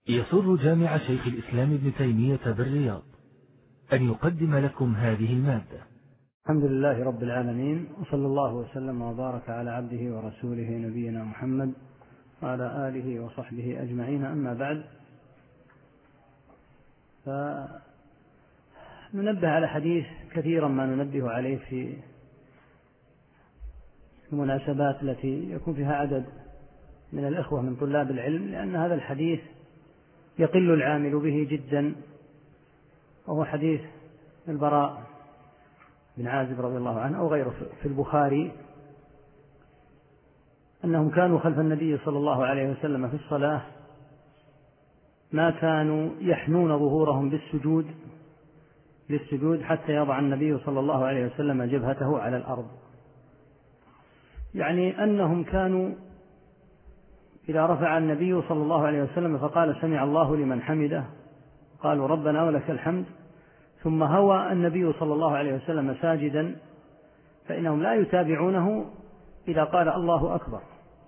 يسر جامع شيخ الإسلام ابن تيمية بالرياض أن يقدم لكم هذه المادة. الحمد لله رب العالمين، وصلى الله وسلم وبارك على عبده ورسوله نبينا محمد وعلى آله وصحبه أجمعين. أما بعد، فننبه على حديث كثيرا ما ننبه عليه في المناسبات التي يكون فيها عدد من الإخوة من طلاب العلم، لأن هذا الحديث يقل العامل به جدا، وهو حديث البراء بن عازب رضي الله عنه أو غيره في البخاري، أنهم كانوا خلف النبي صلى الله عليه وسلم في الصلاة ما كانوا يحنون ظهورهم للسجود حتى يضع النبي صلى الله عليه وسلم جبهته على الأرض. يعني أنهم كانوا إذا رفع النبي صلى الله عليه وسلم فقال سمع الله لمن حمده، قالوا ربنا ولك الحمد، ثم هوى النبي صلى الله عليه وسلم ساجدا، فإنهم لا يتابعونه إذا قال الله أكبر،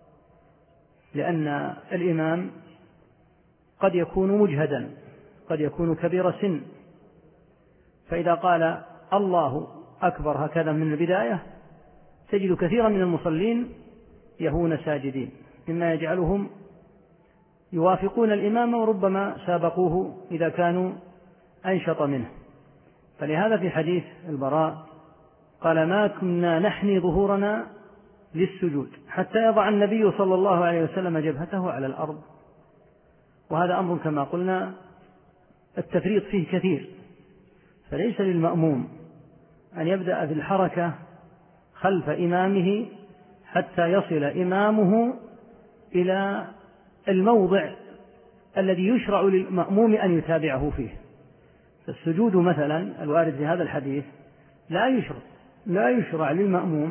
لأن الإمام قد يكون مجهدا، قد يكون كبير سن، فإذا قال الله أكبر هكذا من البداية تجد كثيرا من المصلين يهون ساجدين، مما يجعلهم يوافقون الإمام وربما سابقوه إذا كانوا أنشط منه. فلهذا في حديث البراء قال ما كنا نحني ظهورنا للسجود حتى يضع النبي صلى الله عليه وسلم جبهته على الأرض. وهذا أمر كما قلنا التفريط فيه كثير، فليس للمأموم أن يبدأ في الحركة خلف إمامه حتى يصل إمامه إلى الموضع الذي يشرع للمأموم أن يتابعه فيه. السجود مثلا الوارد في هذا الحديث لا يشرع للمأموم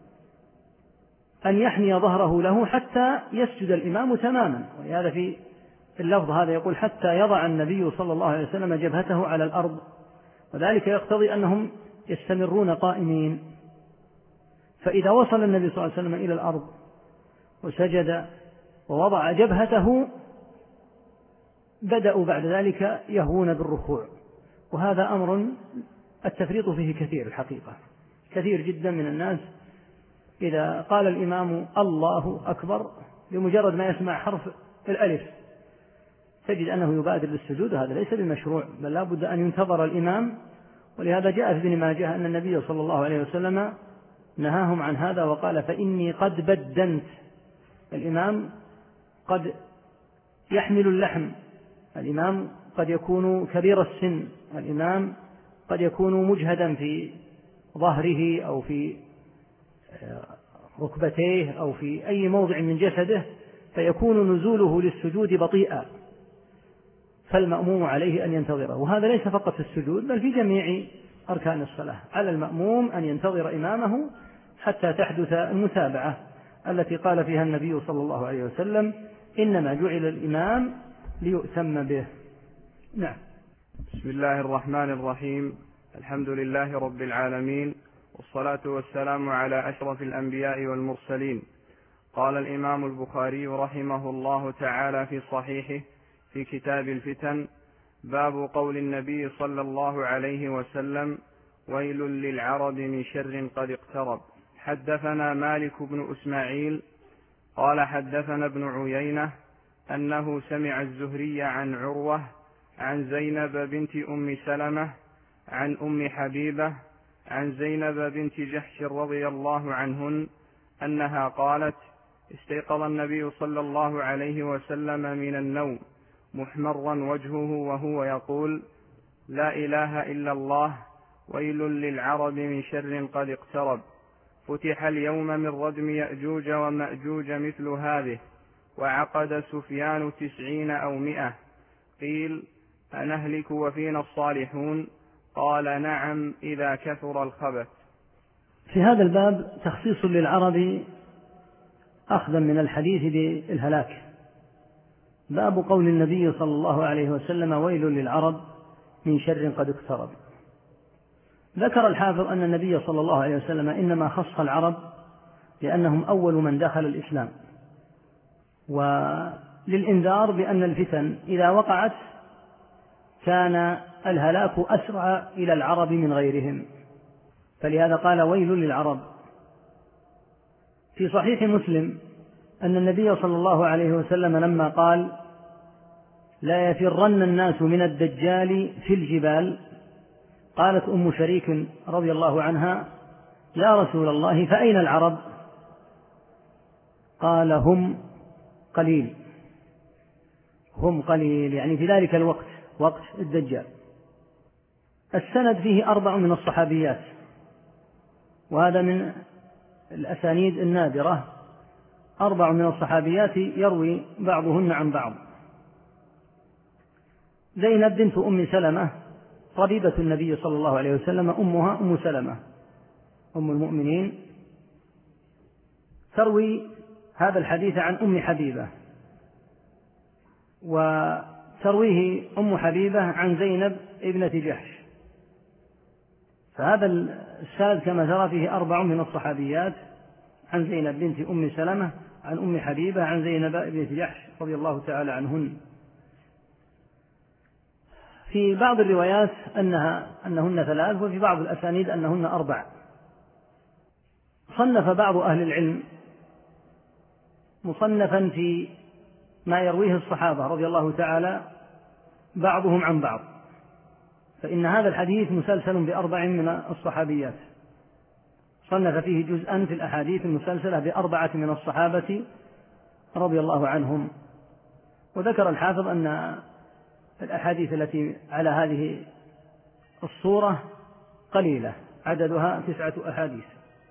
أن يحني ظهره له حتى يسجد الإمام تماما، ولهذا في اللفظ هذا يقول حتى يضع النبي صلى الله عليه وسلم جبهته على الأرض، وذلك يقتضي أنهم يستمرون قائمين. فإذا وصل النبي صلى الله عليه وسلم إلى الأرض وسجد ووضع جبهته بدأوا بعد ذلك يهون بالركوع، وهذا أمر التفريط فيه كثير الحقيقة، كثير جدا من الناس إذا قال الإمام الله أكبر بمجرد ما يسمع حرف الألف تجد أنه يبادر بالسجود، وهذا ليس بمشروع، بل لا بد أن ينتظر الإمام. ولهذا جاء في ابن ماجه أن النبي صلى الله عليه وسلم نهاهم عن هذا وقال فإني قد بدنت. الإمام قد يحمل اللحم، الإمام قد يكون كبير السن، الإمام قد يكون مجهدا في ظهره أو في ركبتيه أو في أي موضع من جسده، فيكون نزوله للسجود بطيئا، فالمأموم عليه أن ينتظره. وهذا ليس فقط في السجود بل في جميع أركان الصلاة، على المأموم أن ينتظر إمامه حتى تحدث المتابعة التي قال فيها النبي صلى الله عليه وسلم إنما جعل الإمام ليؤتم به. نعم. بسم الله الرحمن الرحيم، الحمد لله رب العالمين، والصلاة والسلام على أشرف الأنبياء والمرسلين. قال الإمام البخاري رحمه الله تعالى في صحيحه في كتاب الفتن: باب قول النبي صلى الله عليه وسلم: ويل للعرب من شر قد اقترب. حدثنا مالك بن إسماعيل قال حدثنا ابن عيينة أنه سمع الزهري عن عروة عن زينب بنت أم سلمة عن أم حبيبة عن زينب بنت جحش رضي الله عنهن أنها قالت: استيقظ النبي صلى الله عليه وسلم من النوم محمرا وجهه وهو يقول: لا إله إلا الله، ويل للعرب من شر قد اقترب. فتح اليوم من ردم يأجوج ومأجوج مثل هذه، وعقد سفيان 90 أو 100. قيل: أنهلك وفينا الصالحون؟ قال: نعم إذا كثر الخبث. في هذا الباب تخصيص للعرب أخذا من الحديث بالهلاك. باب قول النبي صلى الله عليه وسلم: ويل للعرب من شر قد اقترب. ذكر الحافظ أن النبي صلى الله عليه وسلم إنما خص العرب لأنهم أول من دخل الإسلام، للإنذار بأن الفتن إذا وقعت كان الهلاك أسرع إلى العرب من غيرهم، فلهذا قال ويل للعرب. في صحيح مسلم أن النبي صلى الله عليه وسلم لما قال لا يفرن الناس من الدجال في الجبال، قالت أم شريك رضي الله عنها يا رسول الله فأين العرب؟ قال هم قليل، هم قليل، يعني في ذلك الوقت وقت الدجال. السند فيه 4 من الصحابيات، وهذا من الأسانيد النادرة، 4 من الصحابيات يروي بعضهن عن بعض. زينب بنت أم سلمة ربيبة النبي صلى الله عليه وسلم، أمها أم سلمة أم المؤمنين، تروي هذا الحديث عن أم حبيبة، وترويه أم حبيبة عن زينب ابنة جحش. فهذا السند كما ترى فيه 4 من الصحابيات، عن زينب بنت أم سلمة عن أم حبيبة عن زينب ابنة جحش رضي الله تعالى عنهن. في بعض الروايات أنهن 3، وفي بعض الأسانيد أنهن 4. صنف بعض أهل العلم مصنفا في ما يرويه الصحابة رضي الله تعالى بعضهم عن بعض، فإن هذا الحديث مسلسل ب4 من الصحابيات، صنف فيه جزءا في الأحاديث المسلسلة ب4 من الصحابة رضي الله عنهم. وذكر الحافظ أن الأحاديث التي على هذه الصورة قليلة، عددها 9 أحاديث.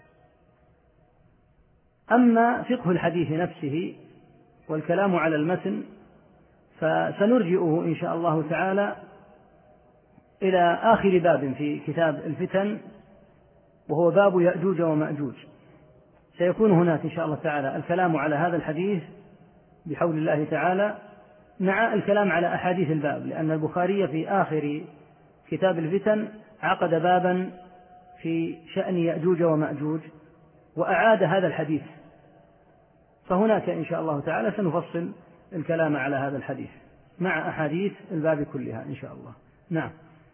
أما فقه الحديث نفسه والكلام على المتن فسنرجئه إن شاء الله تعالى إلى آخر باب في كتاب الفتن، وهو باب يأجوج ومأجوج. سيكون هناك إن شاء الله تعالى الكلام على هذا الحديث بحول الله تعالى مع الكلام على أحاديث الباب، لأن البخاري في آخر كتاب الفتن عقد بابا في شأن يأجوج ومأجوج وأعاد هذا الحديث، فهناك إن شاء الله تعالى سنفصل الكلام على هذا الحديث مع أحاديث الباب كلها إن شاء الله. نعم.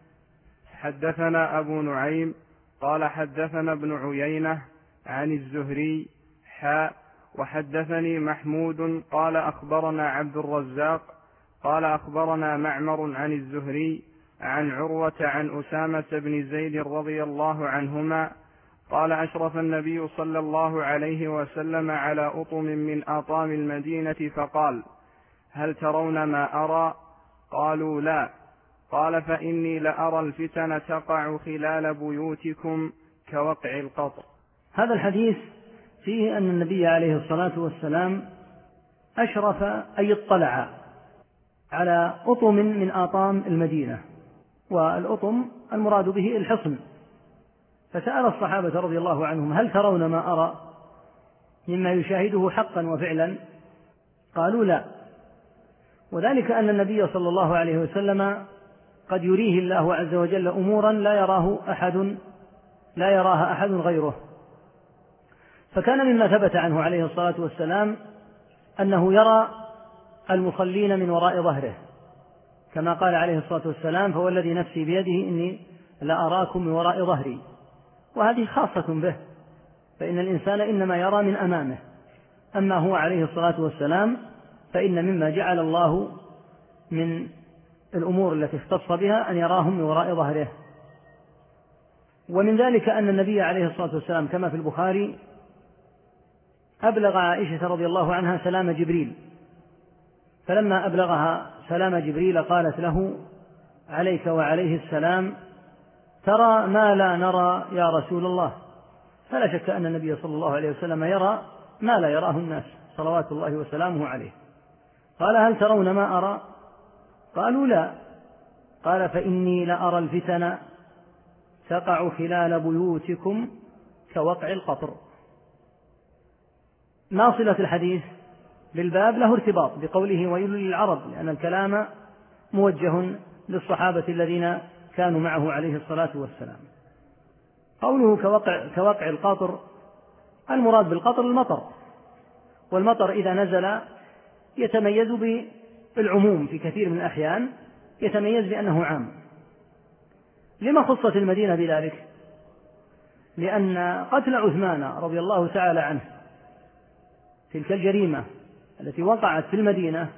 حدثنا أبو نعيم قال حدثنا ابن عيينة عن الزهري وحدثني محمود قال أخبرنا عبد الرزاق قال أخبرنا معمر عن الزهري عن عروة عن أسامة بن زيد رضي الله عنهما قال أشرف النبي صلى الله عليه وسلم على أطم من أطام المدينة فقال هل ترون ما أرى؟ قالوا لا. قال فإني لأرى الفتن تقع خلال بيوتكم كوقع القطر. هذا الحديث فيه أن النبي عليه الصلاة والسلام أشرف أي اطلع على أطم من آطام المدينة، والأطم المراد به الحصن، فسأل الصحابة رضي الله عنهم هل ترون ما أرى مما يشاهده حقا وفعلا؟ قالوا لا، وذلك أن النبي صلى الله عليه وسلم قد يريه الله عز وجل أمورا لا يراها أحد غيره. فكان مما ثبت عنه عليه الصلاة والسلام أنه يرى المصلين من وراء ظهره، كما قال عليه الصلاة والسلام فوالذي نفسي بيده إني لأراكم من وراء ظهري، وهذه خاصة به، فإن الإنسان إنما يرى من أمامه، أما هو عليه الصلاة والسلام فإن مما جعل الله من الأمور التي اختص بها أن يراهم من وراء ظهره. ومن ذلك أن النبي عليه الصلاة والسلام كما في البخاري أبلغ عائشة رضي الله عنها سلام جبريل، فلما أبلغها سلام جبريل قالت له عليك وعليه السلام ترى ما لا نرى يا رسول الله. فلا شك أن النبي صلى الله عليه وسلم يرى ما لا يراه الناس صلوات الله وسلامه عليه. قال هل ترون ما أرى؟ قالوا لا. قال فإني لأرى الفتن تقع خلال بيوتكم كوقع القطر. ناصلة الحديث بالباب له ارتباط بقوله ويل للعرب، لأن الكلام موجه للصحابة الذين كانوا معه عليه الصلاة والسلام. قوله كوقع القطر، المراد بالقطر المطر، والمطر إذا نزل يتميز بالعموم في كثير من الأحيان، يتميز بأنه عام. لما خصت المدينة بذلك؟ لأن قتل عثمان رضي الله تعالى عنه، تلك الجريمة التي وقعت في المدينة،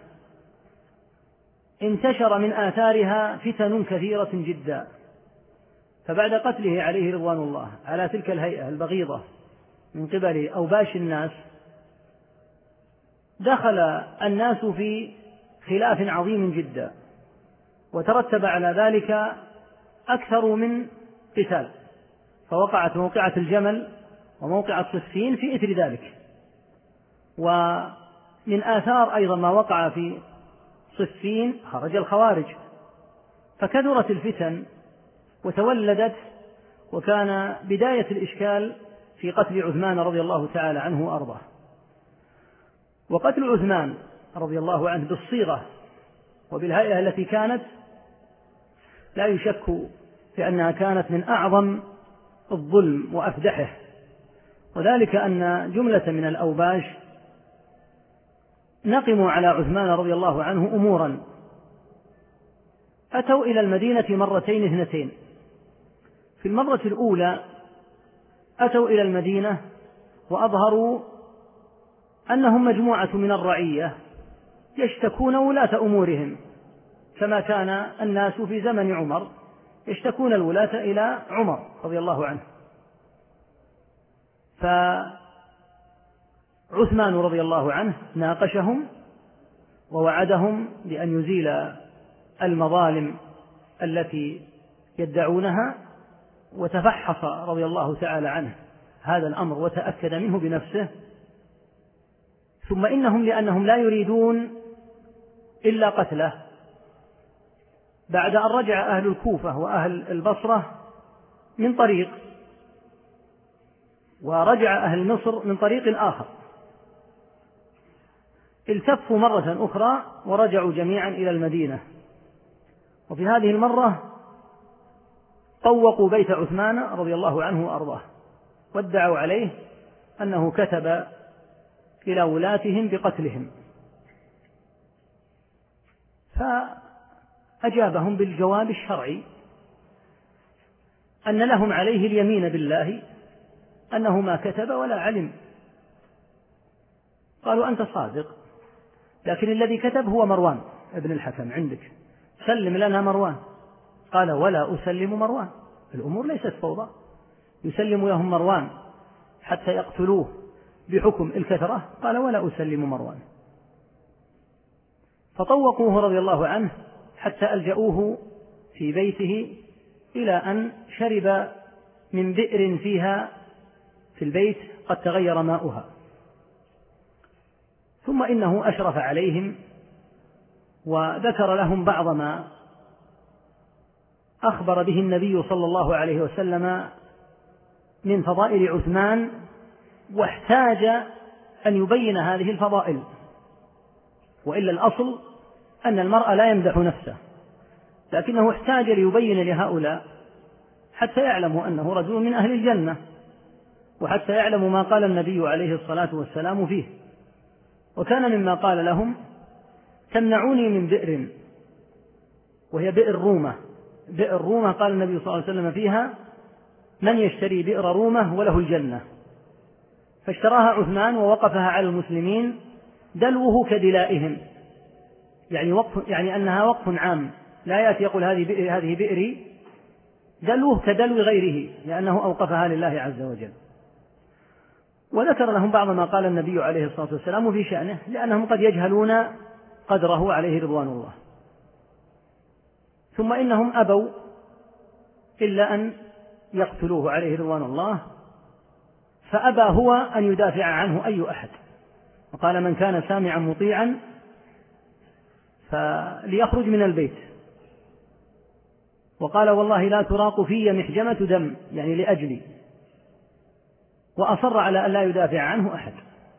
انتشر من آثارها فتن كثيرة جدا. فبعد قتله عليه رضوان الله على تلك الهيئة البغيضة من قبل أوباش الناس، دخل الناس في خلاف عظيم جدا، وترتب على ذلك أكثر من قتال، فوقعت موقعة الجمل وموقعة صفين في إثر ذلك. ومن آثار أيضا ما وقع في صفين خرج الخوارج، فكثرت الفتن وتولدت، وكان بداية الإشكال في قتل عثمان رضي الله تعالى عنه وأرضاه. وقتل عثمان رضي الله عنه بالصيغة وبالهيئة التي كانت لا يشك في أنها كانت من أعظم الظلم وأفدحه، وذلك أن جملة من الأوباش نقموا على عثمان رضي الله عنه أمورا. أتوا إلى المدينة مرتين اثنتين. في المرة الأولى أتوا إلى المدينة وأظهروا أنهم مجموعة من الرعية يشتكون ولاة أمورهم، كما كان الناس في زمن عمر يشتكون الولاة إلى عمر رضي الله عنه. فعثمان رضي الله عنه ناقشهم ووعدهم بأن يزيل المظالم التي يدعونها، وتفحص رضي الله تعالى عنه هذا الأمر وتأكد منه بنفسه. ثم إنهم لأنهم لا يريدون إلا قتله، بعد أن رجع أهل الكوفة وأهل البصرة من طريق، ورجع أهل مصر من طريق آخر، التفوا مرة أخرى ورجعوا جميعا إلى المدينة. وفي هذه المرة طوقوا بيت عثمان رضي الله عنه وأرضاه، وادعوا عليه أنه كتب إلى ولاتهم بقتلهم، فأجابهم بالجواب الشرعي أن لهم عليه اليمين بالله أنه ما كتب ولا علم. قالوا أنت صادق، لكن الذي كتب هو مروان ابن الحكم عندك، سلم لنا مروان. قال ولا أسلم مروان، الأمور ليست فوضى، يسلم لهم مروان حتى يقتلوه بحكم الكثرة. قال ولا أسلم مروان. فطوقوه رضي الله عنه حتى ألجأوه في بيته، إلى أن شرب من بئر فيها في البيت قد تغير ماؤها. ثم إنه أشرف عليهم وذكر لهم بعض ما أخبر به النبي صلى الله عليه وسلم من فضائل عثمان، واحتاج أن يبين هذه الفضائل، وإلا الأصل أن المرء لا يمدح نفسه، لكنه احتاج ليبين لهؤلاء حتى يعلموا أنه رجل من أهل الجنة، وحتى يعلموا ما قال النبي عليه الصلاة والسلام فيه. وكان مما قال لهم تمنعوني من بئر، وهي بئر رومة. بئر رومة قال النبي صلى الله عليه وسلم فيها من يشتري بئر رومة وله الجنة، فاشتراها عثمان ووقفها على المسلمين دلوه كدلائهم، يعني أنها وقف عام، لا يأتي يقول هذه بئري، دلوه كدلو غيره، لأنه أوقفها لله عز وجل. وذكر لهم بعض ما قال النبي عليه الصلاة والسلام في شأنه، لأنهم قد يجهلون قدره عليه رضوان الله. ثم إنهم أبوا إلا أن يقتلوه عليه رضوان الله، فأبى هو أن يدافع عنه أي أحد، وقال من كان سامعا مطيعا فليخرج من البيت. وقال والله لا تراق في محجمة دم، يعني لأجلي، وأصر على أن لا يدافع عنه أحد.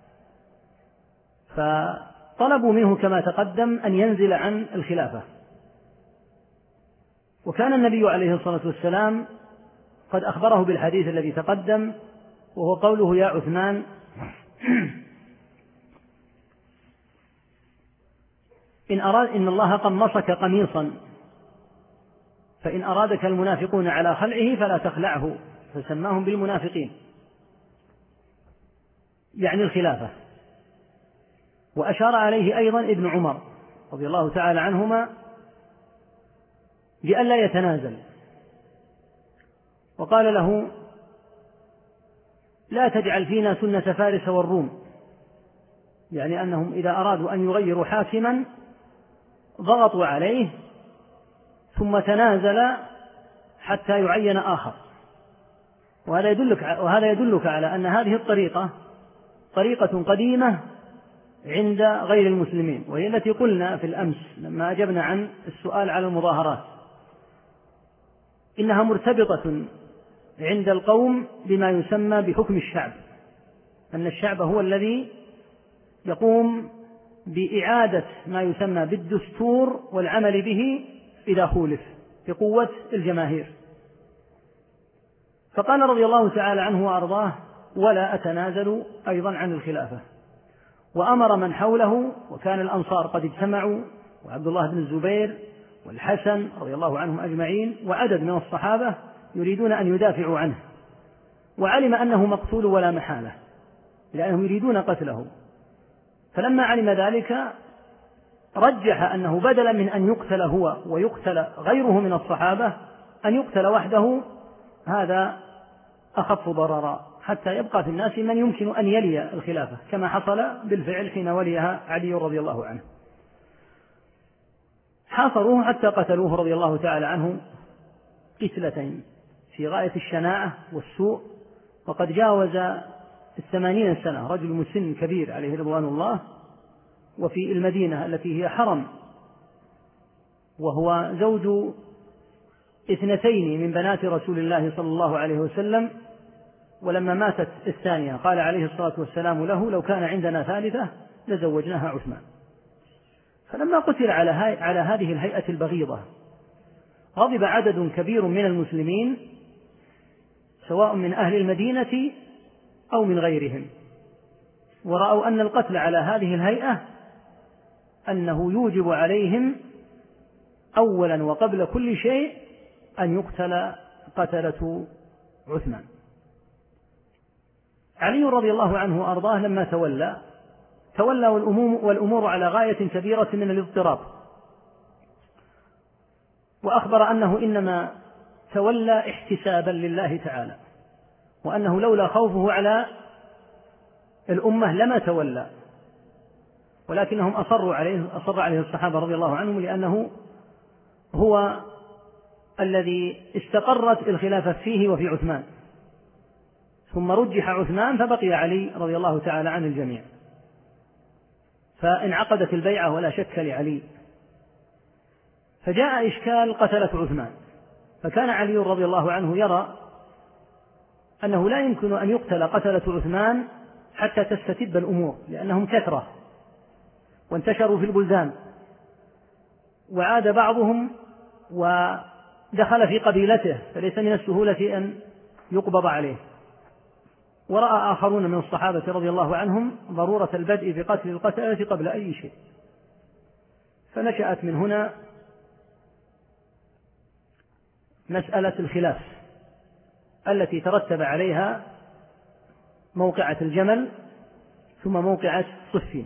فطلبوا منه كما تقدم أن ينزل عن الخلافة. وكان النبي عليه الصلاة والسلام قد أخبره بالحديث الذي تقدم، وهو قوله يا عثمان إن الله قمصك قميصا، فإن أرادك المنافقون على خلعه فلا تخلعه، فسماهم بالمنافقين، يعني الخلافة. وأشار عليه أيضا ابن عمر رضي الله تعالى عنهما بألا يتنازل، وقال له: لا تجعل فينا سنة فارس والروم، يعني أنهم إذا أرادوا أن يغيروا حاكما ضغطوا عليه ثم تنازل حتى يعين آخر. وهذا يدلك على أن هذه الطريقة طريقة قديمة عند غير المسلمين، وهي التي قلنا في الأمس لما أجبنا عن السؤال على المظاهرات، إنها مرتبطة عند القوم بما يسمى بحكم الشعب، أن الشعب هو الذي يقوم بإعادة ما يسمى بالدستور والعمل به إذا خولف بقوة الجماهير. فقال رضي الله تعالى عنه وأرضاه: ولا أتنازل أيضا عن الخلافة. وأمر من حوله، وكان الأنصار قد اجتمعوا، وعبد الله بن الزبير والحسن رضي الله عنهم أجمعين وعدد من الصحابة يريدون أن يدافعوا عنه، وعلم أنه مقتول ولا محالة لأنهم يريدون قتله. فلما علم ذلك رجح أنه بدلا من أن يقتل هو ويقتل غيره من الصحابة أن يقتل وحده، هذا أخف ضررا، حتى يبقى في الناس من يمكن أن يلي الخلافة، كما حصل بالفعل حين وليها علي رضي الله عنه. حاصروه حتى قتلوه رضي الله تعالى عنه قتلتين في غاية الشناعة والسوء، وقد جاوز 80 سنة، رجل مسن كبير عليه رضوان الله، وفي المدينة التي هي حرم، وهو زوج 2 من بنات رسول الله صلى الله عليه وسلم، ولما ماتت الثانية قال عليه الصلاة والسلام له: لو كان عندنا ثالثة لزوجناها عثمان. فلما قتل على هذه الهيئة البغيضة غضب عدد كبير من المسلمين، سواء من أهل المدينة أو من غيرهم، ورأوا أن القتل على هذه الهيئة أنه يوجب عليهم أولا وقبل كل شيء أن يقتل قتلة عثمان. علي رضي الله عنه وأرضاه لما تولى والأمور على غاية كبيرة من الاضطراب، وأخبر أنه إنما تولى احتسابا لله تعالى، وأنه لولا خوفه على الأمة لما تولى، ولكنهم أصر عليه الصحابة رضي الله عنهم، لأنه هو الذي استقرت الخلافة فيه وفي عثمان، ثم رجح عثمان فبقي علي رضي الله تعالى عن الجميع، فانعقدت البيعة ولا شك لعلي. فجاء إشكال قتلة عثمان، فكان علي رضي الله عنه يرى أنه لا يمكن أن يقتل قتلة عثمان حتى تستتب الأمور، لأنهم كثرة وانتشروا في البلدان، وعاد بعضهم ودخل في قبيلته، فليس من السهولة أن يقبض عليه. ورأى آخرون من الصحابة رضي الله عنهم ضرورة البدء بقتل القتلة قبل أي شيء، فنشأت من هنا مسألة الخلاف التي ترتب عليها موقعة الجمل ثم موقعة صفين.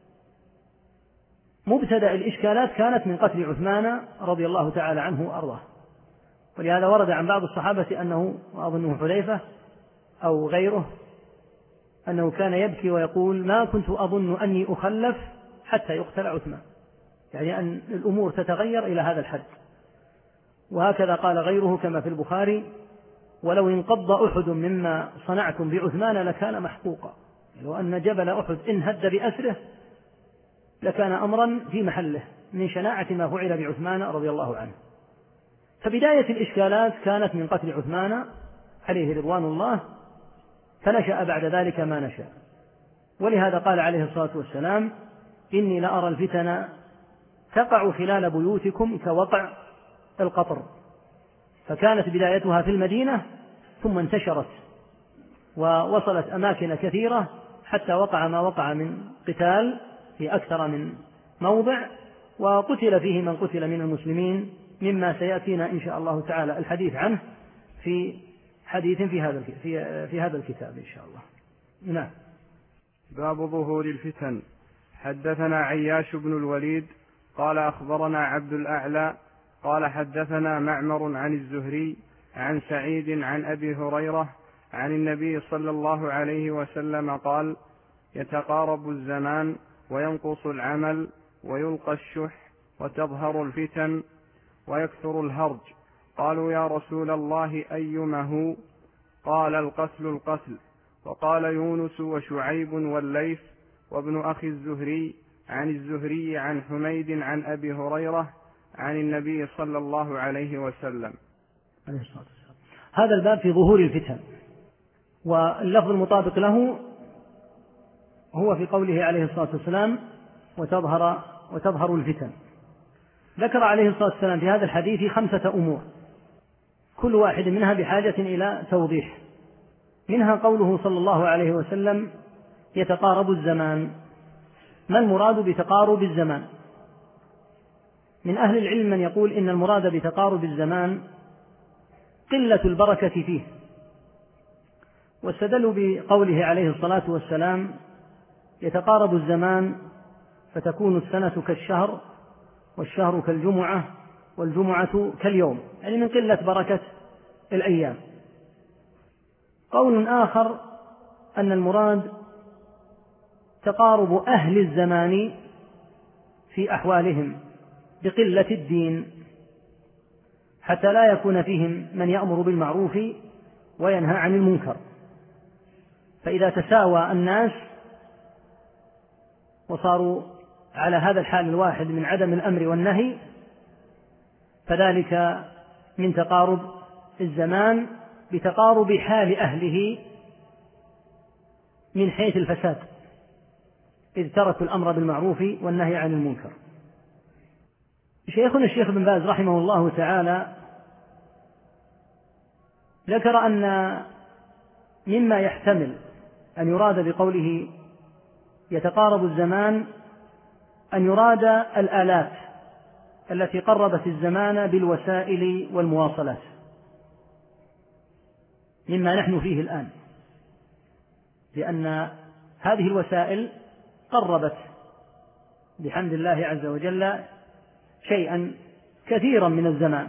مبتدأ الإشكالات كانت من قتل عثمان رضي الله تعالى عنه وأرضاه، ولهذا ورد عن بعض الصحابة أنه، وأظنه حذيفة أو غيره، أنه كان يبكي ويقول: ما كنت أظن أني أخلف حتى يقتل عثمان، يعني أن الأمور تتغير إلى هذا الحد. وهكذا قال غيره كما في البخاري: ولو انقض أحد مما صنعتم بعثمان لكان محقوقا، لو أن جبل أحد انهد بأسره لكان أمرا في محله من شناعة ما فعل بعثمان رضي الله عنه. فبداية الإشكالات كانت من قتل عثمان عليه رضوان الله، فنشأ بعد ذلك ما نشأ. ولهذا قال عليه الصلاة والسلام: إني لأرى الفتن تقع خلال بيوتكم كوقع القطر. فكانت بدايتها في المدينة ثم انتشرت ووصلت أماكن كثيرة، حتى وقع ما وقع من قتال في أكثر من موضع، وقتل فيه من قتل من المسلمين، مما سيأتينا إن شاء الله تعالى الحديث عنه في حديث في هذا الكتاب إن شاء الله. نعم. باب ظهور الفتن. حدثنا عياش بن الوليد قال أخبرنا عبد الأعلى قال حدثنا معمر عن الزهري عن سعيد عن أبي هريرة عن النبي صلى الله عليه وسلم قال: يتقارب الزمان وينقص العمل ويلقى الشح وتظهر الفتن ويكثر الهرج. قالوا: يا رسول الله أيما هو؟ قال: القتل. وقال يونس وشعيب والليث وابن أخي الزهري عن الزهري عن حميد عن أبي هريرة عن النبي صلى الله عليه وسلم. هذا الباب في ظهور الفتن، واللفظ المطابق له هو في قوله عليه الصلاة والسلام: وتظهر الفتن. ذكر عليه الصلاة والسلام في هذا الحديث 5 أمور، كل واحد منها بحاجة إلى توضيح. منها قوله صلى الله عليه وسلم: يتقارب الزمان. ما المراد بتقارب الزمان؟ من أهل العلم من يقول إن المراد بتقارب الزمان قلة البركة فيه، واستدلوا بقوله عليه الصلاة والسلام: يتقارب الزمان فتكون السنة كالشهر والشهر كالجمعة والجمعة كاليوم، يعني من قلة بركة الأيام. قول آخر أن المراد تقارب أهل الزمان في أحوالهم بقلة الدين، حتى لا يكون فيهم من يأمر بالمعروف وينهى عن المنكر، فإذا تساوى الناس وصاروا على هذا الحال الواحد من عدم الأمر والنهي، فذلك من تقارب الزمان بتقارب حال أهله من حيث الفساد، إذ تركوا الأمر بالمعروف والنهي عن المنكر. شيخنا الشيخ بن باز رحمه الله تعالى ذكر أن مما يحتمل أن يراد بقوله يتقارب الزمان أن يراد الآلات التي قربت الزمان بالوسائل والمواصلات، مما نحن فيه الآن، لأن هذه الوسائل قربت بحمد الله عز وجل شيئا كثيرا من الزمان.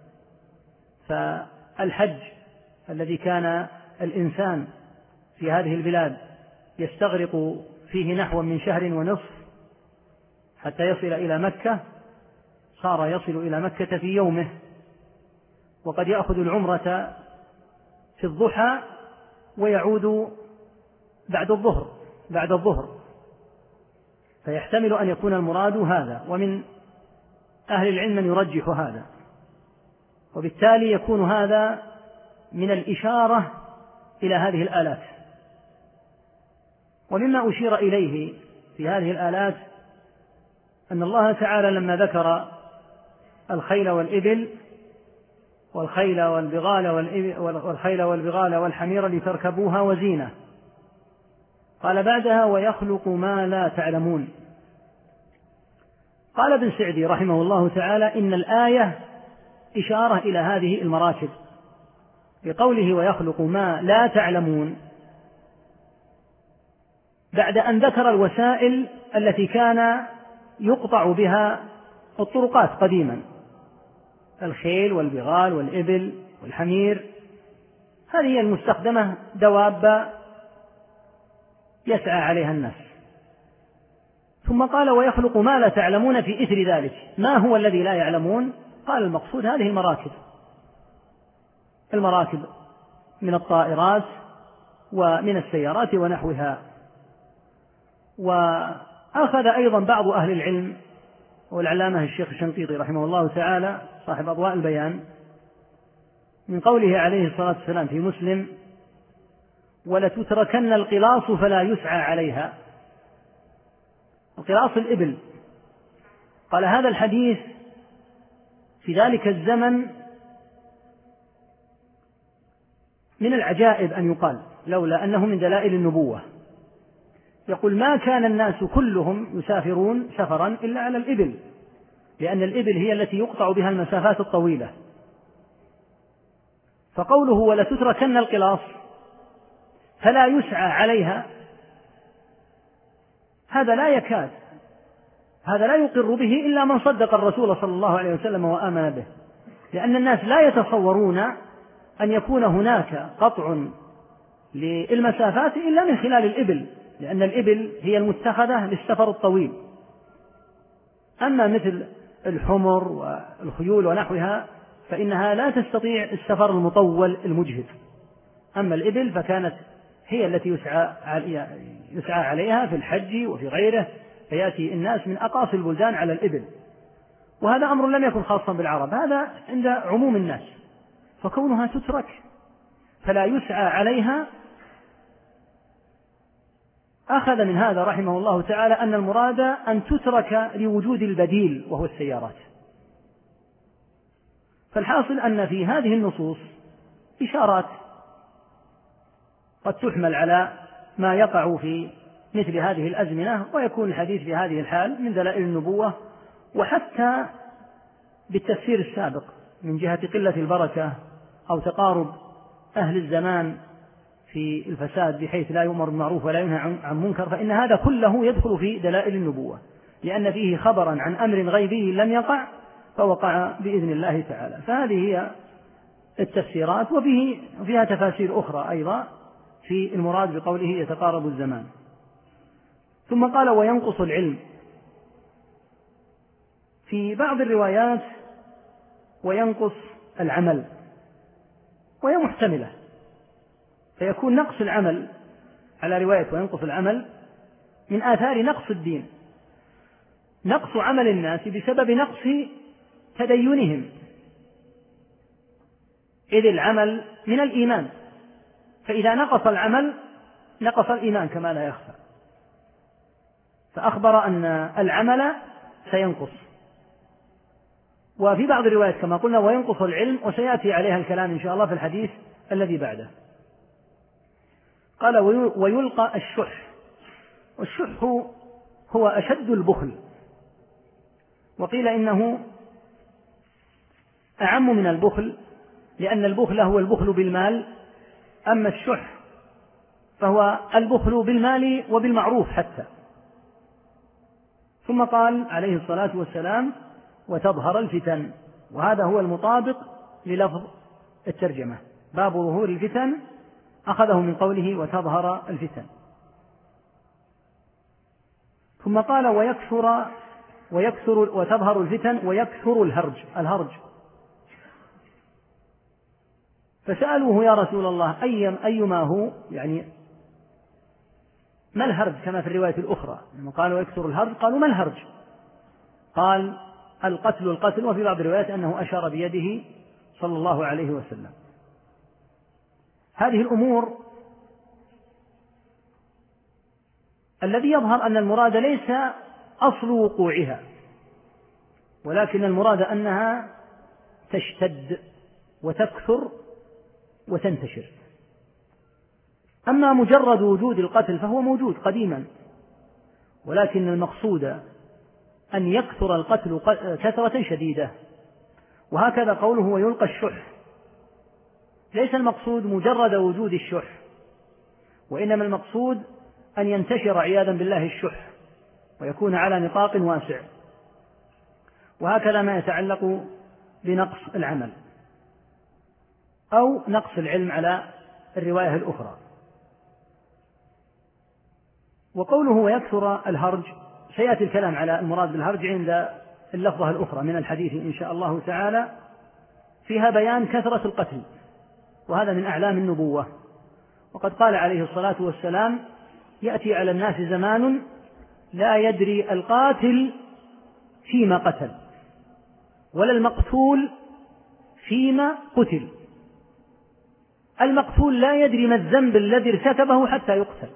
فالحج الذي كان الإنسان في هذه البلاد يستغرق فيه نحو من 1.5 شهر حتى يصل إلى مكة، صار يصل إلى مكة في يومه، وقد يأخذ العمرة في الضحى ويعود بعد الظهر، فيحتمل أن يكون المراد هذا، ومن أهل العلم من يرجح هذا، وبالتالي يكون هذا من الإشارة إلى هذه الآلات. ومما أشير إليه في هذه الآلات أن الله تعالى لما ذكر الخيل والإبل والخيل والبغال والحمير لتركبوها وزينة، قال بعدها: ويخلق ما لا تعلمون. قال ابن سعدي رحمه الله تعالى: إن الآية إشارة إلى هذه المراكب، بقوله ويخلق ما لا تعلمون، بعد أن ذكر الوسائل التي كان يقطع بها الطرقات قديما، الخيل والبغال والإبل والحمير، هذه هي المستخدمة، دواب يسعى عليها الناس. ثم قال: ويخلق ما لا تعلمون في إثر ذلك. ما هو الذي لا يعلمون؟ قال: المقصود هذه المراكب من الطائرات ومن السيارات ونحوها. وأخذ أيضا بعض أهل العلم، والعلامة الشيخ الشنقيطي رحمه الله تعالى صاحب أضواء البيان، من قوله عليه الصلاة والسلام في مسلم: ولتتركن القلاص فلا يسعى عليها. القلاص الإبل. قال: هذا الحديث في ذلك الزمن من العجائب أن يقال، لولا أنه من دلائل النبوة. يقول: ما كان الناس كلهم يسافرون سفرا إلا على الإبل، لأن الإبل هي التي يقطع بها المسافات الطويلة. فقوله ولتتركن القلاص فلا يسعى عليها، هذا لا يكاد، هذا لا يقر به إلا من صدق الرسول صلى الله عليه وسلم وآمن به، لأن الناس لا يتصورون أن يكون هناك قطع للمسافات إلا من خلال الإبل، لأن الإبل هي المتخذة للسفر الطويل. أما مثل الحمر والخيول ونحوها فإنها لا تستطيع السفر المطول المجهد. أما الإبل فكانت هي التي يسعى عليها في الحج وفي غيره، فيأتي الناس من أقاصي البلدان على الإبل، وهذا أمر لم يكن خاصا بالعرب، هذا عند عموم الناس. فكونها تترك فلا يسعى عليها، أخذ من هذا رحمه الله تعالى أن المراد أن تترك لوجود البديل وهو السيارات. فالحاصل أن في هذه النصوص إشارات قد تحمل على ما يقع في مثل هذه الأزمنة، ويكون الحديث في هذه الحال من دلائل النبوة، وحتى بالتفسير السابق من جهة قلة البركة أو تقارب أهل الزمان في الفساد بحيث لا يؤمر بالمعروف ولا ينهى عن منكر، فإن هذا كله يدخل في دلائل النبوة، لأن فيه خبرا عن أمر غيبي لم يقع فوقع بإذن الله تعالى. فهذه هي التفسيرات، وفيها تفاسير أخرى أيضا في المراد بقوله يتقارب الزمان. ثم قال وينقص العلم، في بعض الروايات وينقص العمل، وهي محتملة، فيكون نقص العمل على رواية وينقص العمل من آثار نقص الدين، نقص عمل الناس بسبب نقص تدينهم، إذ العمل من الإيمان، فإذا نقص العمل نقص الإيمان كما لا يخفى. فأخبر أن العمل سينقص. وفي بعض الروايات كما قلنا وينقص العلم، وسيأتي عليها الكلام إن شاء الله في الحديث الذي بعده. قال ويلقى الشح، والشح هو أشد البخل، وقيل إنه أعم من البخل، لأن البخل هو البخل بالمال، أما الشح فهو البخل بالمال وبالمعروف حتى. ثم قال عليه الصلاة والسلام وتظهر الفتن، وهذا هو المطابق للفظ الترجمة، باب ظهور الفتن أخذه من قوله وتظهر الفتن. ثم قال ويكثر وتظهر الفتن ويكثر الهرج. فسألوه يا رسول الله أيما هو، يعني ما الهرج كما في الرواية الأخرى، لما قالوا يكثر الهرج قالوا ما الهرج؟ قال القتل، وفي بعض الروايات أنه أشار بيده صلى الله عليه وسلم. هذه الأمور الذي يظهر أن المراد ليس أصل وقوعها، ولكن المراد أنها تشتد وتكثر وتنتشر. أما مجرد وجود القتل فهو موجود قديما، ولكن المقصود أن يكثر القتل كثرة شديدة. وهكذا قوله ويلقى الشح، ليس المقصود مجرد وجود الشح، وإنما المقصود أن ينتشر عياذا بالله الشح ويكون على نطاق واسع. وهكذا ما يتعلق بنقص العمل أو نقص العلم على الرواية الأخرى. وقوله ويكثر الهرج، سيأتي الكلام على المراد بالهرج عند اللفظة الأخرى من الحديث إن شاء الله تعالى، فيها بيان كثرة القتل، وهذا من أعلام النبوة. وقد قال عليه الصلاة والسلام يأتي على الناس زمان لا يدري القاتل فيما قتل ولا المقتول فيما قتل. المقتول لا يدري ما الذنب الذي ارتكبه حتى يقتل،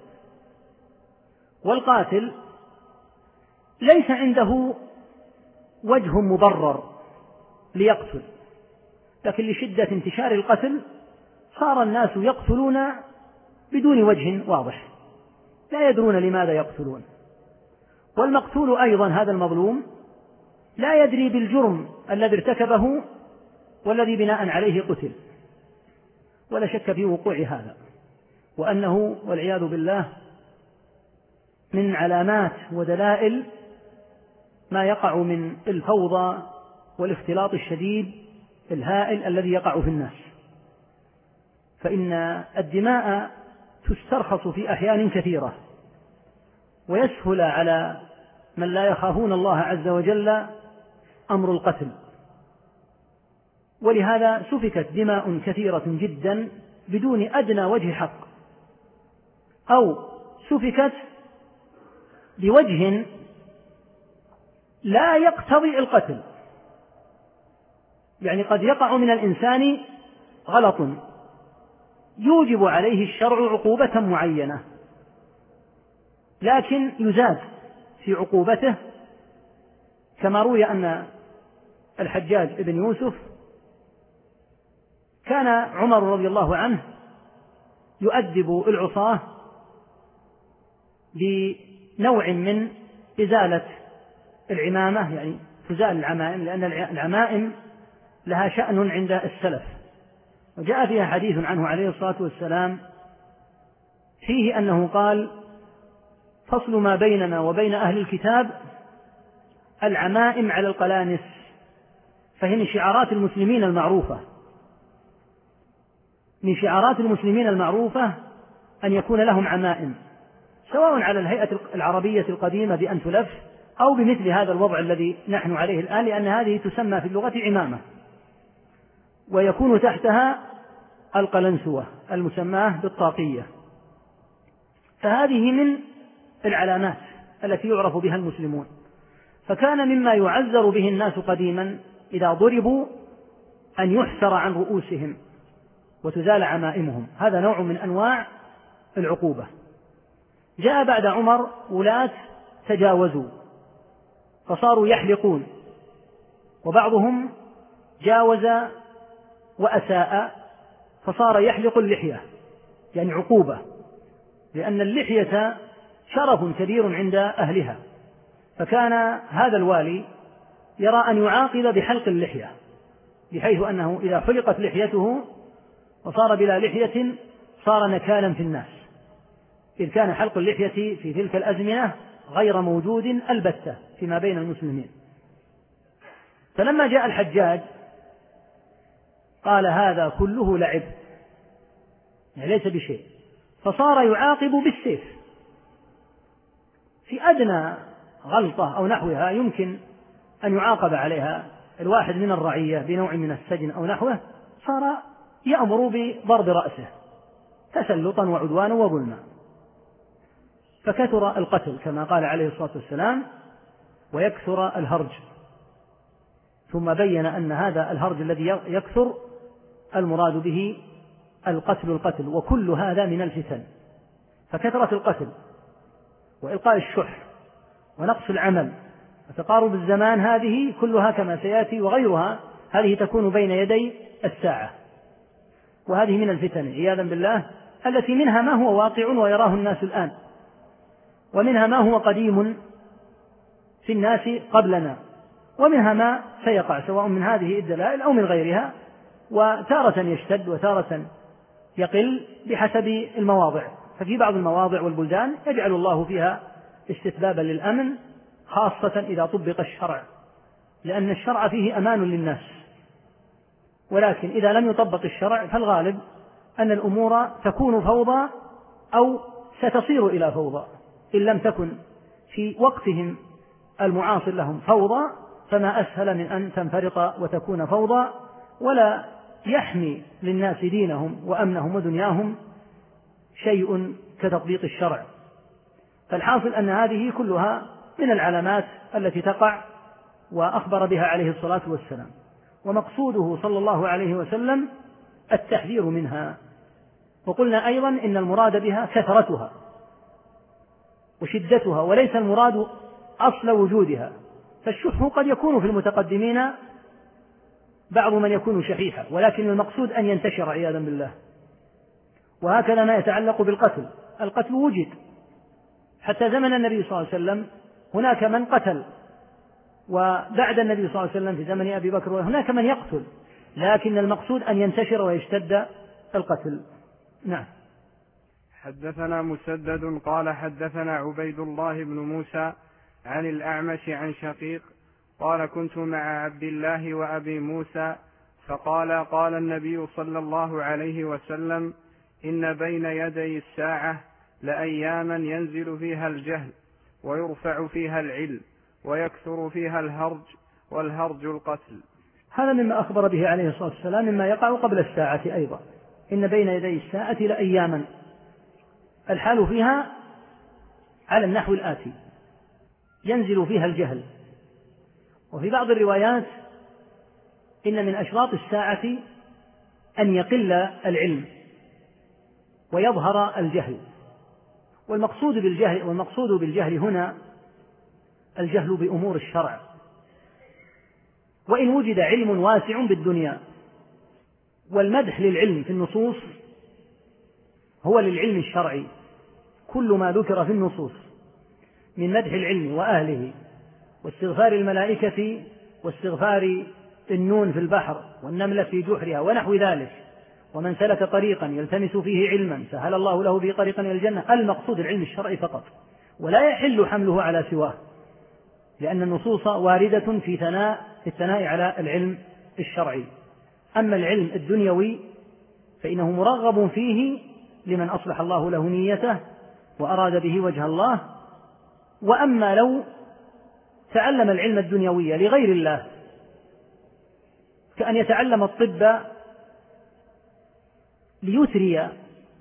والقاتل ليس عنده وجه مبرر ليقتل، لكن لشدة انتشار القتل صار الناس يقتلون بدون وجه واضح، لا يدرون لماذا يقتلون. والمقتول أيضا هذا المظلوم لا يدري بالجرم الذي ارتكبه والذي بناء عليه قتل، ولا شك في وقوع هذا، وأنه والعياذ بالله من علامات ودلائل ما يقع من الفوضى والاختلاط الشديد الهائل الذي يقع في الناس. فإن الدماء تسترخص في أحيان كثيرة، ويسهل على من لا يخافون الله عز وجل أمر القتل، ولهذا سفكت دماء كثيرة جدا بدون أدنى وجه حق، أو سفكت بوجه لا يقتضي القتل. يعني قد يقع من الإنسان غلط يوجب عليه الشرع عقوبة معينة، لكن يزاد في عقوبته، كما روي أن الحجاج بن يوسف كان عمر رضي الله عنه يؤدب العصاة بنوع من إزالة العمامة، يعني تزال العمائم، لأن العمائم لها شأن عند السلف، وجاء فيها حديث عنه عليه الصلاة والسلام فيه أنه قال: فصل ما بيننا وبين أهل الكتاب العمائم على القلانس، فهي من شعارات المسلمين المعروفة، من شعارات المسلمين المعروفة أن يكون لهم عمائم، سواء على الهيئة العربية القديمة بأن تلف، أو بمثل هذا الوضع الذي نحن عليه الآن، لأن هذه تسمى في اللغة عمامة، ويكون تحتها القلنسوة المسماة بالطاقية. فهذه من العلامات التي يعرف بها المسلمون. فكان مما يعذر به الناس قديما إذا ضربوا أن يحسر عن رؤوسهم وتزال عمائمهم، هذا نوع من أنواع العقوبة. جاء بعد عمر ولاة تجاوزوا فصاروا يحلقون، وبعضهم جاوز وأساء فصار يحلق اللحية، يعني عقوبة، لأن اللحية شرف كبير عند أهلها، فكان هذا الوالي يرى أن يعاقب بحلق اللحية، بحيث أنه إذا حلقت لحيته وصار بلا لحية صار نكالا في الناس، إذ كان حلق اللحية في تلك الأزمنة غير موجود البتة فيما بين المسلمين. فلما جاء الحجاج قال: هذا كله لعب، يعني ليس بشيء، فصار يعاقب بالسيف في أدنى غلطة أو نحوها يمكن أن يعاقب عليها الواحد من الرعية بنوع من السجن أو نحوه، صار يأمر بضرب رأسه تسلطا وعدوانا وظلما، فكثر القتل كما قال عليه الصلاة والسلام، ويكثر الهرج. ثم بين أن هذا الهرج الذي يكثر المراد به القتل، وكل هذا من الفتن. فكثرة القتل وإلقاء الشح ونقص العمل وتقارب الزمان، هذه كلها كما سيأتي وغيرها هذه تكون بين يدي الساعة، وهذه من الفتن عياذا بالله، التي منها ما هو واقع ويراه الناس الآن، ومنها ما هو قديم في الناس قبلنا، ومنها ما سيقع سواء من هذه الدلائل أو من غيرها، وتارة يشتد وتارة يقل بحسب المواضع. ففي بعض المواضع والبلدان يجعل الله فيها استتبابا للأمن، خاصة إذا طبق الشرع، لأن الشرع فيه أمان للناس. ولكن إذا لم يطبق الشرع فالغالب أن الأمور تكون فوضى أو ستصير إلى فوضى، إن لم تكن في وقتهم المعاصر لهم فوضى، فما أسهل من أن تنفرط وتكون فوضى، ولا يحمي للناس دينهم وأمنهم ودنياهم شيء كتطبيق الشرع. فالحاصل أن هذه كلها من العلامات التي تقع، وأخبر بها عليه الصلاة والسلام، ومقصوده صلى الله عليه وسلم التحذير منها. وقلنا أيضا إن المراد بها كثرتها وشدتها، وليس المراد أصل وجودها، فالشح قد يكون في المتقدمين بعض من يكون شحيحا، ولكن المقصود أن ينتشر عياذا بالله. وهكذا ما يتعلق بالقتل، القتل وجد حتى زمن النبي صلى الله عليه وسلم، هناك من قتل وبعد النبي صلى الله عليه وسلم في زمن أبي بكر هناك من يقتل، لكن المقصود أن ينتشر ويشتد القتل. نعم. حدثنا مسدد قال حدثنا عبيد الله بن موسى عن الأعمش عن شقيق قال كنت مع عبد الله وأبي موسى فقال قال النبي صلى الله عليه وسلم إن بين يدي الساعة لأياما ينزل فيها الجهل ويرفع فيها العلم ويكثر فيها الهرج والهرج القتل. هذا مما أخبر به عليه الصلاة والسلام مما يقع قبل الساعة أيضا. إن بين يدي الساعة لأياما، الحال فيها على النحو الآتي: ينزل فيها الجهل. وفي بعض الروايات إن من أشراط الساعة أن يقل العلم ويظهر الجهل. والمقصود بالجهل هنا الجهل بأمور الشرع، وإن وجد علم واسع بالدنيا. والمدح للعلم في النصوص هو للعلم الشرعي، كل ما ذكر في النصوص من مدح العلم وأهله واستغفار الملائكة واستغفار النون في البحر والنملة في جحرها ونحو ذلك، ومن سلك طريقا يلتمس فيه علما سهل الله له به طريقا إلى الجنة، المقصود العلم الشرعي فقط، ولا يحل حمله على سواه، لأن النصوص واردة في الثناء على العلم الشرعي. أما العلم الدنيوي فإنه مرغب فيه لمن أصلح الله له نيته وأراد به وجه الله. وأما لو تعلم العلم الدنيوي لغير الله، كأن يتعلم الطب ليثري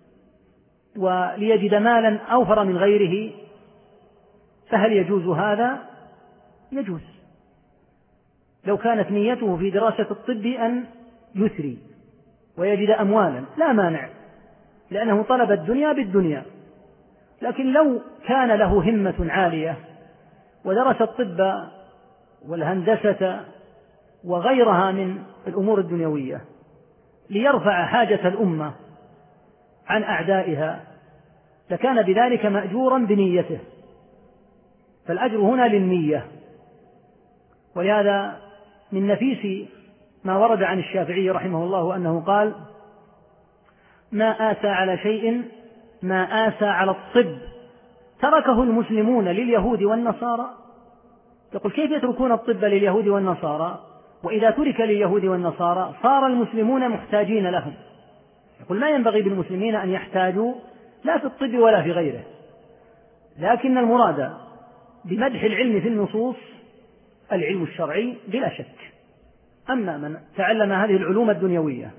وليجد مالا أوفر من غيره، فهل يجوز هذا؟ يجوز لو كانت نيته في دراسة الطب أن يثري ويجد أموالا، لا مانع، لأنه طلب الدنيا بالدنيا. لكن لو كان له همة عالية ودرس الطب والهندسة وغيرها من الأمور الدنيوية ليرفع حاجة الأمة عن أعدائها، لكان بذلك مأجورا بنيته، فالأجر هنا للنية. ولهذا من نفيس ما ورد عن الشافعي رحمه الله أنه قال: ما آسى على شيء ما آسى على الطب تركه المسلمون لليهود والنصارى. يقول: كيف يتركون الطب لليهود والنصارى وإذا ترك لليهود والنصارى صار المسلمون محتاجين لهم؟ يقول: ما ينبغي بالمسلمين أن يحتاجوا لا في الطب ولا في غيره، لكن المراد بمدح العلم في النصوص العلم الشرعي بلا شك. أما من تعلم هذه العلوم الدنيوية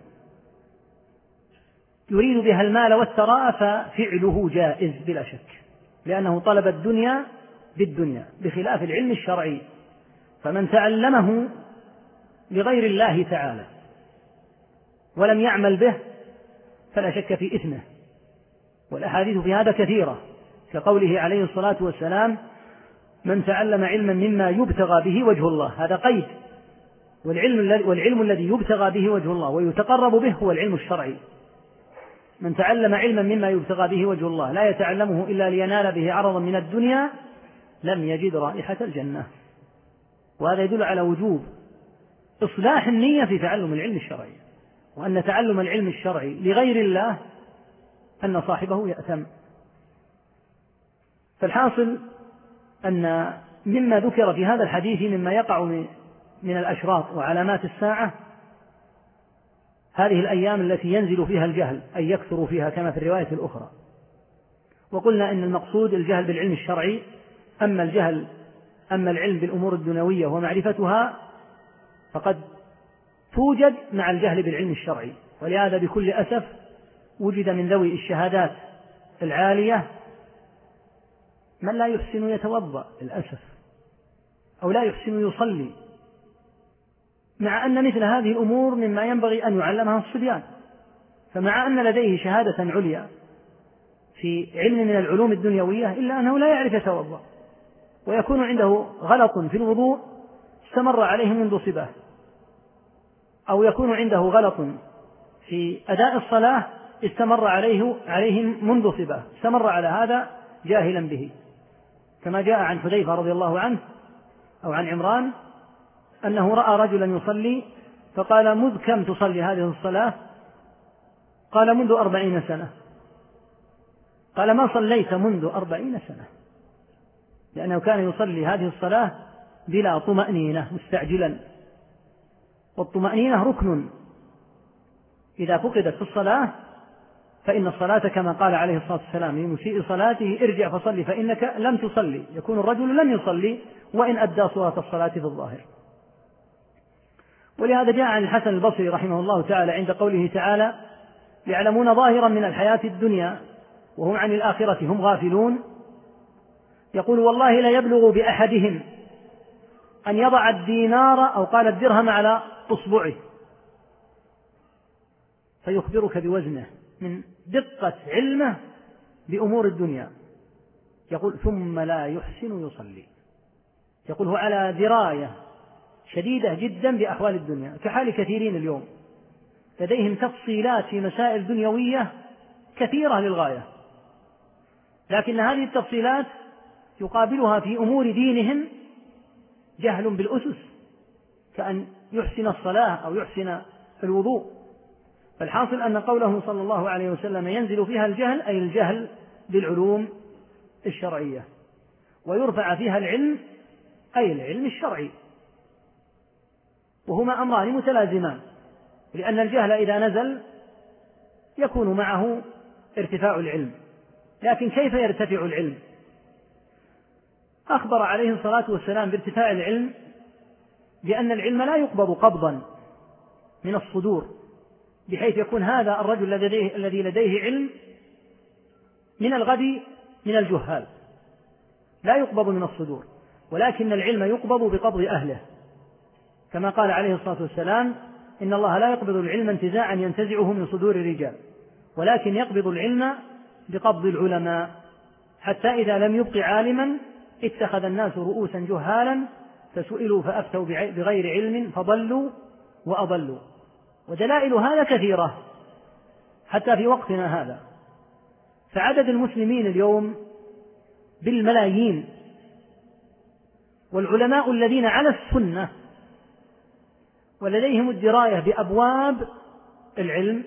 يريد بها المال والثراء ففعله جائز بلا شك، لأنه طلب الدنيا بالدنيا، بخلاف العلم الشرعي. فمن تعلمه لغير الله تعالى ولم يعمل به فلا شك في إثمه، والأحاديث في هذا كثيرة، كقوله عليه الصلاة والسلام: من تعلم علما مما يبتغى به وجه الله. هذا قيد، والعلم الذي يبتغى به وجه الله ويتقرب به هو العلم الشرعي. من تعلم علما مما يبتغى به وجه الله لا يتعلمه إلا لينال به عرضا من الدنيا لم يجد رائحة الجنة. وهذا يدل على وجوب إصلاح النية في تعلم العلم الشرعي، وأن تعلم العلم الشرعي لغير الله أن صاحبه يأثم. فالحاصل أن مما ذكر في هذا الحديث مما يقع من الأشراط وعلامات الساعة هذه الأيام التي ينزل فيها الجهل أي يكثر فيها كما في الرواية الأخرى. وقلنا إن المقصود الجهل بالعلم الشرعي، أما العلم بالأمور الدنيوية ومعرفتها فقد توجد مع الجهل بالعلم الشرعي. ولهذا بكل أسف وجد من ذوي الشهادات العالية من لا يحسن يتوضأ للأسف، أو لا يحسن يصلي، مع أن مثل هذه الأمور مما ينبغي أن يعلمها الصبيان. فمع أن لديه شهادة عليا في علم من العلوم الدنيوية إلا أنه لا يعرف يتوضأ، ويكون عنده غلط في الوضوء استمر عليه منذ صباه، أو يكون عنده غلط في أداء الصلاة استمر عليه منذ صباه، استمر على هذا جاهلا به، كما جاء عن حذيفة رضي الله عنه أو عن عمران أنه رأى رجلا يصلي فقال: مذ كم تصلي هذه الصلاة؟ قال: منذ 40 سنة. قال: ما صليت منذ 40 سنة، لأنه كان يصلي هذه الصلاة بلا طمأنينة مستعجلا، والطمأنينة ركن إذا فقدت في الصلاة فإن الصلاة كما قال عليه الصلاة والسلام لمسيء صلاته: ارجع فصلي فإنك لم تصلي. يكون الرجل لم يصلي وإن أدى صورة الصلاة في الظاهر. ولهذا جاء عن الحسن البصري رحمه الله تعالى عند قوله تعالى: يعلمون ظاهرا من الحياة الدنيا وهم عن الآخرة هم غافلون، يقول: والله لا يبلغ بأحدهم أن يضع الدينار أو قال الدرهم على أصبعه فيخبرك بوزنه من دقة علمه بأمور الدنيا. يقول: ثم لا يحسن يصلي. يقول: هو على دراية شديدة جدا بأحوال الدنيا، كحال كثيرين اليوم لديهم تفصيلات في مسائل دنيوية كثيرة للغاية، لكن هذه التفصيلات يقابلها في أمور دينهم جهل بالأسس، كأن يحسن الصلاة أو يحسن الوضوء. فالحاصل أن قوله صلى الله عليه وسلم ينزل فيها الجهل، أي الجهل بالعلوم الشرعية، ويرفع فيها العلم، أي العلم الشرعي، وهما أمران متلازمان، لأن الجهل إذا نزل يكون معه ارتفاع العلم. لكن كيف يرتفع العلم؟ أخبر عليه الصلاة والسلام بارتفاع العلم بأن العلم لا يقبض قبضا من الصدور، بحيث يكون هذا الرجل الذي لديه علم من الغد من الجهال، لا يقبض من الصدور، ولكن العلم يقبض بقبض أهله، كما قال عليه الصلاة والسلام: إن الله لا يقبض العلم انتزاعا ينتزعه من صدور الرجال، ولكن يقبض العلم بقبض العلماء، حتى إذا لم يبق عالما اتخذ الناس رؤوسا جهالا فسئلوا فأفتوا بغير علم فضلوا وأضلوا. ودلائل هذا كثيرة حتى في وقتنا هذا، فعدد المسلمين اليوم بالملايين، والعلماء الذين على السنة ولديهم الدراية بأبواب العلم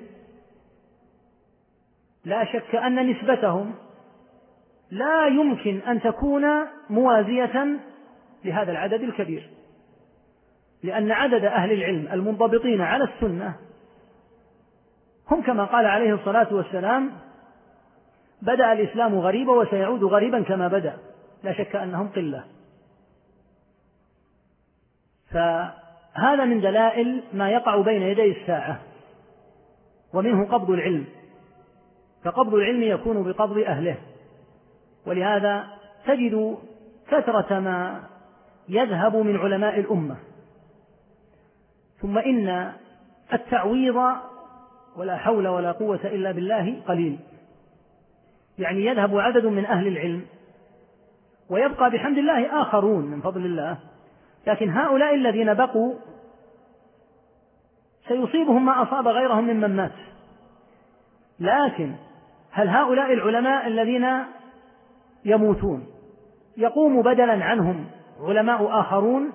لا شك أن نسبتهم لا يمكن أن تكون موازية لهذا العدد الكبير، لأن عدد أهل العلم المنضبطين على السنة هم كما قال عليه الصلاة والسلام: بدأ الإسلام غريبا وسيعود غريبا كما بدأ. لا شك أنهم قلة. فهذا من دلائل ما يقع بين يدي الساعة، ومنه قبض العلم، فقبض العلم يكون بقبض أهله. ولهذا تجد كثرة ما يذهب من علماء الأمة. ثم إن التعويض ولا حول ولا قوة إلا بالله قليل، يعني يذهب عدد من أهل العلم ويبقى بحمد الله آخرون من فضل الله، لكن هؤلاء الذين بقوا سيصيبهم ما أصاب غيرهم ممن مات. لكن هل هؤلاء العلماء الذين يموتون يقوم بدلا عنهم علماء آخرون؟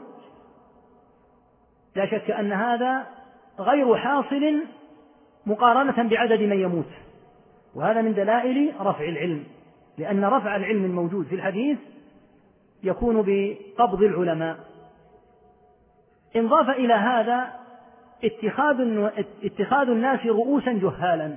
لا شك أن هذا غير حاصل مقارنة بعدد من يموت، وهذا من دلائل رفع العلم، لأن رفع العلم الموجود في الحديث يكون بقبض العلماء. انضاف إلى هذا اتخاذ الناس رؤوسا جهالا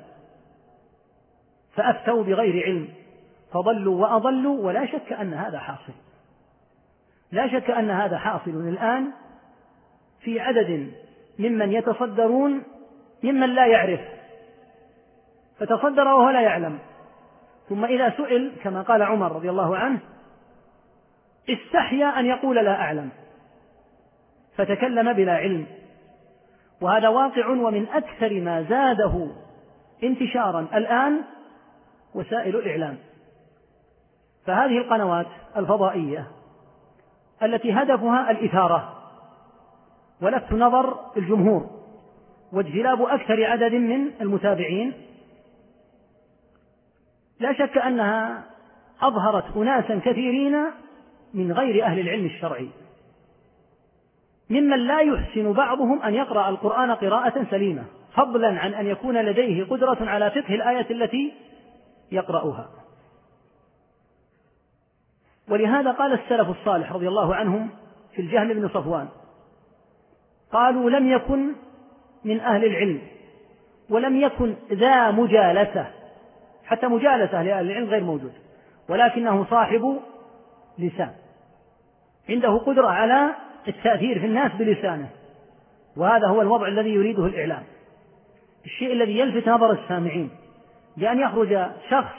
فأفتوا بغير علم فضلوا وأضلوا، ولا شك أن هذا حاصل، لا شك أن هذا حاصل الآن في عدد ممن يتصدرون ممن لا يعرف، فتصدر وهو لا يعلم، ثم إذا سئل كما قال عمر رضي الله عنه استحيا أن يقول لا أعلم، فتكلم بلا علم. وهذا واقع، ومن أكثر ما زاده انتشارا الآن وسائل الإعلام. فهذه القنوات الفضائية التي هدفها الإثارة ولفت نظر الجمهور واجتلاب أكثر عدد من المتابعين، لا شك أنها أظهرت أناسا كثيرين من غير أهل العلم الشرعي، ممن لا يحسن بعضهم أن يقرأ القرآن قراءة سليمة، فضلا عن أن يكون لديه قدرة على فقه الآية التي يقرأها. ولهذا قال السلف الصالح رضي الله عنهم في الجهم بن صفوان، قالوا: لم يكن من أهل العلم ولم يكن ذا مجالسة، حتى مجالسة لأهل العلم غير موجود، ولكنه صاحب لسان، عنده قدرة على التأثير في الناس بلسانه، وهذا هو الوضع الذي يريده الإعلام، الشيء الذي يلفت نظر السامعين، بأن يخرج شخص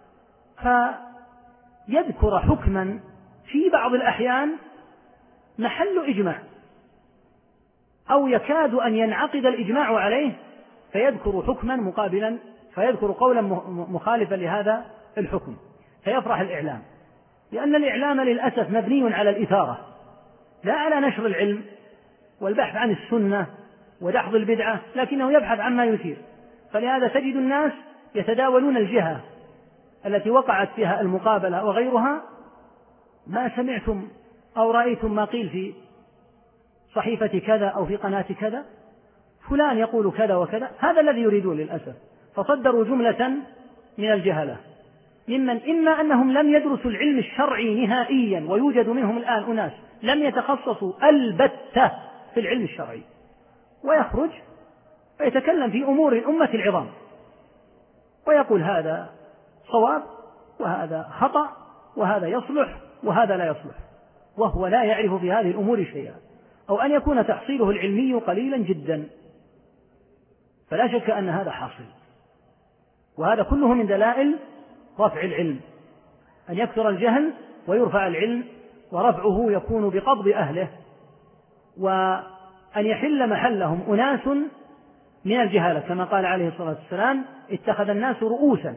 فيذكر حكما في بعض الأحيان محل إجماع أو يكاد أن ينعقد الإجماع عليه، فيذكر حكما مقابلا، فيذكر قولا مخالفا لهذا الحكم، فيفرح الإعلام، لأن الإعلام للأسف مبني على الإثارة لا على نشر العلم والبحث عن السنة ودحض البدعة، لكنه يبحث عما يثير. فلهذا تجد الناس يتداولون الجهة التي وقعت فيها المقابلة وغيرها: ما سمعتم أو رأيتم ما قيل في صحيفة كذا أو في قناة كذا، فلان يقول كذا وكذا. هذا الذي يريدون للأسف، فصدروا جملة من الجهلة، ممن إما أنهم لم يدرسوا العلم الشرعي نهائيا، ويوجد منهم الآن أناس لم يتخصصوا البتة في العلم الشرعي، ويخرج ويتكلم في أمور الأمة العظام، ويقول هذا صواب وهذا خطأ وهذا يصلح وهذا لا يصلح، وهو لا يعرف في هذه الأمور شيئا، أو أن يكون تحصيله العلمي قليلا جدا. فلا شك أن هذا حاصل، وهذا كله من دلائل رفع العلم، أن يكثر الجهل ويرفع العلم، ورفعه يكون بقبض أهله، وأن يحل محلهم أناس من الجهالة، كما قال عليه الصلاة والسلام: اتخذ الناس رؤوسا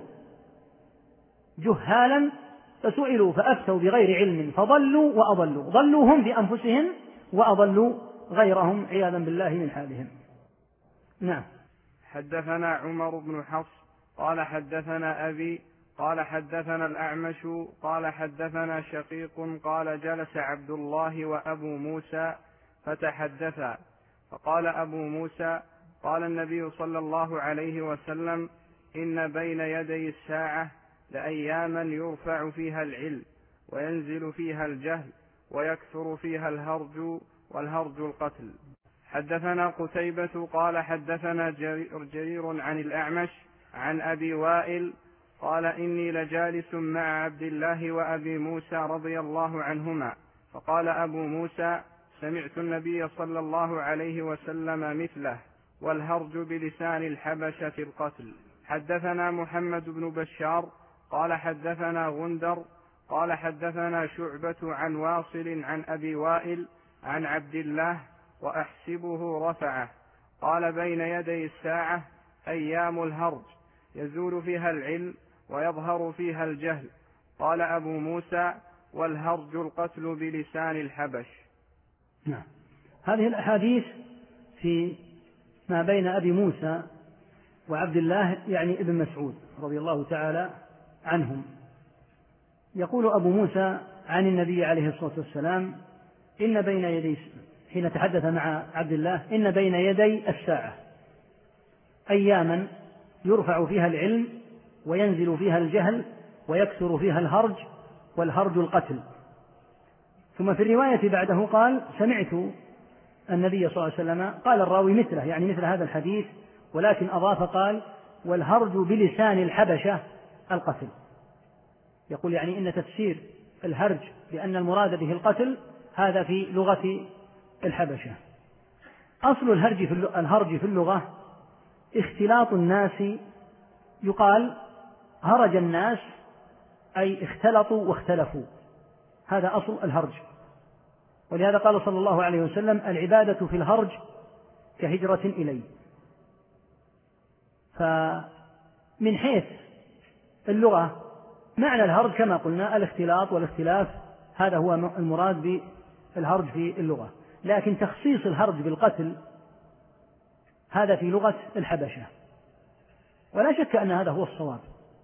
جهالا فسئلوا فأفتوا بغير علم فضلوا وأضلوا، ضلوا هم بأنفسهم وأضلوا غيرهم عياذا بالله من حالهم. نعم. حدثنا عمر بن حفص قال حدثنا أبي قال حدثنا الأعمش قال حدثنا شقيق قال جلس عبد الله وأبو موسى فتحدثا، فقال أبو موسى: قال النبي صلى الله عليه وسلم: إن بين يدي الساعة لأياما يرفع فيها العلم وينزل فيها الجهل ويكثر فيها الهرج، والهرج القتل. حدثنا قتيبة قال حدثنا جرير عن الأعمش عن أبي وائل قال: إني لجالس مع عبد الله وأبي موسى رضي الله عنهما، فقال أبو موسى: سمعت النبي صلى الله عليه وسلم مثله، والهرج بلسان الحبشة القتل. حدثنا محمد بن بشار قال حدثنا غندر قال حدثنا شعبة عن واصل عن أبي وائل عن عبد الله وأحسبه رفعه قال: بين يدي الساعة أيام الهرج يزول فيها العلم ويظهر فيها الجهل. قال أبو موسى: والهرج القتل بلسان الحبش. نعم. هذه الأحاديث في ما بين أبي موسى وعبد الله، يعني ابن مسعود رضي الله تعالى عنهم. يقول أبو موسى عن النبي عليه الصلاة والسلام: إن بين يدي، حين تحدث مع عبد الله: إن بين يدي الساعة أياما يرفع فيها العلم وينزل فيها الجهل ويكثر فيها الهرج، والهرج القتل. ثم في الرواية بعده قال: سمعت النبي صلى الله عليه وسلم، قال الراوي مثله، يعني مثل هذا الحديث، ولكن أضاف قال: والهرج بلسان الحبشة القتل. يقول يعني إن تفسير الهرج بأن المراد به القتل هذا في لغة الحبشة. أصل الهرج في اللغة اختلاط الناس، يقال هرج الناس أي اختلطوا واختلفوا، هذا أصل الهرج. ولهذا قال صلى الله عليه وسلم: العبادة في الهرج كهجرة إلي. فمن حيث اللغة معنى الهرج كما قلنا الاختلاط والاختلاف، هذا هو المراد بالهرج في اللغة، لكن تخصيص الهرج بالقتل هذا في لغة الحبشة، ولا شك أن هذا هو الصواب.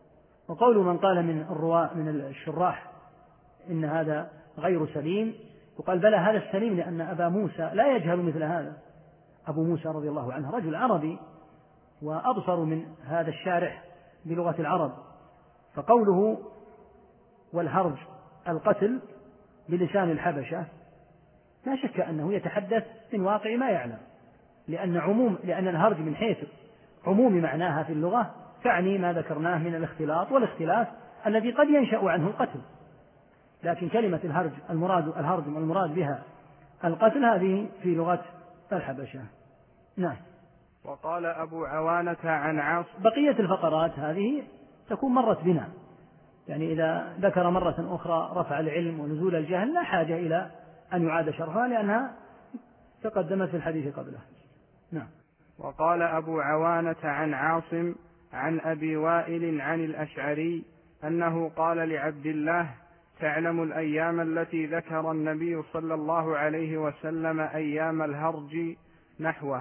وقول من قال من الشراح إن هذا غير سليم، وقال بلى هذا السليم، لأن أبا موسى لا يجهل مثل هذا. أبو موسى رضي الله عنه رجل عربي وأبصر من هذا الشارح بلغة العرب، فقوله والهرج القتل بلسان الحبشة لا شك أنه يتحدث من واقع ما يعلم، لأن الهرج من حيث عموم معناها في اللغة تعني ما ذكرناه من الاختلاط والاختلاف الذي قد ينشأ عنه القتل، لكن كلمة الهرج المراد بها القتل هذه في لغة الحبشة. نعم. وقال أبو عوانة عن عاصم. بقية الفقرات هذه تكون مرت بنا، يعني إذا ذكر مرة أخرى رفع العلم ونزول الجهل لا حاجة إلى أن يعاد شرحها لأنها تقدمت في الحديث قبله. نعم. وقال أبو عوانة عن عاصم عن أبي وائل عن الأشعري أنه قال لعبد الله: تعلم الأيام التي ذكر النبي صلى الله عليه وسلم أيام الهرج نحوه.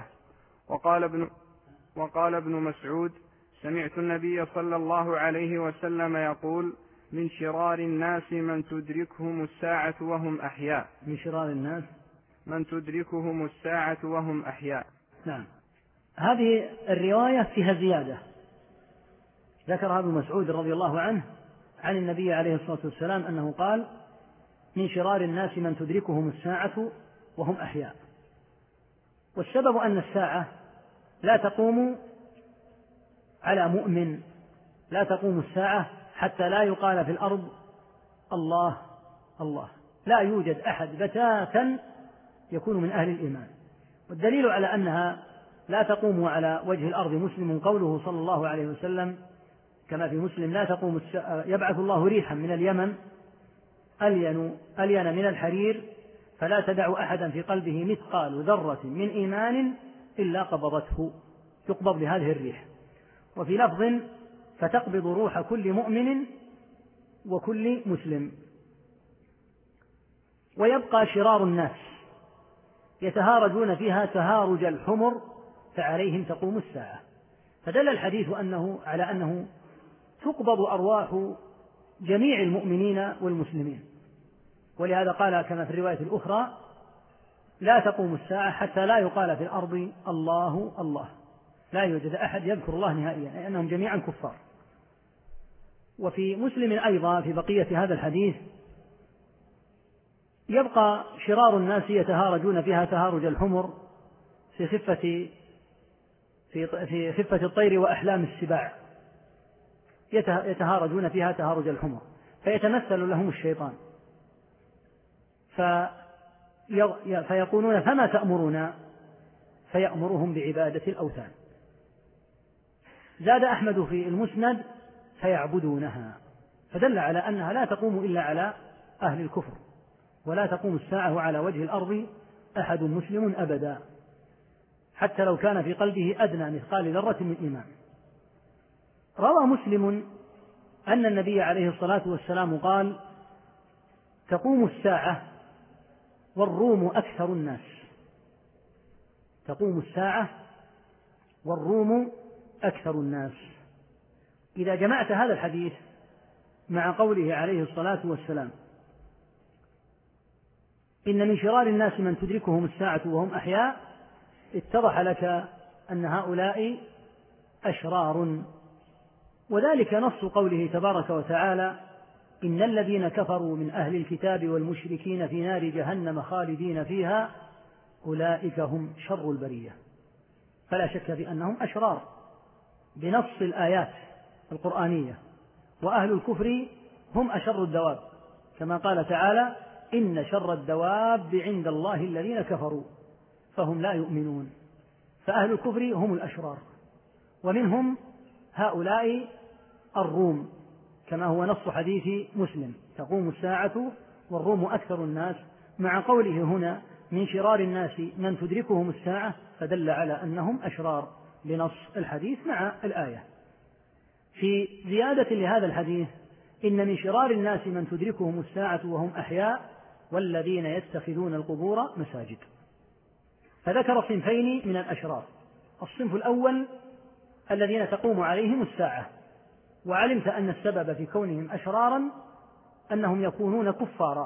وقال ابن مسعود: سمعت النبي صلى الله عليه وسلم يقول: من شرار الناس من تدركهم الساعة وهم أحياء. من شرار الناس من تدركهم الساعة وهم أحياء. نعم. هذه الرواية فيها زيادة ذكرها ابن مسعود رضي الله عنه عن النبي عليه الصلاة والسلام أنه قال: من شرار الناس من تدركهم الساعة وهم أحياء. والسبب أن الساعة لا تقوم على مؤمن، لا تقوم الساعة حتى لا يقال في الأرض الله الله، لا يوجد أحد بتاتا يكون من أهل الإيمان. والدليل على أنها لا تقوم على وجه الأرض مسلم قوله صلى الله عليه وسلم كما في مسلم: لا تقوم الساعة يبعث الله ريحا من اليمن ألين من الحرير فلا تدع أحدا في قلبه مثقال ذرة من إيمان إلا قبضته، يقبض بهذه الريح. وفي لفظ: فتقبض روح كل مؤمن وكل مسلم. ويبقى شرار الناس يتهارجون فيها تهارج الحمر فعليهم تقوم الساعة. فدل الحديث على أنه تقبض أرواح جميع المؤمنين والمسلمين، ولهذا قال كما في الرواية الأخرى: لا تقوم الساعة حتى لا يقال في الأرض الله الله، لا يوجد أحد يذكر الله نهائيا، لأنهم جميعا كفار. وفي مسلم أيضا في بقية هذا الحديث: يبقى شرار الناس يتهارجون فيها تهارج الحمر في خفة الطير وأحلام السباع، يتهارجون فيها تهارج الحمر، فيتمثل لهم الشيطان فيقولون: فما تأمرون؟ فيأمرهم بعبادة الأوثان. زاد أحمد في المسند: فيعبدونها، فدل على أنها لا تقوم إلا على أهل الكفر، ولا تقوم الساعة على وجه الأرض أحد مسلم أبدا، حتى لو كان في قلبه أدنى مثقال ذرة من إيمان. روى مسلم أن النبي عليه الصلاة والسلام قال: تقوم الساعة والروم أكثر الناس. تقوم الساعة والروم أكثر الناس. إذا جمعت هذا الحديث مع قوله عليه الصلاة والسلام: إن من شرار الناس من تدركهم الساعة وهم أحياء، اتضح لك أن هؤلاء أشرار، وذلك نص قوله تبارك وتعالى: إن الذين كفروا من أهل الكتاب والمشركين في نار جهنم خالدين فيها أولئك هم شر البرية. فلا شك في أنهم أشرار بنص الآيات القرآنية، وأهل الكفر هم أشر الدواب، كما قال تعالى: إن شر الدواب عند الله الذين كفروا فهم لا يؤمنون. فأهل الكفر هم الأشرار، ومنهم هؤلاء الروم، كما هو نص حديث مسلم: تقوم الساعة والروم أكثر الناس، مع قوله هنا: من شرار الناس من تدركهم الساعة، فدل على أنهم أشرار بنص الحديث مع الآية. في زيادة لهذا الحديث: إن من شرار الناس من تدركهم الساعة وهم أحياء والذين يتخذون القبور مساجد. فذكر صنفين من الأشرار: الصنف الأول الذين تقوم عليهم الساعة، وعلمت أن السبب في كونهم أشرارا أنهم يكونون كفارا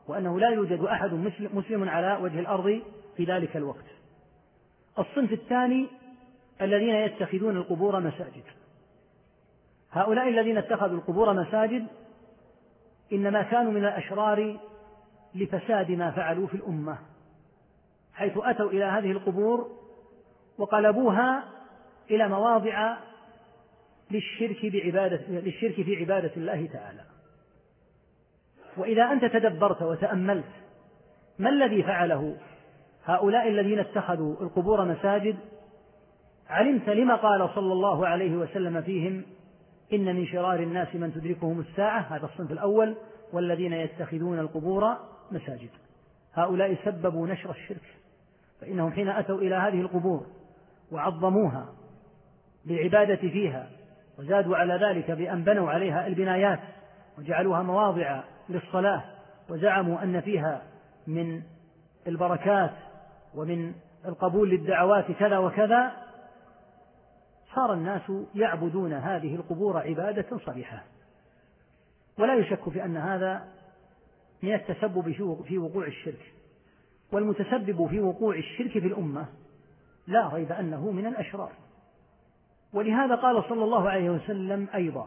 وأنه لا يوجد أحد مسلم على وجه الأرض في ذلك الوقت. الصنف الثاني الذين يتخذون القبور مساجد. هؤلاء الذين اتخذوا القبور مساجد إنما كانوا من الأشرار لفساد ما فعلوا في الأمة، حيث أتوا إلى هذه القبور وقلبوها إلى مواضع للشرك في عبادة الله تعالى. وإذا أنت تدبرت وتأملت ما الذي فعله هؤلاء الذين اتخذوا القبور مساجد، علمت لما قال صلى الله عليه وسلم فيهم: إن من شرار الناس من تدركهم الساعة. هذا الصنف الأول، والذين يتخذون القبور مساجد. هؤلاء سببوا نشر الشرك، فإنهم حين أتوا إلى هذه القبور وعظموها بالعبادة فيها، وزادوا على ذلك بأن بنوا عليها البنايات وجعلوها مواضع للصلاة، وزعموا أن فيها من البركات ومن القبول للدعوات كذا وكذا، صار الناس يعبدون هذه القبور عبادة صريحة. ولا يشك في أن هذا من التسبب في وقوع الشرك، والمتسبب في وقوع الشرك في الأمة لا ريب أنه من الأشرار. ولهذا قال صلى الله عليه وسلم أيضا: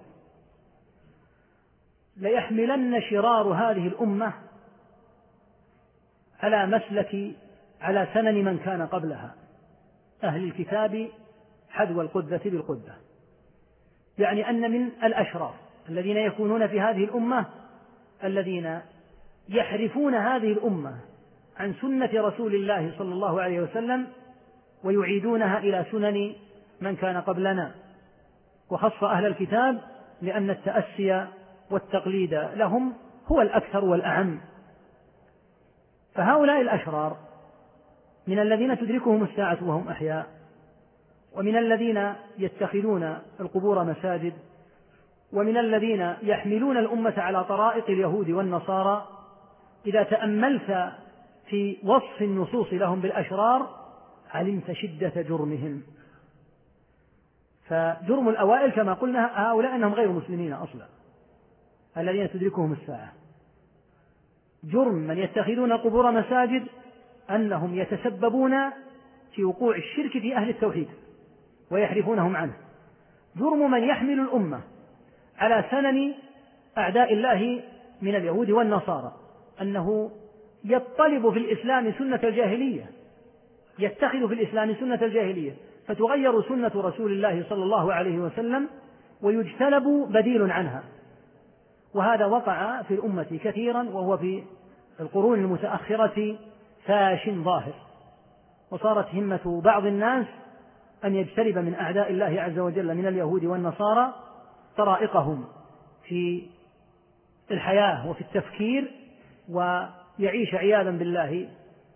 ليحملن شرار هذه الأمة على سنن من كان قبلها، أهل الكتاب حذو القذة بالقذة. يعني أن من الأشرار الذين يكونون في هذه الأمة الذين يحرفون هذه الأمة عن سنة رسول الله صلى الله عليه وسلم ويعيدونها إلى سنن من كان قبلنا. وخص أهل الكتاب لأن التأسي والتقليد لهم هو الأكثر والأعم. فهؤلاء الأشرار من الذين تدركهم الساعة وهم أحياء، ومن الذين يتخذون القبور مساجد، ومن الذين يحملون الأمة على طرائق اليهود والنصارى. إذا تأملت في وصف النصوص لهم بالأشرار علمت شدة جرمهم. فجرم الأوائل كما قلنا هؤلاء أنهم غير مسلمين أصلا، الذين تدركهم الساعة. جرم من يتخذون القبور مساجد أنهم يتسببون في وقوع الشرك في أهل التوحيد ويحرفونهم عنه. جرم من يحمل الأمة على سنن أعداء الله من اليهود والنصارى أنه يطلب في الإسلام سنة الجاهلية، يتخذ في الإسلام سنة الجاهلية فتغير سنة رسول الله صلى الله عليه وسلم ويجتلب بديل عنها. وهذا وقع في الأمة كثيرا، وهو في القرون المتأخرة فاش ظاهر. وصارت همة بعض الناس أن يجتلب من أعداء الله عز وجل من اليهود والنصارى طرائقهم في الحياة وفي التفكير، ويعيش عياذا بالله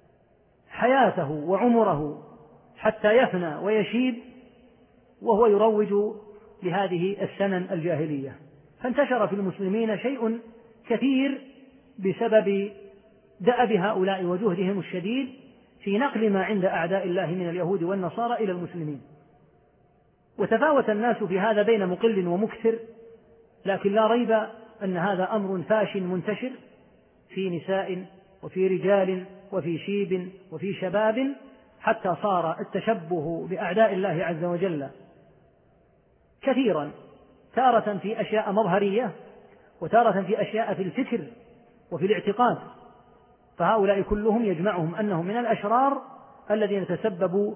حياته وعمره حتى يفنى ويشيب وهو يروج لهذه السنن الجاهلية. فانتشر في المسلمين شيء كثير بسبب دأب هؤلاء وجهدهم الشديد في نقل ما عند أعداء الله من اليهود والنصارى إلى المسلمين. وتفاوت الناس في هذا بين مقل ومكثر، لكن لا ريب أن هذا أمر فاش منتشر في نساء وفي رجال وفي شيب وفي شباب، حتى صار التشبه بأعداء الله عز وجل كثيرا، تارة في أشياء مظهرية وتارة في أشياء في الفكر وفي الاعتقاد. فهؤلاء كلهم يجمعهم أنهم من الأشرار الذين تسببوا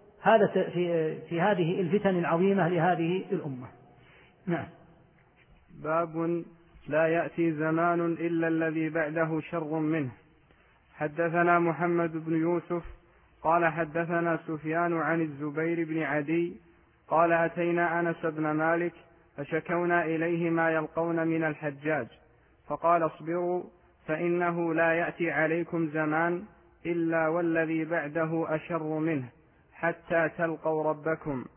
في هذه الفتن العظيمة لهذه الأمة. نعم. باب لا يأتي زمان إلا الذي بعده شر منه. حدثنا محمد بن يوسف قال حدثنا سفيان عن الزبير بن عدي قال أتينا أنس بن مالك فشكونا إليه ما يلقون من الحجاج، فقال اصبروا فإنه لا يأتي عليكم زمان إلا والذي بعده أشر منه حتى تلقوا ربكم،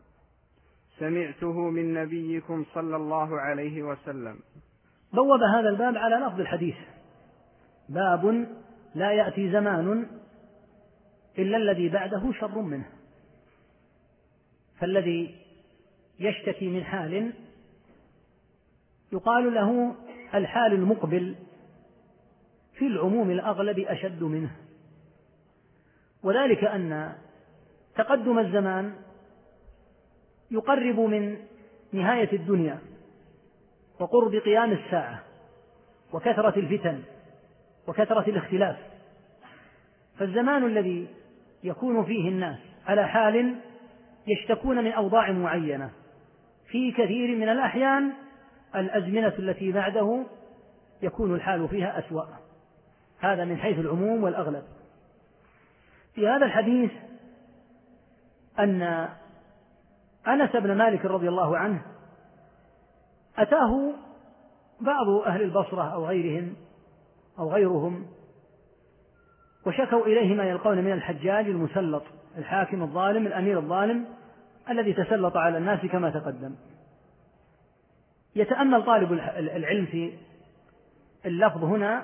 سمعته من نبيكم صلى الله عليه وسلم. بوب هذا الباب على لفظ الحديث: باب لا يأتي زمان إلا الذي بعده شر منه. فالذي يشتكي من حال يقال له الحال المقبل في العموم الأغلب أشد منه، وذلك أن تقدم الزمان يقرب من نهاية الدنيا وقرب قيام الساعة وكثرة الفتن وكثرة الاختلاف، فالزمان الذي يكون فيه الناس على حال يشتكون من أوضاع معينة في كثير من الأحيان الأزمنة التي بعده يكون الحال فيها أسوأ. هذا من حيث العموم والأغلب. في هذا الحديث أن أنس بن مالك رضي الله عنه أتاه بعض أهل البصرة أو غيرهم وشكوا إليه ما يلقون من الحجاج المسلط، الحاكم الظالم، الأمير الظالم الذي تسلط على الناس كما تقدم. يتأمل طالب العلم في اللفظ هنا،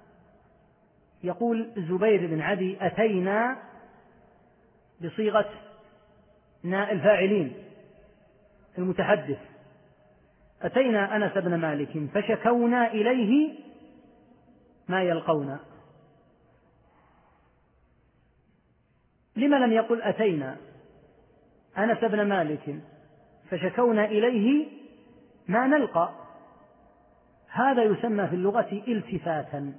يقول زبير بن عدي: أتينا بصيغة ناء الفاعلين المتحدث، أتينا أنس بن مالك فشكونا إليه ما يلقون. لما لم يقل أتينا أنس بن مالك فشكونا إليه ما نلقى؟ هذا يسمى في اللغة التفاتا.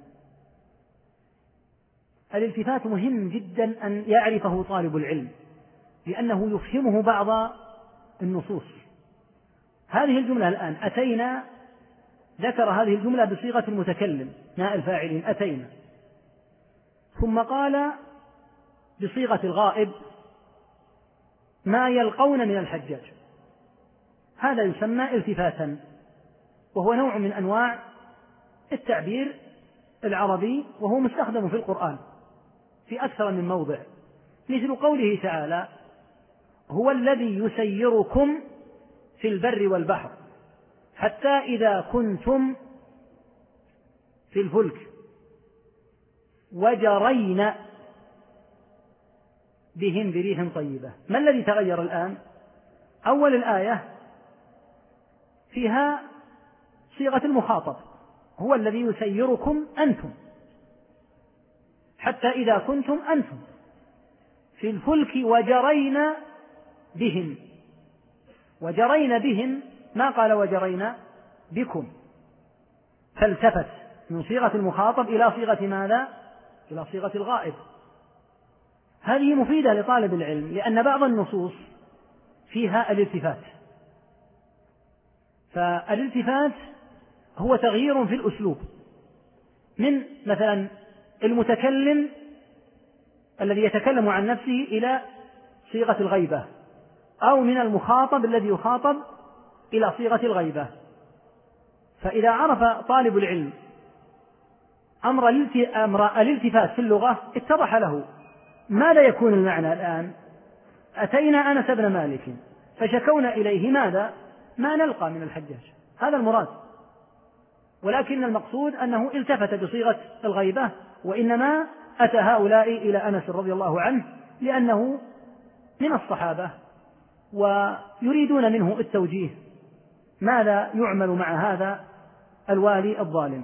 الالتفات مهم جدا أن يعرفه طالب العلم، لأنه يفهمه بعض النصوص. هذه الجملة الآن أتينا، ذكر هذه الجملة بصيغة المتكلم ناء الفاعلين أتينا، ثم قال بصيغة الغائب ما يلقون من الحجاج. هذا يسمى التفاتا، وهو نوع من أنواع التعبير العربي، وهو مستخدم في القرآن في أكثر من موضع، مثل قوله تعالى: هو الذي يسيركم في البر والبحر حتى إذا كنتم في الفلك وجرين بهم بريح طيبة. ما الذي تغير الآن؟ أول الآية فيها صيغة المخاطب، هو الذي يسيركم أنتم حتى إذا كنتم أنتم في الفلك وجرينا بهم. وجرينا بهم، ما قال وجرينا بكم، فالتفت من صيغة المخاطب إلى صيغة ماذا؟ إلى صيغة الغائب. هذه مفيدة لطالب العلم، لأن بعض النصوص فيها الالتفات، فالالتفات هو تغيير في الأسلوب من مثلا المتكلم الذي يتكلم عن نفسه إلى صيغة الغيبة، أو من المخاطب الذي يخاطب إلى صيغة الغيبة. فإذا عرف طالب العلم أمر الالتفات في اللغة اتضح له ماذا يكون المعنى الآن. أتينا أنس بن مالك فشكونا إليه ماذا؟ ما نلقى من الحجاج، هذا المراد. ولكن المقصود أنه التفت بصيغة الغيبة، وإنما أتى هؤلاء إلى أنس رضي الله عنه لأنه من الصحابة ويريدون منه التوجيه، ماذا يعمل مع هذا الوالي الظالم.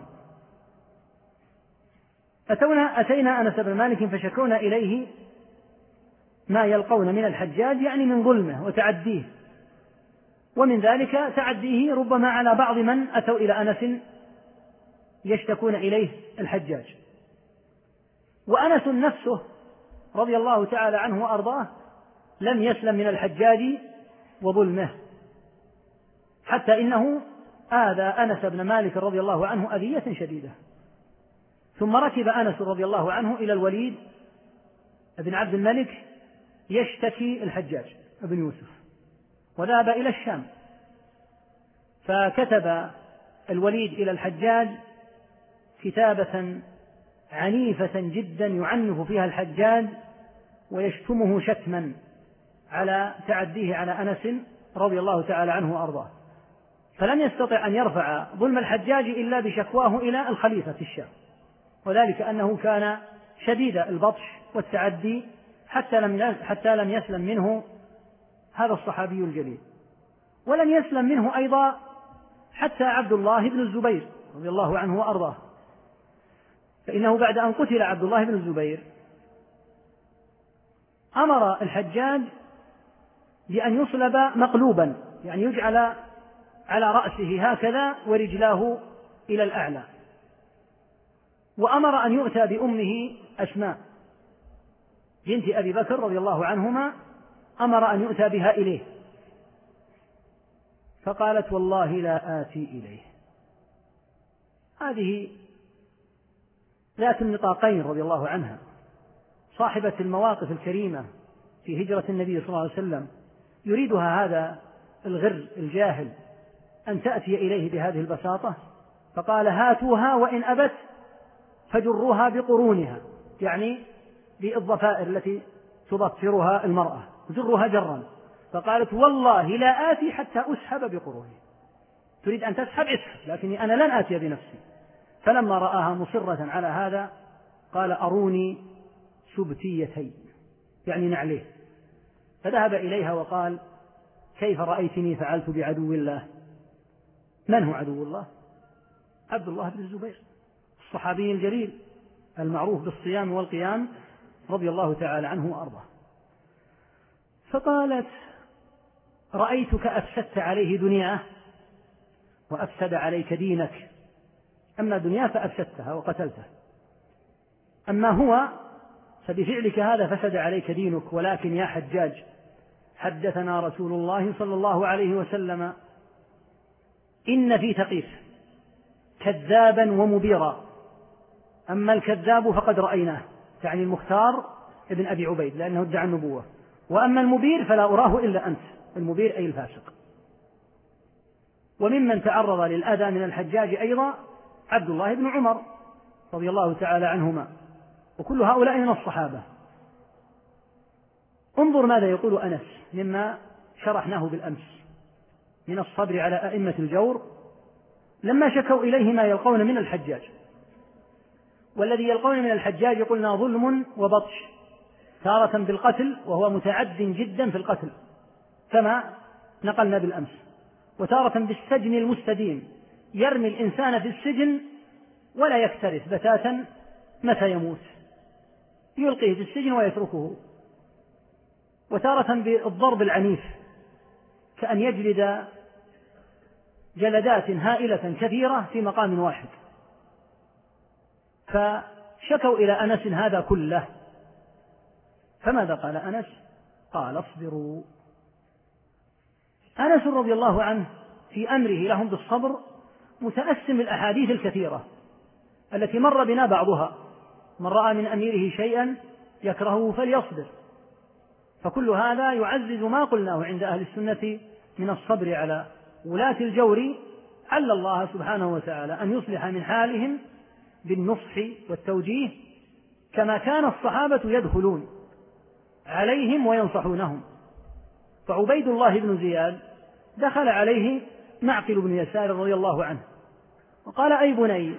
أتينا أنس بن مالك فشكونا إليه ما يلقون من الحجاج، يعني من ظلمه وتعديه، ومن ذلك تعديه ربما على بعض من أتوا إلى أنس يشتكون إليه الحجاج. وأنس نفسه رضي الله تعالى عنه وأرضاه لم يسلم من الحجاج وظلمه، حتى إنه آذى أنس بن مالك رضي الله عنه أذية شديدة. ثم ركب أنس رضي الله عنه إلى الوليد بن عبد الملك يشتكي الحجاج بن يوسف، وذهب إلى الشام، فكتب الوليد إلى الحجاج كتابة عنيفة جدا يعنف فيها الحجاج ويشتمه شتما على تعديه على أنس رضي الله تعالى عنه وأرضاه. فلم يستطع أن يرفع ظلم الحجاج إلا بشكواه إلى الخليفة في الشام، وذلك أنه كان شديد البطش والتعدي حتى لم يسلم منه هذا الصحابي الجليل. ولم يسلم منه أيضا حتى عبد الله بن الزبير رضي الله عنه وأرضاه. فإنه بعد أن قتل عبد الله بن الزبير أمر الحجاج بأن يصلب مقلوبا، يعني يجعل على رأسه هكذا ورجلاه إلى الأعلى، وأمر أن يؤتى بأمه أسماء بنت أبي بكر رضي الله عنهما، أمر أن يؤتى بها إليه، فقالت والله لا آتي إليه. هذه ذات النطاقين رضي الله عنها، صاحبة المواقف الكريمة في هجرة النبي صلى الله عليه وسلم، يريدها هذا الغر الجاهل أن تأتي إليه بهذه البساطة، فقال هاتوها وإن أبت فجروها بقرونها، يعني بالضفائر التي تضفرها المرأة، جرها جرا. فقالت والله لا آتي حتى أسحب بقروني، تريد أن تسحب اسحب، لكني أنا لن آتي بنفسي. فلما رآها مصرة على هذا قال أروني سبتيتين، يعني نعليه، فذهب إليها وقال كيف رأيتني فعلت بعدو الله؟ من هو عدو الله؟ عبد الله بن الزبير الصحابي الجليل المعروف بالصيام والقيام رضي الله تعالى عنه وأرضاه. فقالت رأيتك أفسدت عليه دنياه وأفسد عليك دينك، أما دنياه فأفسدتها وقتلته، أما هو فبفعلك هذا فسد عليك دينك. ولكن يا حجاج حدثنا رسول الله صلى الله عليه وسلم إن في ثقيف كذابا ومبيرا، أما الكذاب فقد رأيناه، يعني المختار ابن أبي عبيد لأنه ادعى النبوة، وأما المبير فلا أراه إلا أنت، المبير أي الفاسق. وممن تعرض للأذى من الحجاج أيضا عبد الله بن عمر رضي الله تعالى عنهما، وكل هؤلاء من الصحابة. انظر ماذا يقول أنس مما شرحناه بالأمس من الصبر على أئمة الجور لما شكوا إليه ما يلقون من الحجاج. والذي يلقون من الحجاج قلنا ظلم وبطش، تارة بالقتل وهو متعد جدا في القتل كما نقلنا بالأمس، وتارة بالسجن المستديم، يرمي الإنسان في السجن ولا يكترث بتاتا متى يموت، يلقيه في السجن ويتركه. وتارة بالضرب العنيف كأن يجلد جلدات هائلة كثيرة في مقام واحد. فشكوا إلى أنس هذا كله، فماذا قال أنس؟ قال اصبروا. أنس رضي الله عنه في أمره لهم بالصبر متأسم الأحاديث الكثيرة التي مر بنا بعضها، من رأى من أميره شيئا يكرهه فليصبر، فكل هذا يعزز ما قلناه عند أهل السنة من الصبر على ولاة الجور، عل الله سبحانه وتعالى أن يصلح من حالهم بالنصح والتوجيه، كما كان الصحابة يدخلون عليهم وينصحونهم. فعبيد الله بن زياد دخل عليه معقل بن يسار رضي الله عنه وقال أي بني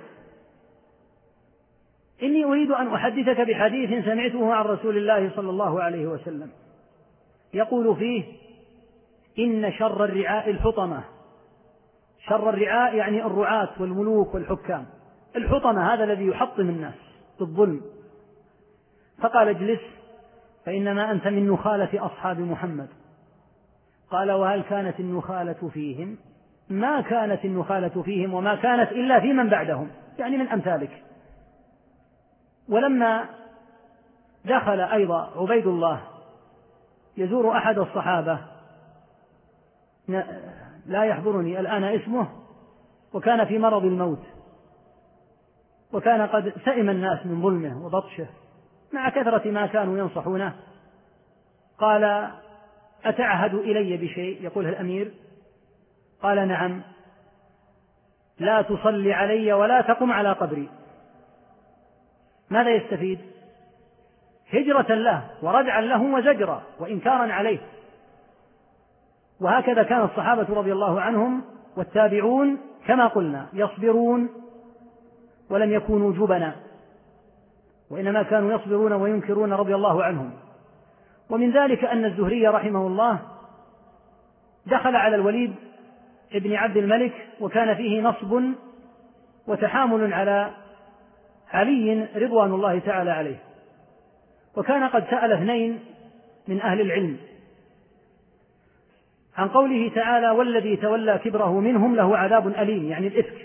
إني أريد أن أحدثك بحديث سمعته عن رسول الله صلى الله عليه وسلم يقول فيه إن شر الرعاء الحطمة. شر الرعاء يعني الرعاة والملوك والحكام، الحطمة هذا الذي يحطم الناس بالظلم. فقال اجلس فإنما أنت من نخالة أصحاب محمد. قال وهل كانت النخالة فيهم؟ ما كانت النخالة فيهم وما كانت إلا في من بعدهم، يعني من أمثالك. ولما دخل أيضا عبيد الله يزور أحد الصحابة لا يحضرني الآن اسمه، وكان في مرض الموت، وكان قد سئم الناس من ظلمه وبطشه مع كثرة ما كانوا ينصحونه. قال أتعهد إلي بشيء؟ يقول الأمير. قال نعم، لا تصلي علي ولا تقم على قبري. ماذا يستفيد؟ هجرة له وردعا له وزجرا وإنكارا عليه. وهكذا كان الصحابة رضي الله عنهم والتابعون كما قلنا يصبرون ولم يكونوا جبنا، وإنما كانوا يصبرون وينكرون رضي الله عنهم. ومن ذلك أن الزهري رحمه الله دخل على الوليد ابن عبد الملك وكان فيه نصب وتحامل على علي رضوان الله تعالى عليه، وكان قد سأل اثنين من أهل العلم عن قوله تعالى: والذي تولى كبره منهم له عذاب أليم، يعني الإفك.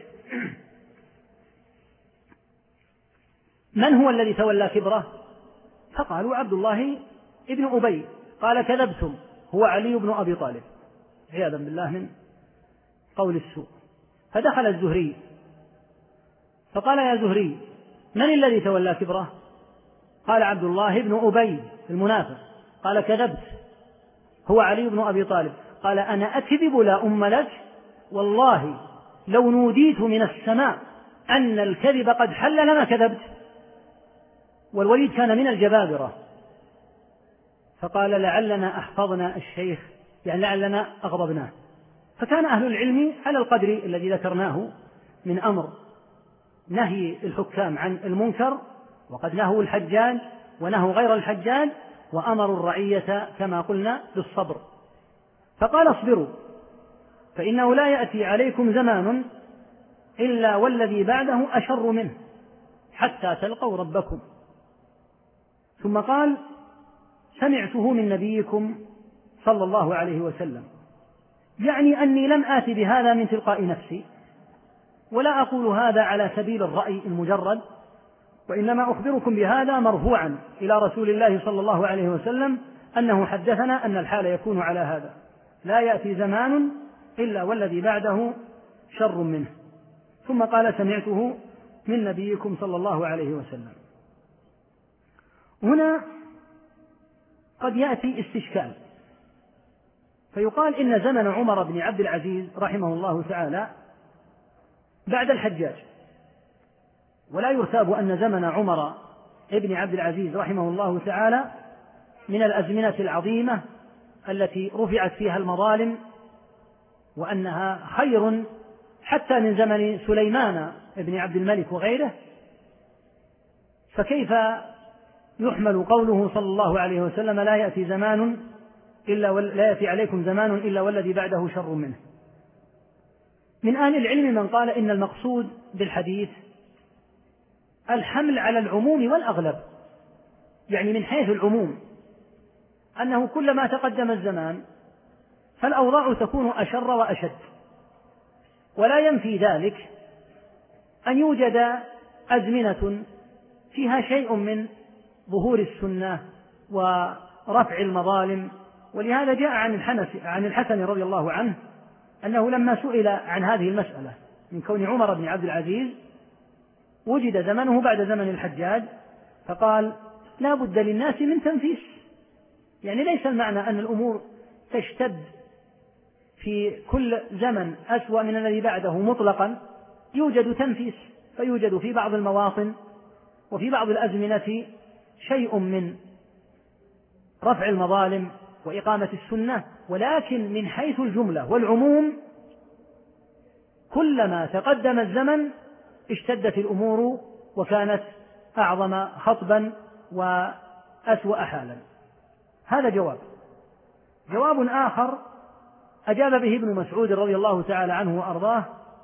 من هو الذي تولى كبره؟ فقالوا: عبد الله ابن أبي. قال: كذبتم، هو علي بن أبي طالب، عياذا بالله من قول السوء. فدخل الزهري فقال: يا زهري، من الذي تولى كبره؟ قال: عبد الله بن أبي المنافق. قال: كذبت، هو علي بن أبي طالب. قال: أنا أكذب لا أم لك، والله لو نوديت من السماء أن الكذب قد حل لما كذبت. والوليد كان من الجبابرة، فقال: لعلنا أحفظنا الشيخ، يعني لعلنا أغضبناه. فكان أهل العلم على القدر الذي ذكرناه من أمر نهي الحكام عن المنكر، وقد نهوا الحجاج ونهوا غير الحجاج، وأمروا الرعية كما قلنا بالصبر. فقال: اصبروا، فإنه لا يأتي عليكم زمان إلا والذي بعده أشر منه حتى تلقوا ربكم. ثم قال: سمعته من نبيكم صلى الله عليه وسلم، يعني أني لم آت بهذا من تلقاء نفسي، ولا أقول هذا على سبيل الرأي المجرد، وإنما أخبركم بهذا مرفوعا إلى رسول الله صلى الله عليه وسلم أنه حدثنا أن الحال يكون على هذا: لا يأتي زمان إلا والذي بعده شر منه. ثم قال: سمعته من نبيكم صلى الله عليه وسلم. هنا قد يأتي استشكال، فيقال إن زمن عمر بن عبد العزيز رحمه الله تعالى بعد الحجاج، ولا يرتاب أن زمن عمر بن عبد العزيز رحمه الله تعالى من الأزمنة العظيمة التي رفعت فيها المظالم، وأنها خير حتى من زمن سليمان بن عبد الملك وغيره. فكيف يحمل قوله صلى الله عليه وسلم: لا يأتي عليكم زمان إلا والذي بعده شر منه؟ من أهل العلم من قال إن المقصود بالحديث الحمل على العموم والأغلب، يعني من حيث العموم أنه كلما تقدم الزمان فالأوضاع تكون أشر وأشد، ولا ينفي ذلك أن يوجد أزمنة فيها شيء من ظهور السنة ورفع المظالم. ولهذا جاء عن الحسن رضي الله عنه أنه لما سئل عن هذه المسألة من كون عمر بن عبد العزيز وجد زمنه بعد زمن الحجاج، فقال: لا بد للناس من تنفيس، يعني ليس المعنى أن الأمور تشتد في كل زمن أسوأ من الذي بعده مطلقا، يوجد تنفيس، فيوجد في بعض المواطن وفي بعض الأزمنة شيء من رفع المظالم وإقامة السنة، ولكن من حيث الجملة والعموم كلما تقدم الزمن اشتدت الأمور وكانت أعظم خطبا وأسوأ حالا. هذا جواب آخر أجاب به ابن مسعود رضي الله تعالى عنه وأرضاه،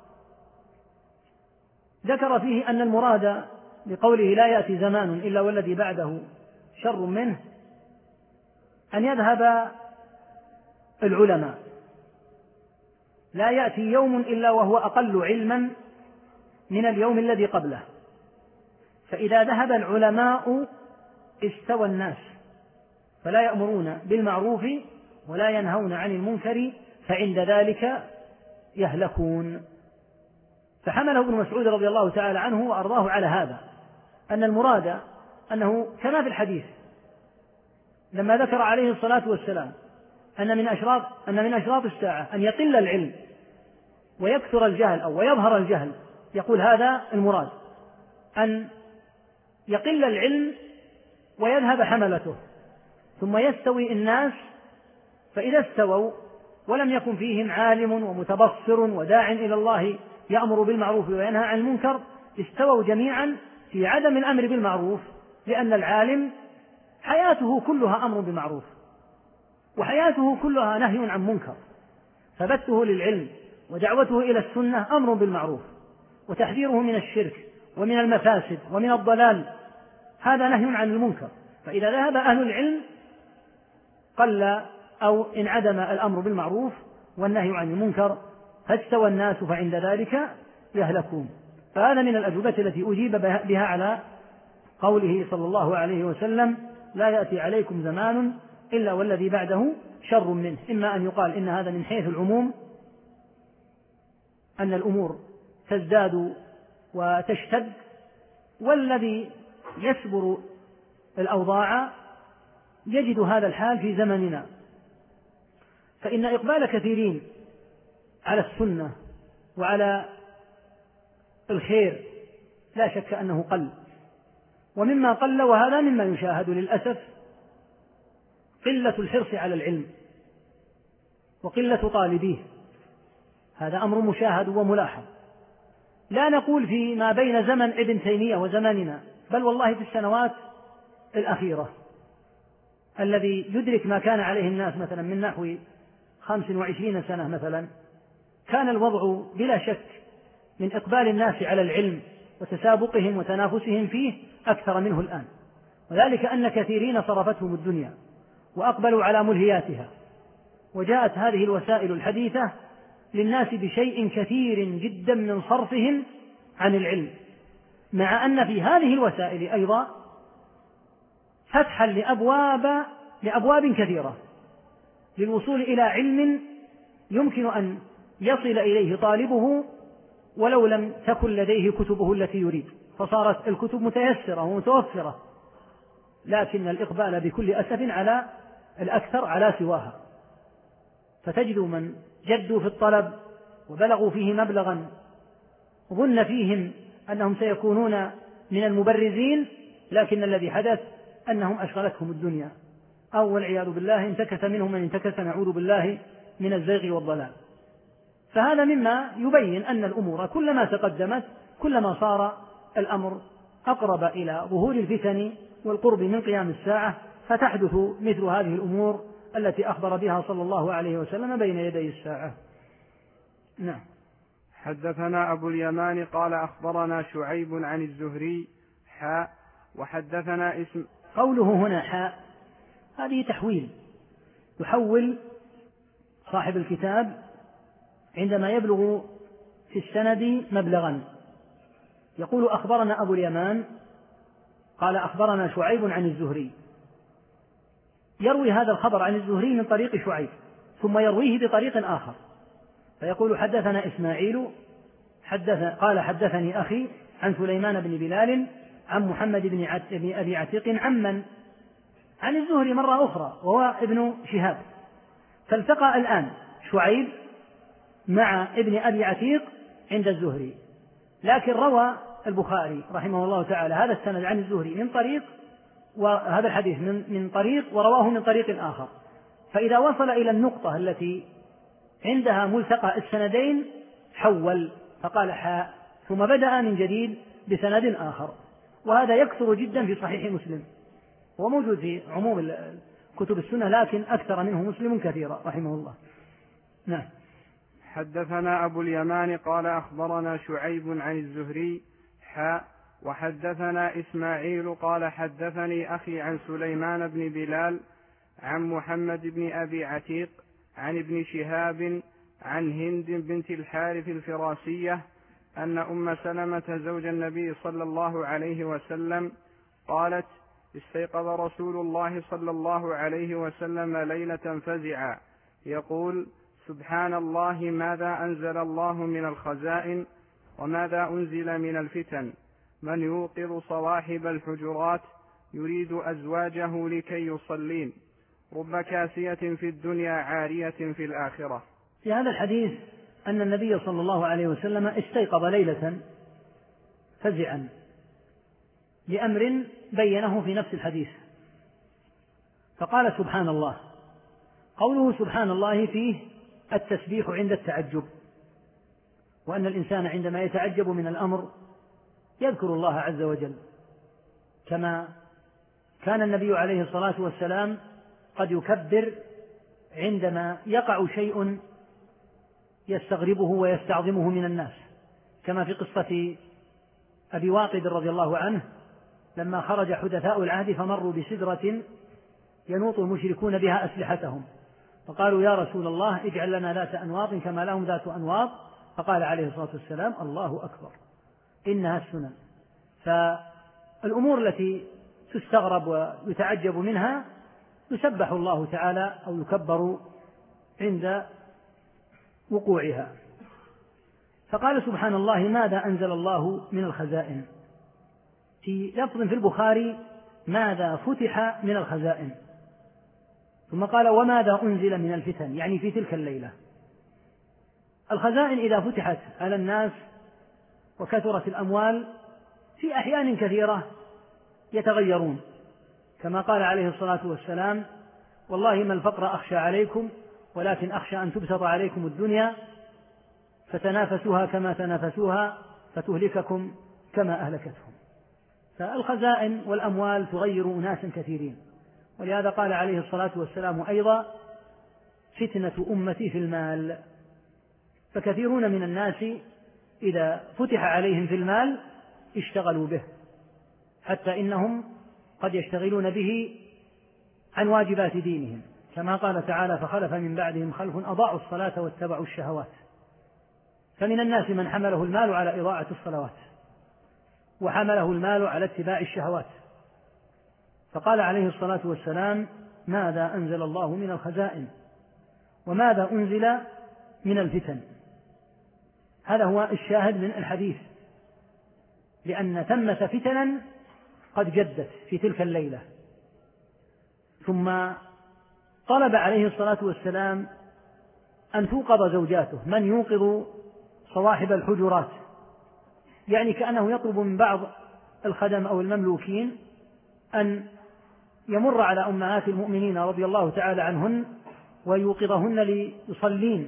ذكر فيه أن المراد بقوله لا يأتي زمان إلا والذي بعده شر منه أن يذهب العلماء، لا يأتي يوم إلا وهو أقل علما من اليوم الذي قبله، فإذا ذهب العلماء استوى الناس، فلا يأمرون بالمعروف ولا ينهون عن المنكر، فعند ذلك يهلكون. فحمله ابن مسعود رضي الله تعالى عنه وأرضاه على هذا، أن المراد أنه كما في الحديث لما ذكر عليه الصلاة والسلام أن من أشراط الساعة أن يقل العلم ويكثر الجهل أو ويظهر الجهل، يقول هذا المراد، أن يقل العلم ويذهب حملته، ثم يستوي الناس، فإذا استووا ولم يكن فيهم عالم ومتبصر وداع إلى الله يأمر بالمعروف وينهى عن المنكر، استووا جميعا في عدم الأمر بالمعروف، لأن العالم حياته كلها أمر بمعروف وحياته كلها نهي عن منكر، فبثه للعلم ودعوته إلى السنة أمر بالمعروف وتحذيره من الشرك ومن المفاسد ومن الضلال، هذا نهي عن المنكر. فإذا ذهب أهل العلم قل أو انعدم الأمر بالمعروف والنهي عن المنكر، فاستوى الناس فعند ذلك يهلكون. فهذا من الأجوبة التي أجيب بها على قوله صلى الله عليه وسلم: لا يأتي عليكم زمان إلا والذي بعده شر منه. إما أن يقال إن هذا من حيث العموم، أن الأمور تزداد وتشتد، والذي يسبر الأوضاع يجد هذا الحال في زمننا. فإن إقبال كثيرين على السنة وعلى الخير لا شك أنه قل، ومما قل وهذا مما يشاهد للأسف قلة الحرص على العلم وقلة طالبيه. هذا أمر مشاهد وملاحظ، لا نقول فيما بين زمن ابن تيمية وزماننا، بل والله في السنوات الأخيرة الذي يدرك ما كان عليه الناس مثلا من نحو 25 سنة مثلا، كان الوضع بلا شك من إقبال الناس على العلم وتسابقهم وتنافسهم فيه أكثر منه الآن، وذلك أن كثيرين صرفتهم الدنيا وأقبلوا على ملهياتها، وجاءت هذه الوسائل الحديثة للناس بشيء كثير جدا من صرفهم عن العلم، مع أن في هذه الوسائل أيضا فتحا لأبواب كثيرة للوصول إلى علم يمكن أن يصل إليه طالبه ولو لم تكن لديه كتبه التي يريد، فصارت الكتب متيسرة ومتوفرة، لكن الإقبال بكل أسف على الأكثر على سواها. فتجد من جدوا في الطلب وبلغوا فيه مبلغا ظن فيهم أنهم سيكونون من المبرزين، لكن الذي حدث أنهم أشغلتهم الدنيا، أو والعياذ بالله انتكس منهم من انتكس، نعوذ بالله من الزيغ والضلال. فهذا مما يبين أن الأمور كلما تقدمت كلما صار الأمر أقرب إلى ظهور الفتن والقرب من قيام الساعة، فتحدث مثل هذه الأمور التي أخبر بها صلى الله عليه وسلم بين يدي الساعة. نعم. حدثنا أبو اليمان قال أخبرنا شعيب عن الزهري وحدثنا اسم. قوله هنا هذه تحويل، يحول صاحب الكتاب عندما يبلغ في السند مبلغا، يقول أخبرنا أبو اليمان قال أخبرنا شعيب عن الزهري، يروي هذا الخبر عن الزهري من طريق شعيب ثم يرويه بطريق آخر، فيقول حدثنا إسماعيل قال حدثني أخي عن سليمان بن بلال عن محمد بن أبي عتيق عن الزهري مرة أخرى وهو ابن شهاب. فالتقى الآن شعيب مع ابن أبي عتيق عند الزهري، لكن روى البخاري رحمه الله تعالى هذا السند عن الزهري من طريق، وهذا الحديث من طريق، ورواه من طريق آخر. فإذا وصل إلى النقطة التي عندها ملتقى السندين حول فقال ثم بدأ من جديد بسند آخر، وهذا يكثر جدا في صحيح مسلم، وموجود في عموم كتب السنة، لكن أكثر منه مسلم كثيرا رحمه الله. نعم. حدثنا أبو اليمان قال أخبرنا شعيب عن الزهري وحدثنا إسماعيل قال حدثني أخي عن سليمان بن بلال عن محمد بن أبي عتيق عن ابن شهاب عن هند بنت الحارث الفراسية أن أم سلمة زوج النبي صلى الله عليه وسلم قالت: استيقظ رسول الله صلى الله عليه وسلم ليلة فزعا يقول: سبحان الله، ماذا أنزل الله من الخزائن وماذا أنزل من الفتن، من يوقظ صواحب الحجرات يريد أزواجه لكي يصلين، رب كاسية في الدنيا عارية في الآخرة. في هذا الحديث أن النبي صلى الله عليه وسلم استيقظ ليلة فزعا لأمر بينه في نفس الحديث، فقال سبحان الله. قوله سبحان الله فيه التسبيح عند التعجب، وأن الإنسان عندما يتعجب من الأمر يذكر الله عز وجل، كما كان النبي عليه الصلاة والسلام قد يكبر عندما يقع شيء يستغربه ويستعظمه من الناس، كما في قصة أبي واقد رضي الله عنه لما خرج حدثاء العهد فمروا بسدرة ينوط المشركون بها أسلحتهم، فقالوا يا رسول الله اجعل لنا ذات أنواط كما لهم ذات أنواط، فقال عليه الصلاة والسلام الله أكبر إنها السنن. فالأمور التي تستغرب ويتعجب منها يسبح الله تعالى أو يكبر عند وقوعها. فقال سبحان الله ماذا أنزل الله من الخزائن، في لفظ في البخاري ماذا فتح من الخزائن، ثم قال وماذا أنزل من الفتن، يعني في تلك الليلة. الخزائن إذا فتحت على الناس وكثرت الأموال في أحيان كثيرة يتغيرون، كما قال عليه الصلاة والسلام والله ما الفقر أخشى عليكم ولكن أخشى أن تبسط عليكم الدنيا فتنافسوها كما تنافسوها فتهلككم كما أهلكتهم. فالخزائن والأموال تغير أناسا كثيرين، ولهذا قال عليه الصلاة والسلام أيضا فتنة أمتي في المال، فكثيرون من الناس إذا فتح عليهم في المال اشتغلوا به، حتى إنهم قد يشتغلون به عن واجبات دينهم، كما قال تعالى فخلف من بعدهم خلف أضاعوا الصلاة واتبعوا الشهوات. فمن الناس من حمله المال على إضاعة الصلوات وحمله المال على اتباع الشهوات. فقال عليه الصلاة والسلام ماذا أنزل الله من الخزائن وماذا أنزل من الفتن. هذا هو الشاهد من الحديث، لأن ثمة فتنا قد جدت في تلك الليلة. ثم طلب عليه الصلاة والسلام أن توقظ زوجاته، من يوقظ صواحب الحجرات، يعني كأنه يطلب من بعض الخدم أو المملوكين أن يمر على أمهات المؤمنين رضي الله تعالى عنهن ويوقظهن ليصلين،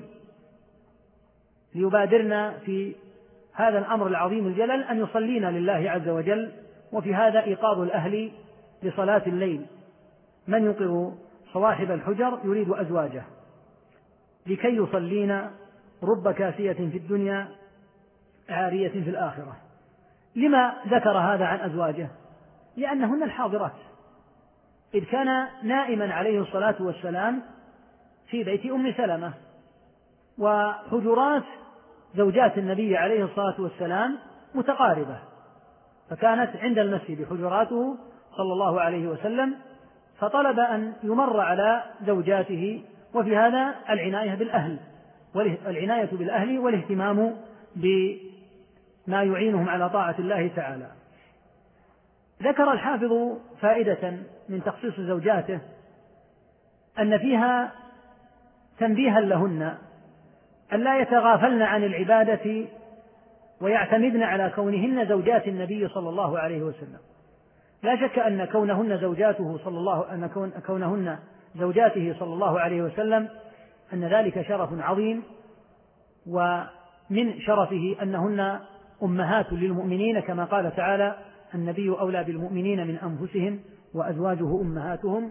ليبادرن في هذا الأمر العظيم الجلل أن يصلين لله عز وجل، وفي هذا إيقاظ الأهل لصلاة الليل. من يوقظ صواحب الحجر يريد أزواجه لكي يصلين رب كاسية في الدنيا عارية في الآخرة. لما ذكر هذا عن أزواجه؟ لأنهن الحاضرات، إذ كان نائما عليه الصلاة والسلام في بيت أم سلمة، وحجرات زوجات النبي عليه الصلاة والسلام متقاربة، فكانت عند المسجد حجراته صلى الله عليه وسلم، فطلب أن يمر على زوجاته، وفي هذا العناية بالأهل والاهتمام بما يعينهم على طاعة الله تعالى. ذكر الحافظ فائدة من تخصيص زوجاته أن فيها تنبيها لهن ألا يتغافلن عن العبادة ويعتمدن على كونهن زوجات النبي صلى الله عليه وسلم. لا شك أن كونهن زوجاته صلى الله عليه وسلم أن ذلك شرف عظيم، ومن شرفه أنهن أمهات للمؤمنين، كما قال تعالى النبي أولى بالمؤمنين من أنفسهم وأزواجه أمهاتهم.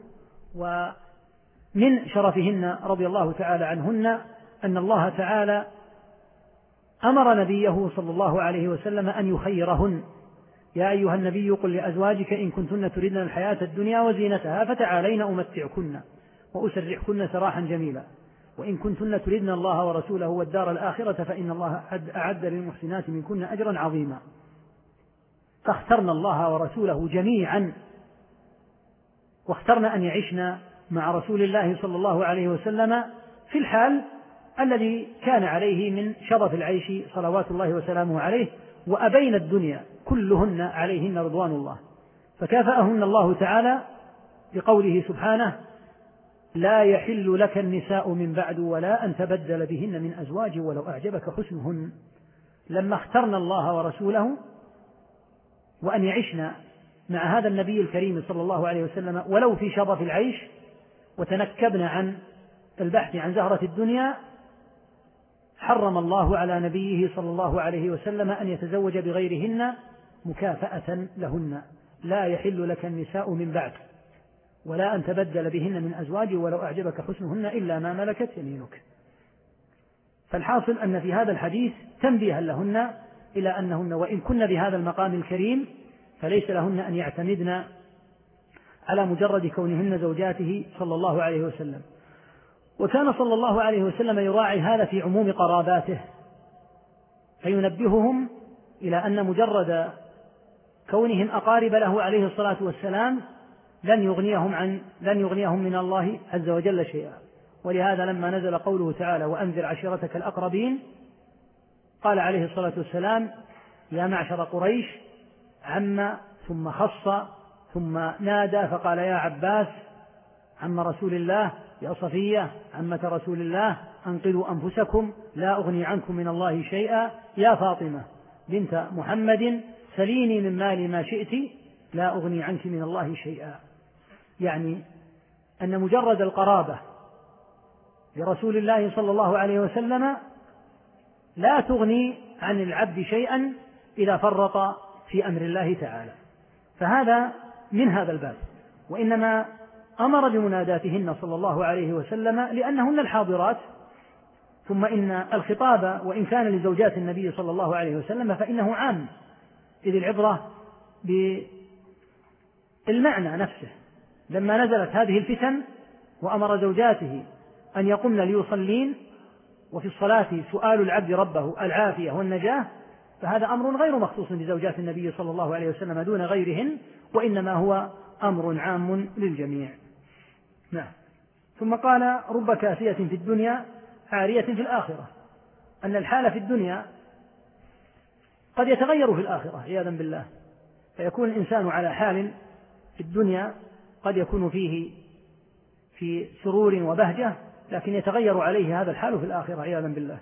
ومن شرفهن رضي الله تعالى عنهن أن الله تعالى أمر نبيه صلى الله عليه وسلم أن يخيرهن: يا أيها النبي قل لأزواجك إن كنتن تردن الحياة الدنيا وزينتها فتعالين أمتعكن وأسرحكن سراحا جميلا، وإن كنتن تردن الله ورسوله والدار الآخرة فإن الله أعد للمحسنات منكن أجرا عظيما. فاخترنا الله ورسوله جميعا، واخترنا أن يعشنا مع رسول الله صلى الله عليه وسلم في الحال الذي كان عليه من شرف العيش صلوات الله وسلامه عليه، وأبين الدنيا كلهن عليهن رضوان الله، فكافأهن الله تعالى بقوله سبحانه: لا يحل لك النساء من بعد ولا أن تبدل بهن من أزواج ولو أعجبك حسنهن. لما اخترنا الله ورسوله وأن يعشنا مع هذا النبي الكريم صلى الله عليه وسلم ولو في شرف العيش، وتنكبنا عن البحث عن زهرة الدنيا، حرم الله على نبيه صلى الله عليه وسلم أن يتزوج بغيرهن مكافأة لهن. لا يحل لك النساء من بعد ولا أن تبدل بهن من أزواج ولو أعجبك حسنهن إلا ما ملكت يمينك. فالحاصل أن في هذا الحديث تنبيها لهن إلى أنهن وإن كن بهذا المقام الكريم فليس لهن أن يعتمدن على مجرد كونهن زوجاته صلى الله عليه وسلم. وكان صلى الله عليه وسلم يراعي هذا في عموم قراباته، فينبههم إلى أن مجرد كونهم أقارب له عليه الصلاة والسلام لن يغنيهم من الله عز وجل شيئا. ولهذا لما نزل قوله تعالى وأنذر عشيرتك الأقربين قال عليه الصلاة والسلام يا معشر قريش، عم ثم خص ثم نادى فقال يا عباس عم رسول الله، يا صفية عمة رسول الله أنقذوا أنفسكم لا أغني عنكم من الله شيئا، يا فاطمة بنت محمد سليني من مالي ما شئت لا أغني عنك من الله شيئا. يعني أن مجرد القرابة لرسول الله صلى الله عليه وسلم لا تغني عن العبد شيئا إذا فرط في أمر الله تعالى، فهذا من هذا الباب. وإنما أمر بمناداتهن صلى الله عليه وسلم لأنهن الحاضرات، ثم إن الخطاب وإن كان لزوجات النبي صلى الله عليه وسلم فإنه عام، إذ العبرة بالمعنى نفسه. لما نزلت هذه الفتن وأمر زوجاته أن يقمن ليصلين، وفي الصلاة سؤال العبد ربه العافية والنجاة، فهذا أمر غير مخصوص بزوجات النبي صلى الله عليه وسلم دون غيرهن، وإنما هو أمر عام للجميع. نعم. ثم قال رب كاسية في الدنيا عارية في الآخرة، أن الحال في الدنيا قد يتغير في الآخرة عياذا بالله، فيكون الإنسان على حال في الدنيا قد يكون فيه في سرور وبهجة، لكن يتغير عليه هذا الحال في الآخرة عياذا بالله.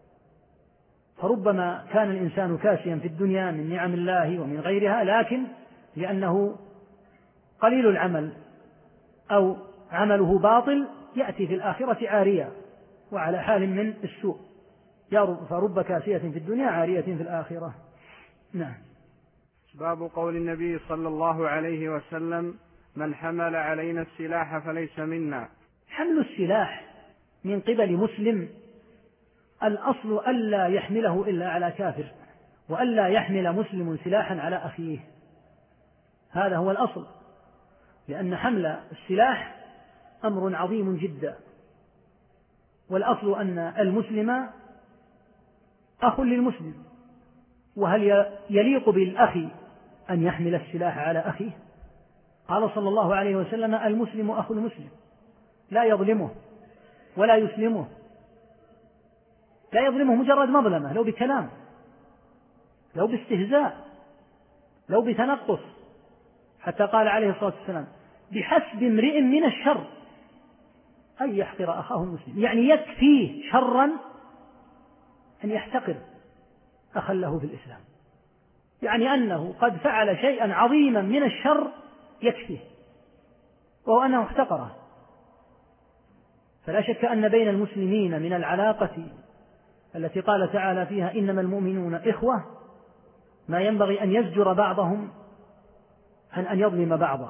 فربما كان الإنسان كاسيا في الدنيا من نعم الله ومن غيرها، لكن لأنه قليل العمل أو عمله باطل يأتي في الآخرة عارية وعلى حال من السوء، فرب كاسية في الدنيا عارية في الآخرة. نعم. باب قول النبي صلى الله عليه وسلم من حمل علينا السلاح فليس منا. حمل السلاح من قبل مسلم الأصل ألا يحمله إلا على كافر، وألا يحمل مسلم سلاحا على أخيه، هذا هو الأصل، لأن حمل السلاح أمر عظيم جدا، والأصل أن المسلم أخ للمسلم. وهل يليق بالأخ أن يحمل السلاح على أخيه؟ قال صلى الله عليه وسلم المسلم أخو المسلم، لا يظلمه ولا يسلمه، لا يظلمه مجرد مظلمة، لو بكلام، لو باستهزاء، لو بتنقص، حتى قال عليه الصلاة والسلام بحسب امرئ من الشر أن يحقر أخاه المسلم، يعني يكفيه شرا أن يحتقر أخا له في الإسلام، يعني أنه قد فعل شيئا عظيما من الشر يكفيه، وهو أنه احتقره. فلا شك أن بين المسلمين من العلاقة التي قال تعالى فيها إنما المؤمنون إخوة ما ينبغي أن يزجر بعضهم عن أن يظلم بعضا.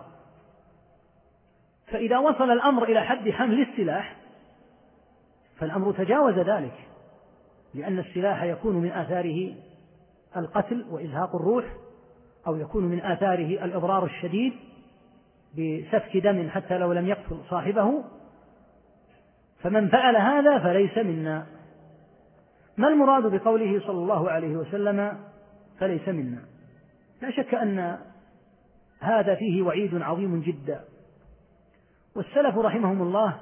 فإذا وصل الأمر إلى حد حمل السلاح فالأمر تجاوز ذلك، لأن السلاح يكون من آثاره القتل وإزهاق الروح، أو يكون من آثاره الإضرار الشديد بسفك دم حتى لو لم يقتل صاحبه، فمن فعل هذا فليس منا. ما المراد بقوله صلى الله عليه وسلم فليس منا؟ لا شك أن هذا فيه وعيد عظيم جدا، والسلف رحمهم الله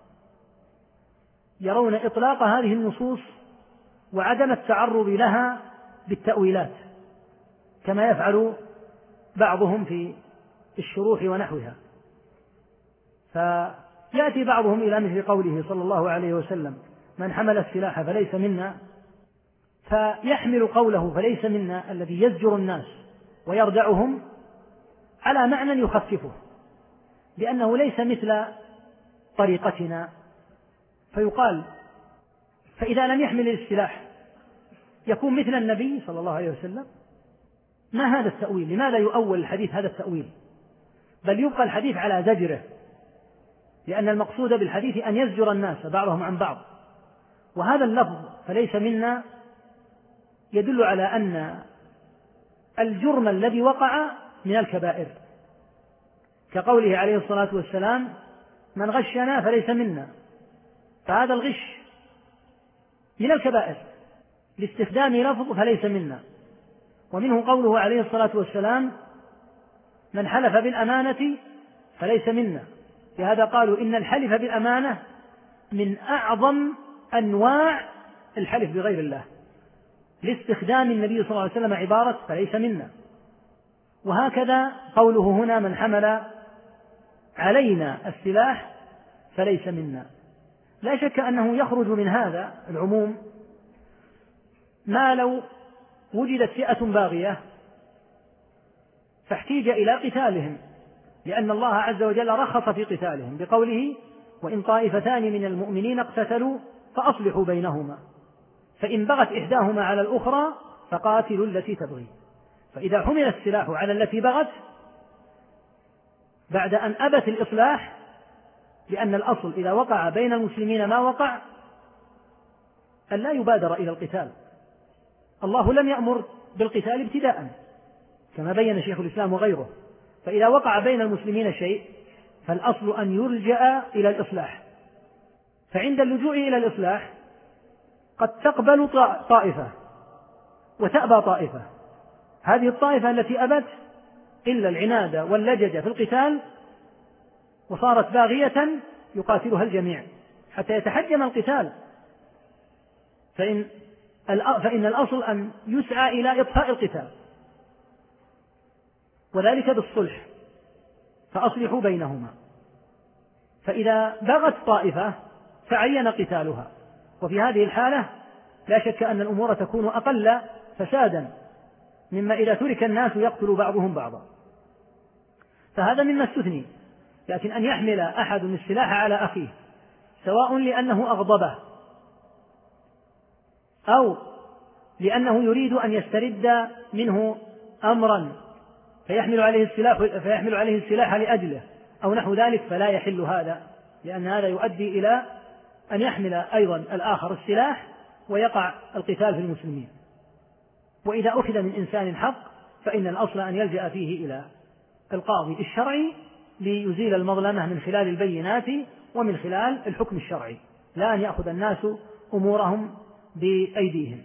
يرون إطلاق هذه النصوص وعدم التعرض لها بالتأويلات كما يفعل بعضهم في الشروح ونحوها، فيأتي بعضهم إلى مثل قوله صلى الله عليه وسلم من حمل السلاح فليس منا، فيحمل قوله فليس منا الذي يزجر الناس ويردعهم على معنى يخففه، لأنه ليس مثل طريقتنا، فيقال فإذا لم يحمل السلاح يكون مثل النبي صلى الله عليه وسلم. ما هذا التأويل؟ لماذا يؤول الحديث هذا التأويل؟ بل يبقى الحديث على زجره، لأن المقصود بالحديث أن يزجر الناس بعضهم عن بعض، وهذا اللفظ فليس منا يدل على أن الجرم الذي وقع من الكبائر، كقوله عليه الصلاة والسلام: من غشنا فليس منا. فهذا الغش من الكبائر لاستخدام لفظ فليس منا. ومنه قوله عليه الصلاة والسلام: من حلف بالأمانة فليس منا. لهذا قالوا إن الحلف بالأمانة من أعظم أنواع الحلف بغير الله، لاستخدام النبي صلى الله عليه وسلم عبارة فليس منا. وهكذا قوله هنا: من حمل علينا السلاح فليس منا. لا شك أنه يخرج من هذا العموم ما لو وجدت فئة باغية فاحتيج إلى قتالهم، لأن الله عز وجل رخص في قتالهم بقوله: وإن طائفتان من المؤمنين اقتتلوا فأصلحوا بينهما، فإن بغت إحداهما على الأخرى فقاتلوا التي تبغي. فإذا حمل السلاح على التي بغت بعد أن أبت الإصلاح، لأن الأصل إذا وقع بين المسلمين ما وقع أن لا يبادر إلى القتال. الله لم يأمر بالقتال ابتداء كما بين شيخ الإسلام وغيره، فإذا وقع بين المسلمين شيء فالأصل أن يلجأ إلى الإصلاح. فعند اللجوء إلى الإصلاح قد تقبل طائفة وتأبى طائفة، هذه الطائفة التي أبت إلا العناد واللجج في القتال وصارت باغية يقاتلها الجميع حتى يتحجم القتال، فإن الأصل أن يسعى إلى إطفاء القتال، وذلك بالصلح، فأصلحوا بينهما. فإذا بغت طائفة فعين قتالها، وفي هذه الحالة لا شك أن الأمور تكون أقل فسادا مما إذا ترك الناس يقتل بعضهم بعضا. فهذا مما استثني. لكن أن يحمل أحد السلاح على أخيه سواء لأنه أغضبه أو لأنه يريد أن يسترد منه أمرا فيحمل عليه السلاح لأجله أو نحو ذلك، فلا يحل هذا، لأن هذا يؤدي إلى أن يحمل أيضا الآخر السلاح ويقع القتال في المسلمين. وإذا أخذ من إنسان حق فإن الأصل أن يلجأ فيه إلى القاضي الشرعي ليزيل المظلمة من خلال البينات ومن خلال الحكم الشرعي، لا أن يأخذ الناس أمورهم بأيديهم.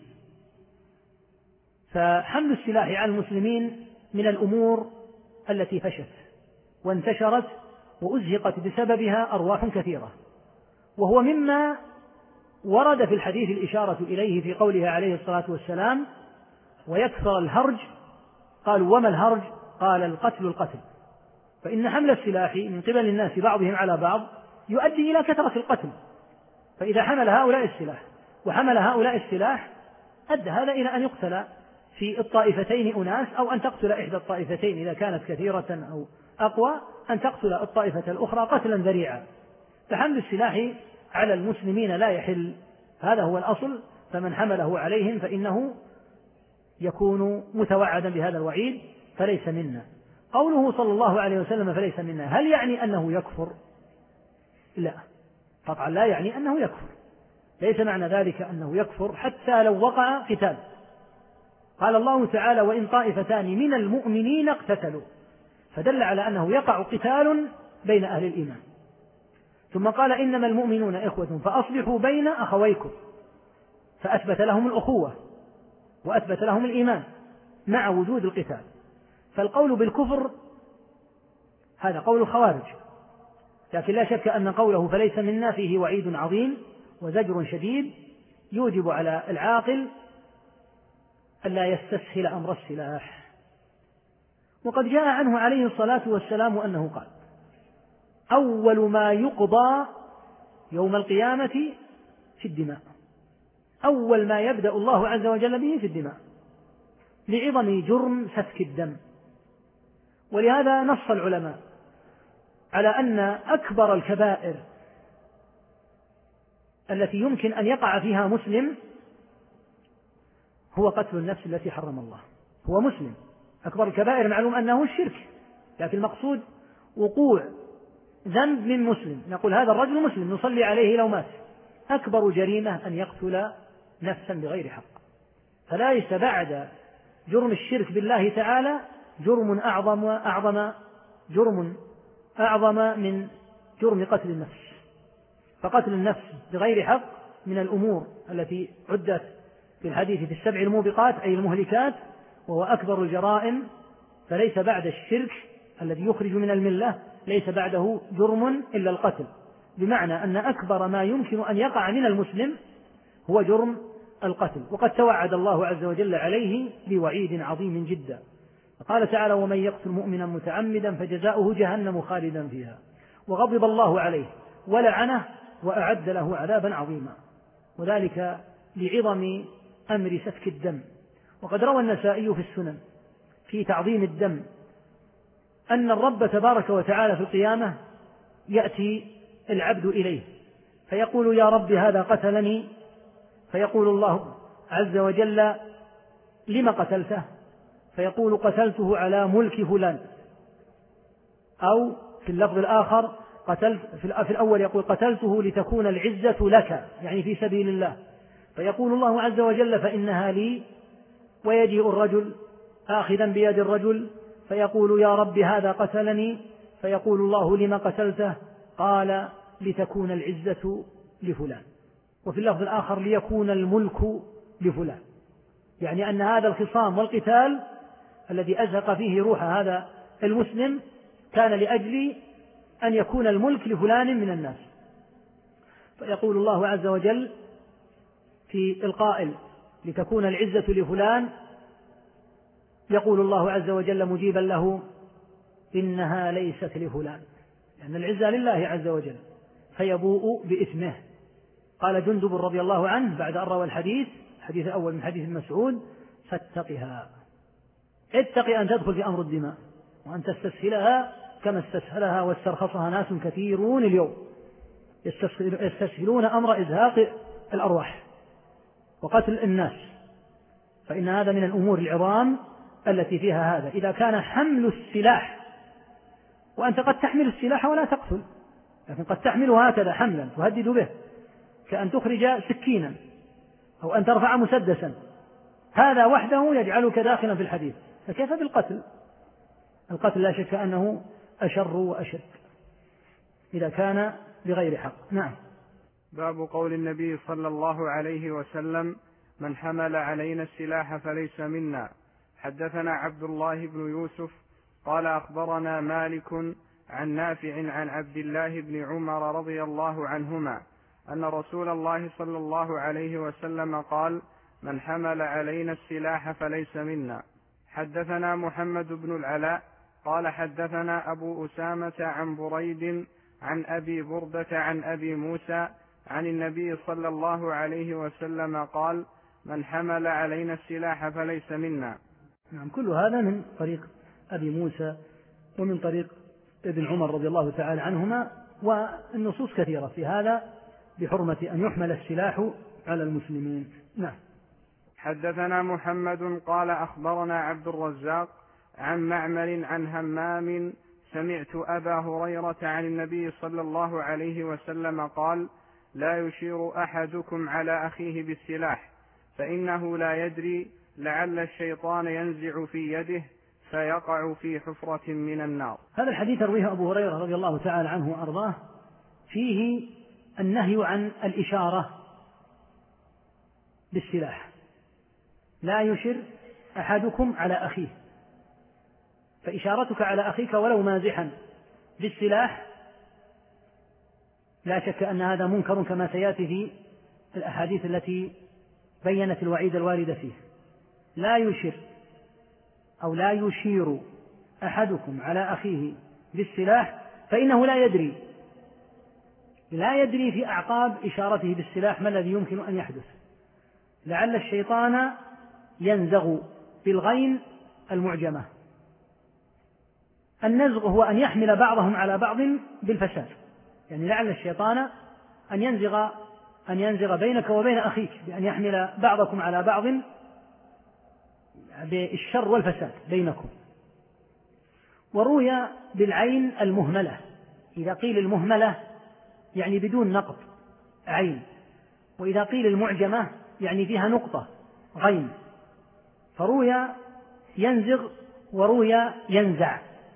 فحمل السلاح على المسلمين من الأمور التي فشت وانتشرت وأزهقت بسببها أرواح كثيرة، وهو مما ورد في الحديث الإشارة إليه في قوله عليه الصلاة والسلام: ويكثر الهرج. قالوا: وما الهرج؟ قال: القتل. فإن حمل السلاح من قبل الناس بعضهم على بعض يؤدي إلى كثرة القتل، فإذا حمل هؤلاء السلاح وحمل هؤلاء السلاح أدى هذا إلى أن يقتل في الطائفتين أناس، أو أن تقتل إحدى الطائفتين إذا كانت كثيرة أو أقوى أن تقتل الطائفة الأخرى قتلا ذريعا. فحمل السلاح على المسلمين لا يحل، هذا هو الأصل. فمن حمله عليهم فإنه يكون متوعدا بهذا الوعيد فليس منا. قوله صلى الله عليه وسلم فليس منا، هل يعني أنه يكفر؟ لا، قطعا لا يعني أنه يكفر، ليس معنى ذلك أنه يكفر حتى لو وقع قتال. قال الله تعالى: وإن طائفتان من المؤمنين اقتتلوا، فدل على أنه يقع قتال بين أهل الإيمان. ثم قال: إنما المؤمنون إخوة فأصلحوا بين أخويكم، فأثبت لهم الأخوة وأثبت لهم الإيمان مع وجود القتال. فالقول بالكفر هذا قول الخوارج، لكن لا شك أن قوله فليس منا فيه وعيد عظيم وزجر شديد يوجب على العاقل ألا يستسهل أمر السلاح. وقد جاء عنه عليه الصلاة والسلام أنه قال: أول ما يقضى يوم القيامة في الدماء، أول ما يبدأ الله عز وجل به في الدماء، لعظم جرم سفك الدم. ولهذا نص العلماء على أن أكبر الكبائر التي يمكن أن يقع فيها مسلم هو قتل النفس التي حرم الله. هو مسلم، أكبر الكبائر معلوم أنه الشرك، لكن المقصود وقوع ذنب من مسلم، نقول هذا الرجل مسلم نصلي عليه لو مات. أكبر جريمة أن يقتل نفسا بغير حق، فليس بعد جرم الشرك بالله تعالى جرم أعظم من جرم قتل النفس. فقتل النفس بغير حق من الأمور التي عدت في الحديث في 7 الموبقات أي المهلكات، وهو أكبر الجرائم، فليس بعد الشرك الذي يخرج من الملة ليس بعده جرم إلا القتل، بمعنى أن أكبر ما يمكن أن يقع من المسلم هو جرم القتل. وقد توعد الله عز وجل عليه بوعيد عظيم جدا، قال تعالى: ومن يقتل مؤمنا متعمدا فجزاؤه جهنم خالدا فيها وغضب الله عليه ولعنه وأعد له عذابا عظيما، وذلك لعظم أمر سفك الدم. وقد روى النسائي في السنن في تعظيم الدم أن الرب تبارك وتعالى في القيامة يأتي العبد إليه فيقول: يا رب هذا قتلني، فيقول الله عز وجل: لم قتلته؟ فيقول: قتلته على ملك فلان. أو في اللفظ الآخر في الأول يقول: قتلته لتكون العزة لك، يعني في سبيل الله. فيقول الله عز وجل: فإنها لي. ويجيء الرجل آخذا بيد الرجل فيقول: يا رب هذا قتلني، فيقول الله: لم قتلته؟ قال: لتكون العزة لفلان. وفي اللفظ الآخر: ليكون الملك لفلان، يعني أن هذا الخصام والقتال الذي أزهق فيه روح هذا المسلم كان لأجل أن يكون الملك لفلان من الناس. فيقول الله عز وجل في القائل: لتكون العزة لفلان، يقول الله عز وجل مجيبا له: إنها ليست لفلان، لأن العزة لله عز وجل، فيبوء بإثمه. قال جندب رضي الله عنه بعد أن روى الحديث الأول من حديث مسعود: فاتقها، اتق أن تدخل في أمر الدماء وأن تستسهلها كما استسهلها واسترخصها ناس كثيرون اليوم، يستسهلون أمر إزهاق الأرواح وقتل الناس، فإن هذا من الأمور العظام التي فيها هذا. إذا كان حمل السلاح، وأنت قد تحمل السلاح ولا تقتل، لكن قد تحمله هكذا حملا تهدد به، كأن تخرج سكينا أو أن ترفع مسدسا، هذا وحده يجعلك داخلا في الحديث، فكيف بالقتل؟ القتل لا شك أنه أشر وأشد إذا كان بغير حق. نعم. باب قول النبي صلى الله عليه وسلم: من حمل علينا السلاح فليس منا. حدثنا عبد الله بن يوسف قال أخبرنا مالك عن نافع عن عبد الله بن عمر رضي الله عنهما أن رسول الله صلى الله عليه وسلم قال: من حمل علينا السلاح فليس منا. حدثنا محمد بن العلاء قال حدثنا أبو أسامة عن بريد عن أبي بردة عن أبي موسى عن النبي صلى الله عليه وسلم قال: من حمل علينا السلاح فليس منا. نعم، كل هذا من طريق أبي موسى ومن طريق ابن عمر رضي الله تعالى عنهما، والنصوص كثيرة في هذا بحرمة أن يحمل السلاح على المسلمين. نعم. حدثنا محمد قال أخبرنا عبد الرزاق عن معمر عن همام سمعت أبا هريرة عن النبي صلى الله عليه وسلم قال: لا يشير أحدكم على أخيه بالسلاح فإنه لا يدري لعل الشيطان ينزع في يده فيقع في حفرة من النار. هذا الحديث رويه أبو هريرة رضي الله تعالى عنه وأرضاه، فيه النهي عن الإشارة بالسلاح. لا يشر أحدكم على أخيه، فإشارتك على أخيك ولو مازحا بالسلاح لا شك أن هذا منكر، كما سيأتي في الأحاديث التي بينت الوعيد الوارد فيه. لا يشر أو لا يشير أحدكم على أخيه بالسلاح فإنه لا يدري في أعقاب إشارته بالسلاح ما الذي يمكن أن يحدث، لعل الشيطان ينزغ بالغين المعجمة. النزغ هو أن يحمل بعضهم على بعض بالفساد، يعني لعل الشيطان أن ينزغ بينك وبين أخيك بأن يحمل بعضكم على بعض بالشر والفساد بينكم. وروي بالعين المهملة، إذا قيل المهملة يعني بدون نقط عين، وإذا قيل المعجمة يعني فيها نقطة غين، فروي ينزغ وروي ينزع.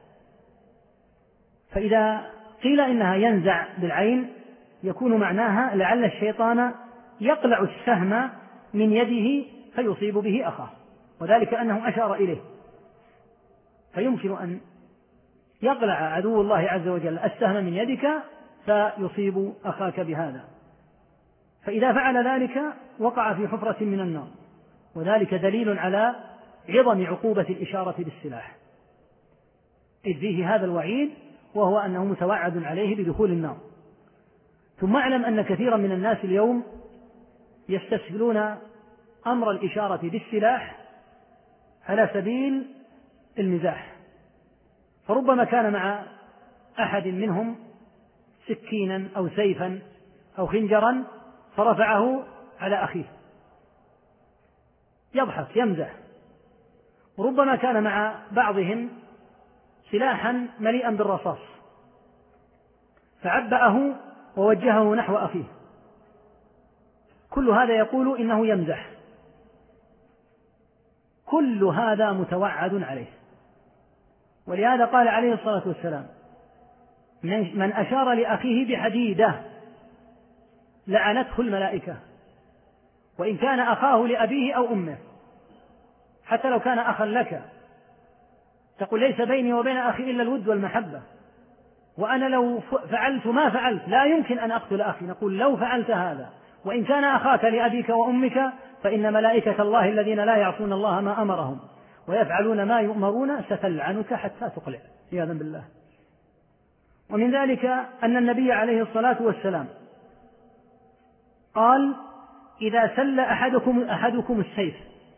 فإذا قيل إنها ينزع بالعين يكون معناها لعل الشيطان يقلع السهم من يده فيصيب به أخاه، وذلك أنه أشار إليه، فيمكن أن يقلع عدو الله عز وجل السهم من يدك فيصيب أخاك بهذا، فإذا فعل ذلك وقع في حفرة من النار، وذلك دليل على عظم عقوبة الإشارة بالسلاح، إذ فيه هذا الوعيد وهو أنه متوعد عليه بدخول النار. ثم اعلم أن كثيرا من الناس اليوم يستسهلون أمر الإشارة بالسلاح على سبيل المزاح، فربما كان مع أحد منهم سكينا أو سيفا أو خنجرا فرفعه على أخيه يضحك يمزح، وربما كان مع بعضهم سلاحا مليئا بالرصاص فعبأه ووجهه نحو أخيه، كل هذا يقول إنه يمزح، كل هذا متوعد عليه. ولهذا قال عليه الصلاة والسلام: من أشار لأخيه بحديدة لعنته الملائكة، وإن كان أخاه لأبيه أو أمه، حتى لو كان أخا لك تقول ليس بيني وبين أخي إلا الود والمحبة، وأنا لو فعلت ما فعلت لا يمكن أن أقتل أخي، نقول لو فعلت هذا وإن كان أخاك لأبيك وأمك فإن ملائكة الله الذين لا يعصون الله ما أمرهم ويفعلون ما يؤمرون ستلعنك حتى تقلع عياذا بالله. ومن ذلك أن النبي عليه الصلاة والسلام قال: إذا سل أحدكم السيف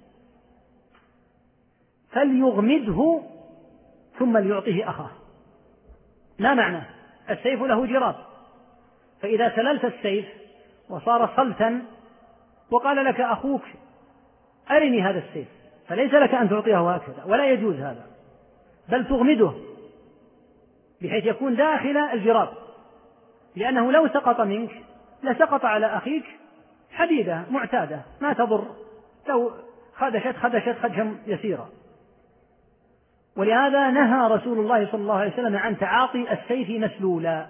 فليغمده ثم ليعطه أخاه. ما معنى؟ السيف له جراب، فإذا سللت السيف وصار صلتا وقال لك أخوك أرني هذا السيف، فليس لك أن تعطيه هكذا، ولا يجوز هذا، بل تغمده بحيث يكون داخل الجراب، لأنه لو سقط منك لسقط على أخيك حديدة معتادة ما تضر، لو خدشت خدشا يسيرا. ولهذا نهى رسول الله صلى الله عليه وسلم عن تعاطي السيف مسلولا،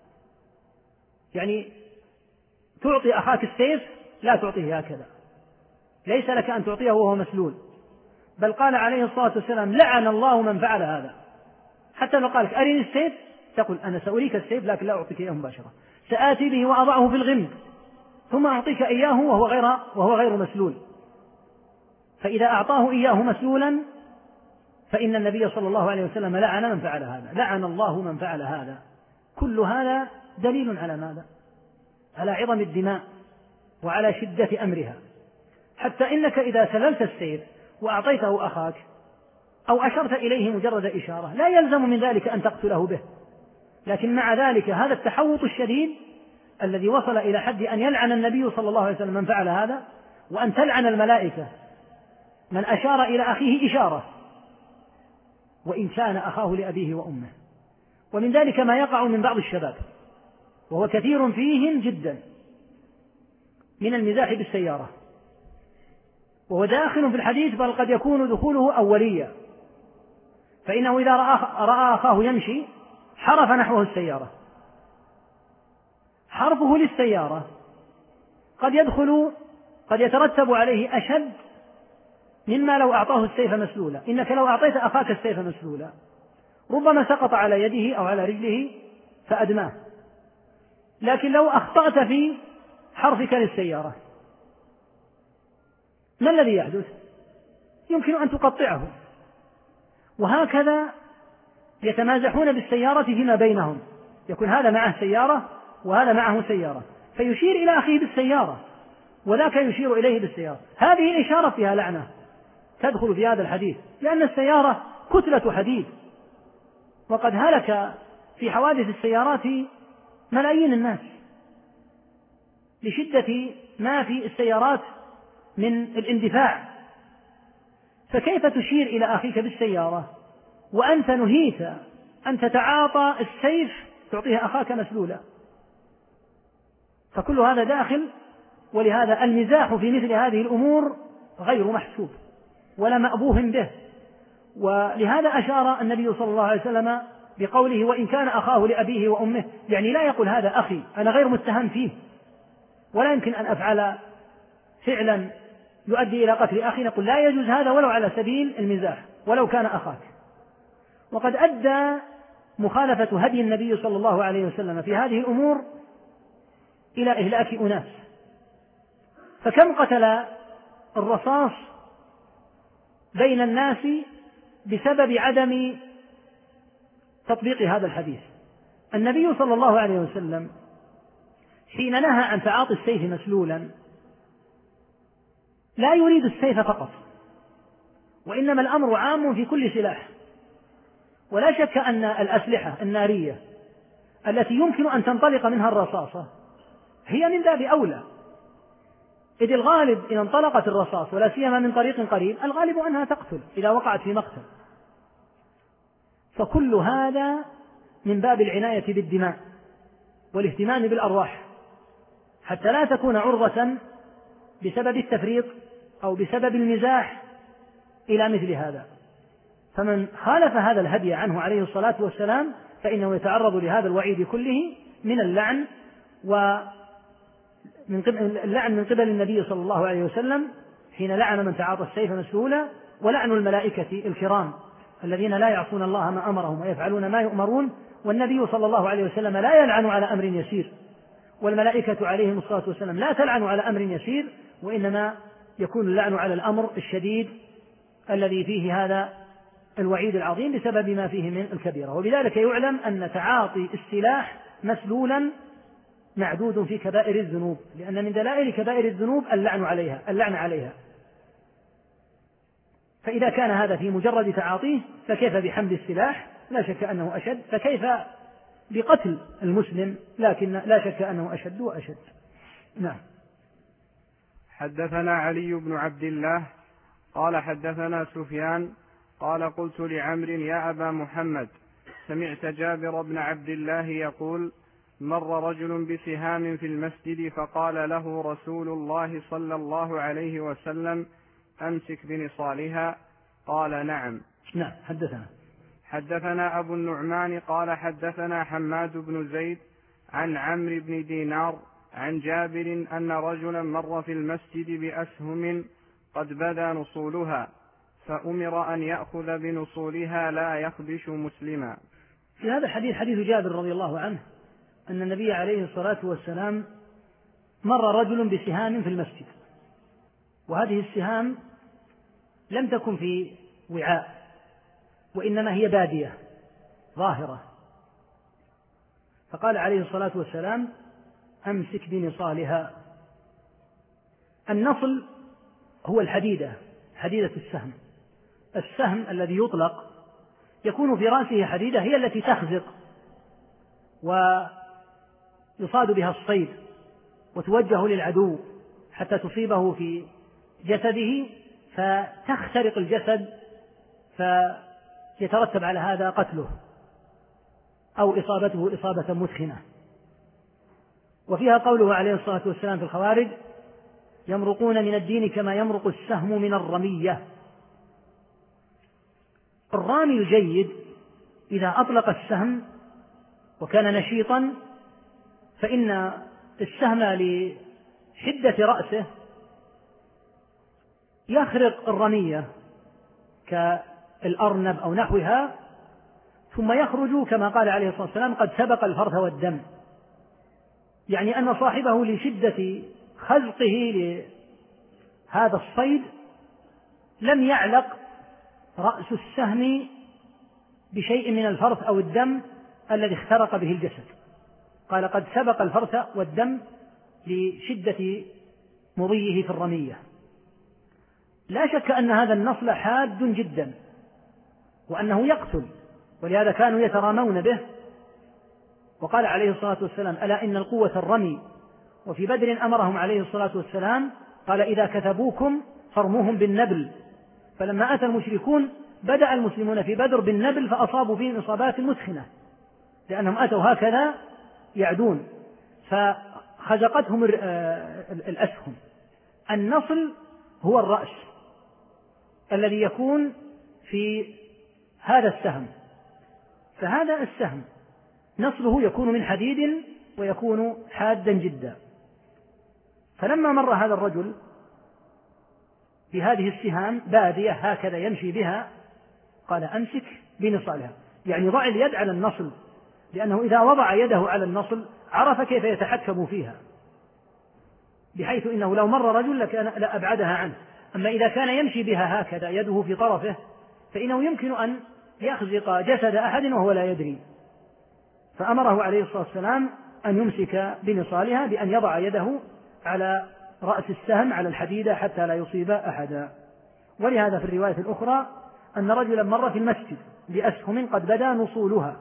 يعني تعطي أخاك السيف لا تعطيه هكذا، ليس لك أن تعطيه وهو مسلول، بل قال عليه الصلاة والسلام: لعن الله من فعل هذا. حتى لو قالك أرني السيف تقول أنا سأريك السيف لكن لا أعطيك إياه مباشرة، سآتي به وأضعه في الغمد ثم أعطيك إياه وهو غير مسلول. فإذا أعطاه إياه مسلولا فإن النبي صلى الله عليه وسلم لعن من فعل هذا، لعن الله من فعل هذا. كل هذا دليل على ماذا؟ على عظم الدماء وعلى شدة أمرها، حتى إنك إذا سللت السيف وأعطيته أخاك أو أشرت إليه مجرد إشارة لا يلزم من ذلك أن تقتله به، لكن مع ذلك هذا التحوط الشديد الذي وصل إلى حد أن يلعن النبي صلى الله عليه وسلم من فعل هذا، وأن تلعن الملائكة من أشار إلى أخيه إشارة وإن كان أخاه لأبيه وأمه. ومن ذلك ما يقع من بعض الشباب وهو كثير فيهم جدا من المزاح بالسيارة، وهو داخل في الحديث، بل قد يكون دخوله أوليا، فإنه إذا رأى أخاه يمشي حرف نحوه السيارة، حرفه للسيارة قد يترتب عليه أشد مما لو أعطاه السيف مسلولا. إنك لو أعطيت أخاك السيف مسلولا ربما سقط على يده أو على رجله فأدماه، لكن لو أخطأت في حرفك للسيارة ما الذي يحدث؟ يمكن أن تقطعه. وهكذا يتمازحون بالسيارة فيما بينهم، يكون هذا معه سيارة وهذا معه سيارة، فيشير إلى أخيه بالسيارة وذاك يشير إليه بالسيارة، هذه الإشارة فيها لعنة تدخل في هذا الحديث، لأن السيارة كتلة حديد، وقد هلك في حوادث السيارات ملايين الناس لشدة ما في السيارات من الاندفاع، فكيف تشير إلى أخيك بالسيارة وأنت نهيت أن تتعاطى السيف تعطيه أخاك مسلولا؟ فكل هذا داخل. ولهذا المزاح في مثل هذه الأمور غير محسوب، ولا مأبوه به. ولهذا أشار النبي صلى الله عليه وسلم بقوله وإن كان أخاه لأبيه وأمه، يعني لا يقول هذا أخي أنا غير متهم فيه ولا يمكن أن أفعل فعلا يؤدي إلى قتل أخي، نقول لا يجوز هذا ولو على سبيل المزاح ولو كان أخاك. وقد أدى مخالفة هدي النبي صلى الله عليه وسلم في هذه الأمور إلى إهلاك أناس، فكم قتل الرصاص بين الناس بسبب عدم تطبيق هذا الحديث. النبي صلى الله عليه وسلم حين نهى عن تعاطي السيف مسلولا لا يريد السيف فقط، وإنما الأمر عام في كل سلاح. ولا شك أن الأسلحة النارية التي يمكن أن تنطلق منها الرصاصة هي من باب أولى، إذ الغالب إذا انطلقت الرصاص ولا سيما من طريق قريب الغالب أنها تقتل إذا وقعت في مقتل. فكل هذا من باب العناية بالدماء والاهتمام بالأرواح حتى لا تكون عرضة بسبب التفريط أو بسبب المزاح إلى مثل هذا. فمن خالف هذا الهدي عنه عليه الصلاة والسلام فإنه يتعرض لهذا الوعيد كله من اللعن، من قبل النبي صلى الله عليه وسلم حين لعن من تعاطى السيف مسلولا، ولعن الملائكة الكرام الذين لا يعصون الله ما أمرهم ويفعلون ما يؤمرون. والنبي صلى الله عليه وسلم لا يلعن على أمر يسير، والملائكة عليهم الصلاة والسلام لا تلعن على أمر يسير، وإنما يكون اللعن على الأمر الشديد الذي فيه هذا الوعيد العظيم بسبب ما فيه من الكبيرة. وبذلك يعلم أن تعاطي السلاح مسلولا معدود في كبائر الذنوب، لأن من دلائل كبائر الذنوب اللعن عليها. فإذا كان هذا في مجرد تعاطيه فكيف بحمل السلاح؟ لا شك أنه أشد، فكيف بقتل المسلم؟ لكن لا شك أنه أشد وأشد. نعم. حدثنا علي بن عبد الله قال حدثنا سفيان قال قلت لعمرو يا أبا محمد سمعت جابر بن عبد الله يقول مر رجل بسهام في المسجد فقال له رسول الله صلى الله عليه وسلم أمسك بنصالها؟ قال نعم. نعم. حدثنا أبو النعمان قال حدثنا حماد بن زيد عن عمرو بن دينار عن جابر أن رجلا مر في المسجد بأسهم قد بدا نصولها فأمر أن يأخذ بنصولها لا يخدش مسلما. في هذا الحديث حديث جابر رضي الله عنه أن النبي عليه الصلاة والسلام مر رجل بسهام في المسجد، وهذه السهام لم تكن في وعاء وإنما هي بادية ظاهرة، فقال عليه الصلاة والسلام أمسك بنصالها. النصل هو حديدة السهم. السهم الذي يطلق يكون في رأسه حديدة هي التي تخزق ويصاد بها الصيد وتوجه للعدو حتى تصيبه في جسده فتخترق الجسد فيترتب على هذا قتله أو إصابته إصابة مثخنة. وفيها قوله عليه الصلاة والسلام في الخوارج يمرقون من الدين كما يمرق السهم من الرمية. الرامي الجيد إذا أطلق السهم وكان نشيطا فإن السهم لحدة رأسه يخرق الرمية كالأرنب أو نحوها، ثم يخرج كما قال عليه الصلاة والسلام قد سبق الفرث والدم، يعني أن صاحبه لشدة خزقه لهذا الصيد لم يعلق رأس السهم بشيء من الفرث أو الدم الذي اخترق به الجسد، قال قد سبق الفرث والدم لشدة مضيه في الرمية. لا شك أن هذا النصل حاد جدا وأنه يقتل، ولهذا كانوا يترامون به. وقال عليه الصلاة والسلام ألا إن القوة الرمي. وفي بدر أمرهم عليه الصلاة والسلام قال إذا كتبوكم فارموهم بالنبل، فلما أتى المشركون بدأ المسلمون في بدر بالنبل فأصابوا فيهم إصابات مثخنة لأنهم أتوا هكذا يعدون فخزقتهم الأسهم. النصل هو الرأس، الذي يكون في هذا السهم، فهذا السهم نصله يكون من حديد ويكون حادا جدا. فلما مر هذا الرجل بهذه السهام بادية هكذا يمشي بها، قال أمسك بنصالها، يعني ضع اليد على النصل، لأنه إذا وضع يده على النصل عرف كيف يتحكم فيها، بحيث إنه لو مر رجل لأبعدها عنه. أما إذا كان يمشي بها هكذا يده في طرفه فإنه يمكن أن يخزق جسد أحد وهو لا يدري، فأمره عليه الصلاة والسلام أن يمسك بنصالها بأن يضع يده على رأس السهم على الحديدة حتى لا يصيب أحدا. ولهذا في الرواية الأخرى أن رجلا مر في المسجد بأسهم قد بدا نصولها،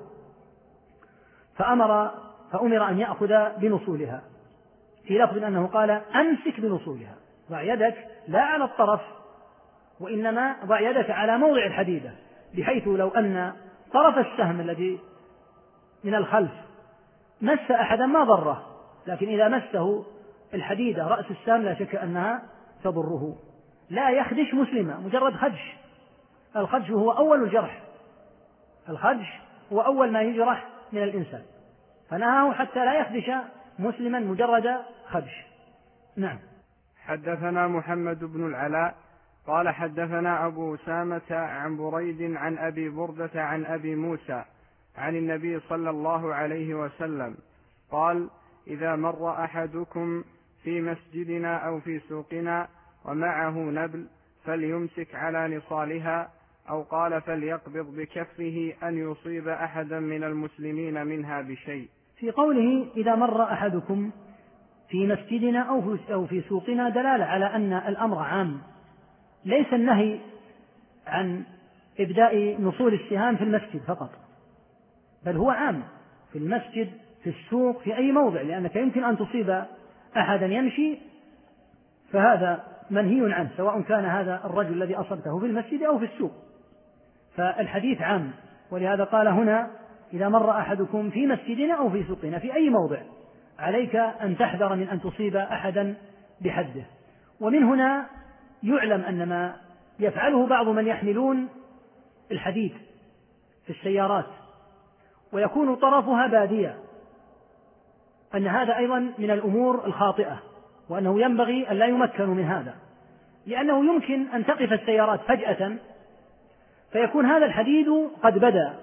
فأمر أن يأخذ بنصولها، في لفظ أنه قال أمسك بنصولها، ضع يدك لا على الطرف، وإنما ضع يدك على موضع الحديدة، بحيث لو أن طرف السهم الذي من الخلف مس أحدا ما ضره، لكن إذا مسه الحديدة رأس السهم لا شك أنها تضره. لا يخدش مسلما، مجرد خدش، الخدش هو أول الجرح، الخدش هو أول ما يجرح من الإنسان، فنهاه حتى لا يخدش مسلما مجرد خدش. نعم. حدثنا محمد بن العلاء قال حدثنا أبو أسامة عن بريد عن أبي بردة عن أبي موسى عن النبي صلى الله عليه وسلم قال: إذا مر أحدكم في مسجدنا أو في سوقنا ومعه نبل فليمسك على نصالها، أو قال فليقبض بكفه أن يصيب أحدا من المسلمين منها بشيء. في قوله إذا مر أحدكم في مسجدنا أو في سوقنا دلالة على أن الأمر عام، ليس النهي عن إبداء نصول السهام في المسجد فقط، بل هو عام في المسجد، في السوق، في أي موضع، لأنك يمكن أن تصيب أحدا يمشي، فهذا منهي عنه، سواء كان هذا الرجل الذي أصبته في المسجد أو في السوق، فالحديث عام. ولهذا قال هنا: إذا مر أحدكم في مسجدنا أو في سوقنا، في أي موضع عليك أن تحذر من أن تصيب أحدا بحده. ومن هنا يعلم أن ما يفعله بعض من يحملون الحديد في السيارات ويكون طرفها بادية، أن هذا أيضا من الأمور الخاطئة، وأنه ينبغي أن لا يمكنوا من هذا، لأنه يمكن أن تقف السيارات فجأة فيكون هذا الحديد قد بدا،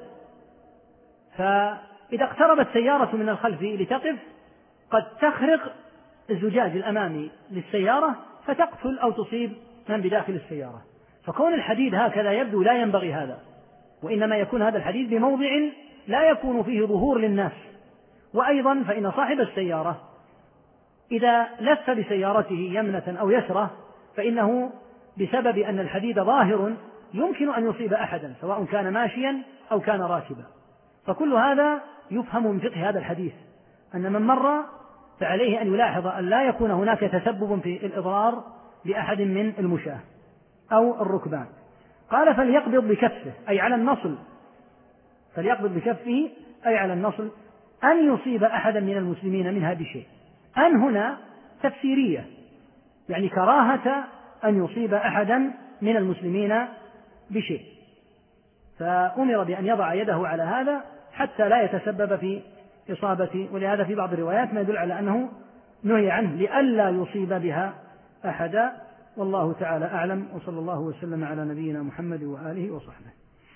فإذا اقتربت سيارة من الخلف لتقف قد تخرق الزجاج الأمامي للسيارة فتقتل أو تصيب من بداخل السيارة. فكون الحديد هكذا يبدو لا ينبغي هذا، وإنما يكون هذا الحديد بموضع لا يكون فيه ظهور للناس. وأيضا فإن صاحب السيارة إذا لف بسيارته يمنة أو يسرة فإنه بسبب أن الحديد ظاهر يمكن أن يصيب أحدا، سواء كان ماشيا أو كان راكبا. فكل هذا يفهم من فقه هذا الحديث، أن من مر فعليه أن يلاحظ أن لا يكون هناك تسبب في الإضرار بأحد من المشاة أو الركبان. قال: فليقبض بكفه، أي على النصل، فليقبض بكفه أي على النصل، أن يصيب أحدا من المسلمين منها بشيء. أن هنا تفسيرية، يعني كراهة أن يصيب أحدا من المسلمين بشيء، فأمر بأن يضع يده على هذا حتى لا يتسبب في إصابة. ولهذا في بعض الروايات ما يدل على أنه نهي عنه لئلا يصيب بها أحدا. والله تعالى أعلم، وصلى الله وسلم على نبينا محمد وآله وصحبه.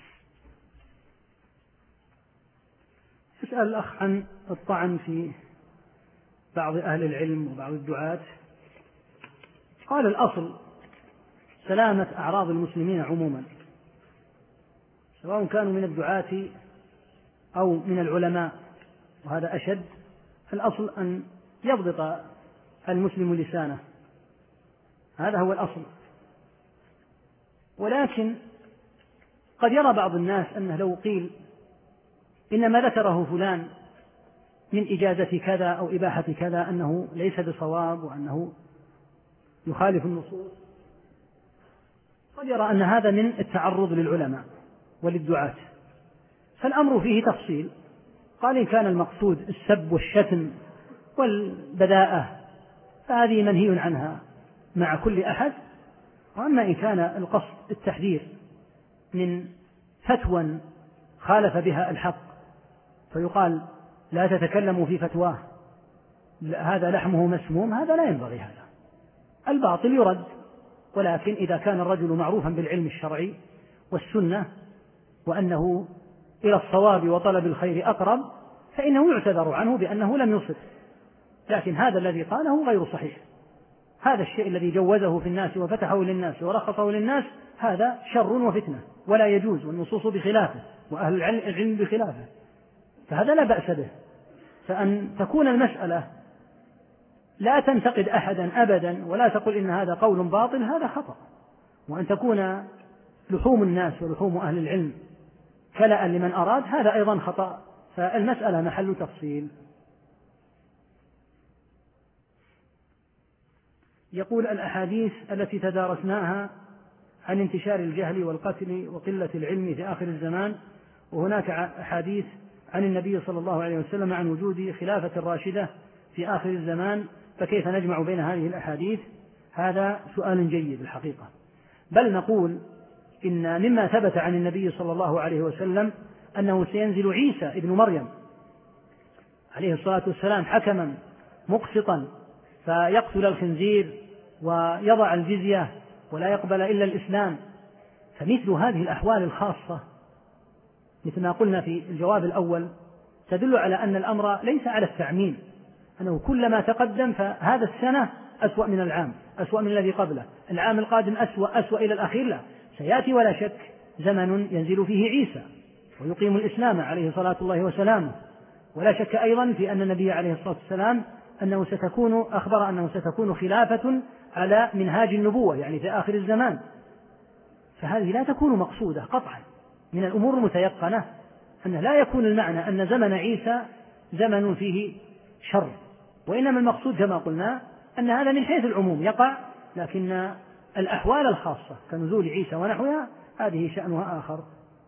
يسأل الأخ عن الطعن في بعض أهل العلم وبعض الدعاة. قال: الأصل سلامة أعراض المسلمين عموما، سواء كانوا من الدعاة أو من العلماء، وهذا أشد. الأصل أن يضبط المسلم لسانه، هذا هو الأصل. ولكن قد يرى بعض الناس أنه لو قيل إنما ذكره فلان من إجازة كذا أو إباحة كذا أنه ليس بصواب وأنه يخالف النصوص، قد يرى أن هذا من التعرض للعلماء وللدعاة، فالأمر فيه تفصيل. قال: إن كان المقصود السب والشتم والبذاءة فهذه منهي عنها مع كل أحد، وأما إن كان القصد التحذير من فتوى خالف بها الحق فيقال لا تتكلموا في فتواه هذا لحمه مسموم، هذا لا ينبغي. هذا الباطل يرد، ولكن إذا كان الرجل معروفا بالعلم الشرعي والسنة وأنه إلى الصواب وطلب الخير أقرب فإنه يعتذر عنه بأنه لم يصب، لكن هذا الذي قاله غير صحيح. هذا الشيء الذي جوزه في الناس وفتحه للناس ورخصه للناس هذا شر وفتنة ولا يجوز، والنصوص بخلافه وأهل العلم بخلافه، فهذا لا بأس به. فأن تكون المسألة لا تنتقد أحدا أبدا ولا تقول إن هذا قول باطل هذا خطأ، وأن تكون لحوم الناس ولحوم أهل العلم كلاء لمن أراد هذا أيضا خطأ، فالمسألة محل تفصيل. يقول الأحاديث التي تدارسناها عن انتشار الجهل والقتل وقلة العلم في آخر الزمان، وهناك أحاديث عن النبي صلى الله عليه وسلم عن وجود خلافة راشدة في آخر الزمان، فكيف نجمع بين هذه الأحاديث؟ هذا سؤال جيد الحقيقة. بل نقول إن مما ثبت عن النبي صلى الله عليه وسلم أنه سينزل عيسى ابن مريم عليه الصلاة والسلام حكما مقسطا فيقتل الخنزير ويضع الجزية ولا يقبل إلا الإسلام. فمثل هذه الأحوال الخاصة مثل ما قلنا في الجواب الأول تدل على أن الأمر ليس على التعميم، أنه كلما تقدم فهذا السنة أسوأ من العام، أسوأ من الذي قبله، العام القادم أسوأ إلى الأخير. لا، سيأتي ولا شك زمن ينزل فيه عيسى ويقيم الإسلام عليه صلاة الله وسلامه. ولا شك أيضا في أن النبي عليه الصلاة والسلام أخبر أنه ستكون خلافة على منهاج النبوة يعني في آخر الزمان، فهذه لا تكون مقصودة قطعا. من الأمور المتيقنة أن لا يكون المعنى أن زمن عيسى زمن فيه شر، وإنما المقصود كما قلنا أن هذا من حيث العموم يقع، لكن الأحوال الخاصة كنزول عيسى ونحوها هذه شأنها آخر.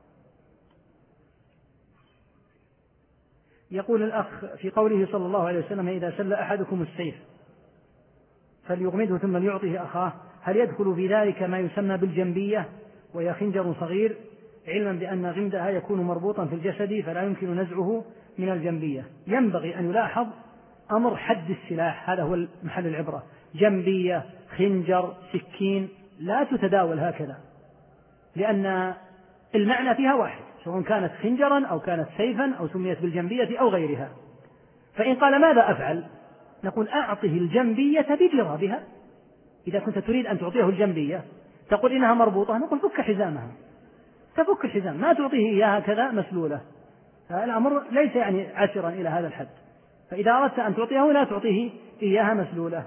يقول الأخ في قوله صلى الله عليه وسلم إذا سل أحدكم السيف فليغمده ثم ليعطيه أخاه، هل يدخل في ذلك ما يسمى بالجنبية وهي خنجر صغير، علما بأن غمدها يكون مربوطا في الجسد فلا يمكن نزعه من الجنبية؟ ينبغي أن يلاحظ أمر حد السلاح، هذا هو محل العبرة. جنبية، خنجر، سكين لا تتداول هكذا، لأن المعنى فيها واحد سواء كانت خنجرا أو كانت سيفا أو سميت بالجنبية أو غيرها. فإن قال ماذا أفعل؟ نقول أعطه الجنبية بجرابها. إذا كنت تريد أن تعطيه الجنبية تقول إنها مربوطة، نقول فك حزامها، تفك الحزام، ما تعطيه إياها كذا مسلولة. الأمر ليس يعني عسرا إلى هذا الحد، فإذا أردت أن تعطيه لا تعطيه إياها مسلولة.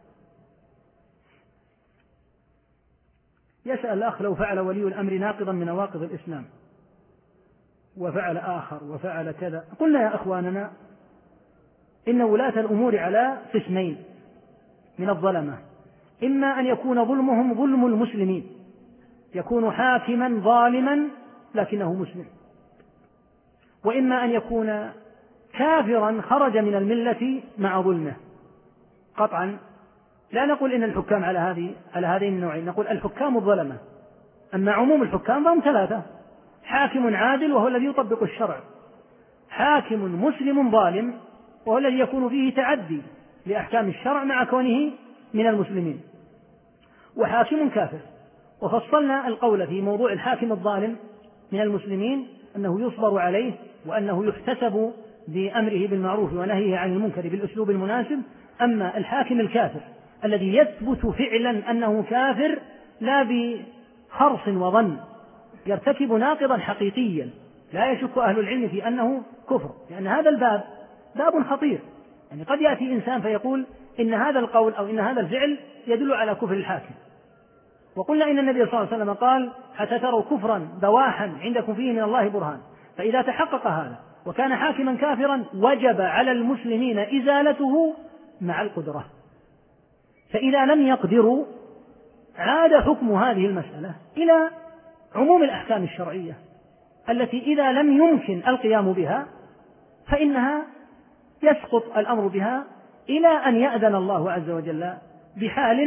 يسأل الأخ لو فعل ولي الأمر ناقضا من نواقض الإسلام وفعل آخر وفعل كذا، قلنا يا أخواننا إن ولاة الأمور على قسمين من الظلمة، إما أن يكون ظلمهم ظلم المسلمين، يكون حاكما ظالما لكنه مسلم، وإما أن يكون كافرا خرج من الملة مع ظلمه. قطعا لا نقول إن الحكام على هذين النوعين، نقول الحكام الظلمة. أما عموم الحكام فهم ثلاثة: حاكم عادل وهو الذي يطبق الشرع، حاكم مسلم ظالم وهو الذي يكون فيه تعدي لأحكام الشرع مع كونه من المسلمين، وحاكم كافر. وفصلنا القول في موضوع الحاكم الظالم من المسلمين أنه يصبر عليه وأنه يحتسب بأمره بالمعروف ونهيه عن المنكر بالأسلوب المناسب. أما الحاكم الكافر الذي يثبت فعلا أنه كافر لا بخرص وظن، يرتكب ناقضا حقيقيا لا يشك أهل العلم في أنه كفر، لأن هذا الباب باب خطير. يعني قد يأتي إنسان فيقول إن هذا القول أو إن هذا الفعل يدل على كفر الحاكم، وقلنا إن النبي صلى الله عليه وسلم قال حتى تروا كفرا بواحا عندكم فيه من الله برهان. فإذا تحقق هذا وكان حاكما كافرا وجب على المسلمين إزالته مع القدرة. فإذا لم يقدروا عاد حكم هذه المسألة إلى عموم الأحكام الشرعية التي إذا لم يمكن القيام بها فإنها يسقط الأمر بها إلى أن يأذن الله عز وجل بحال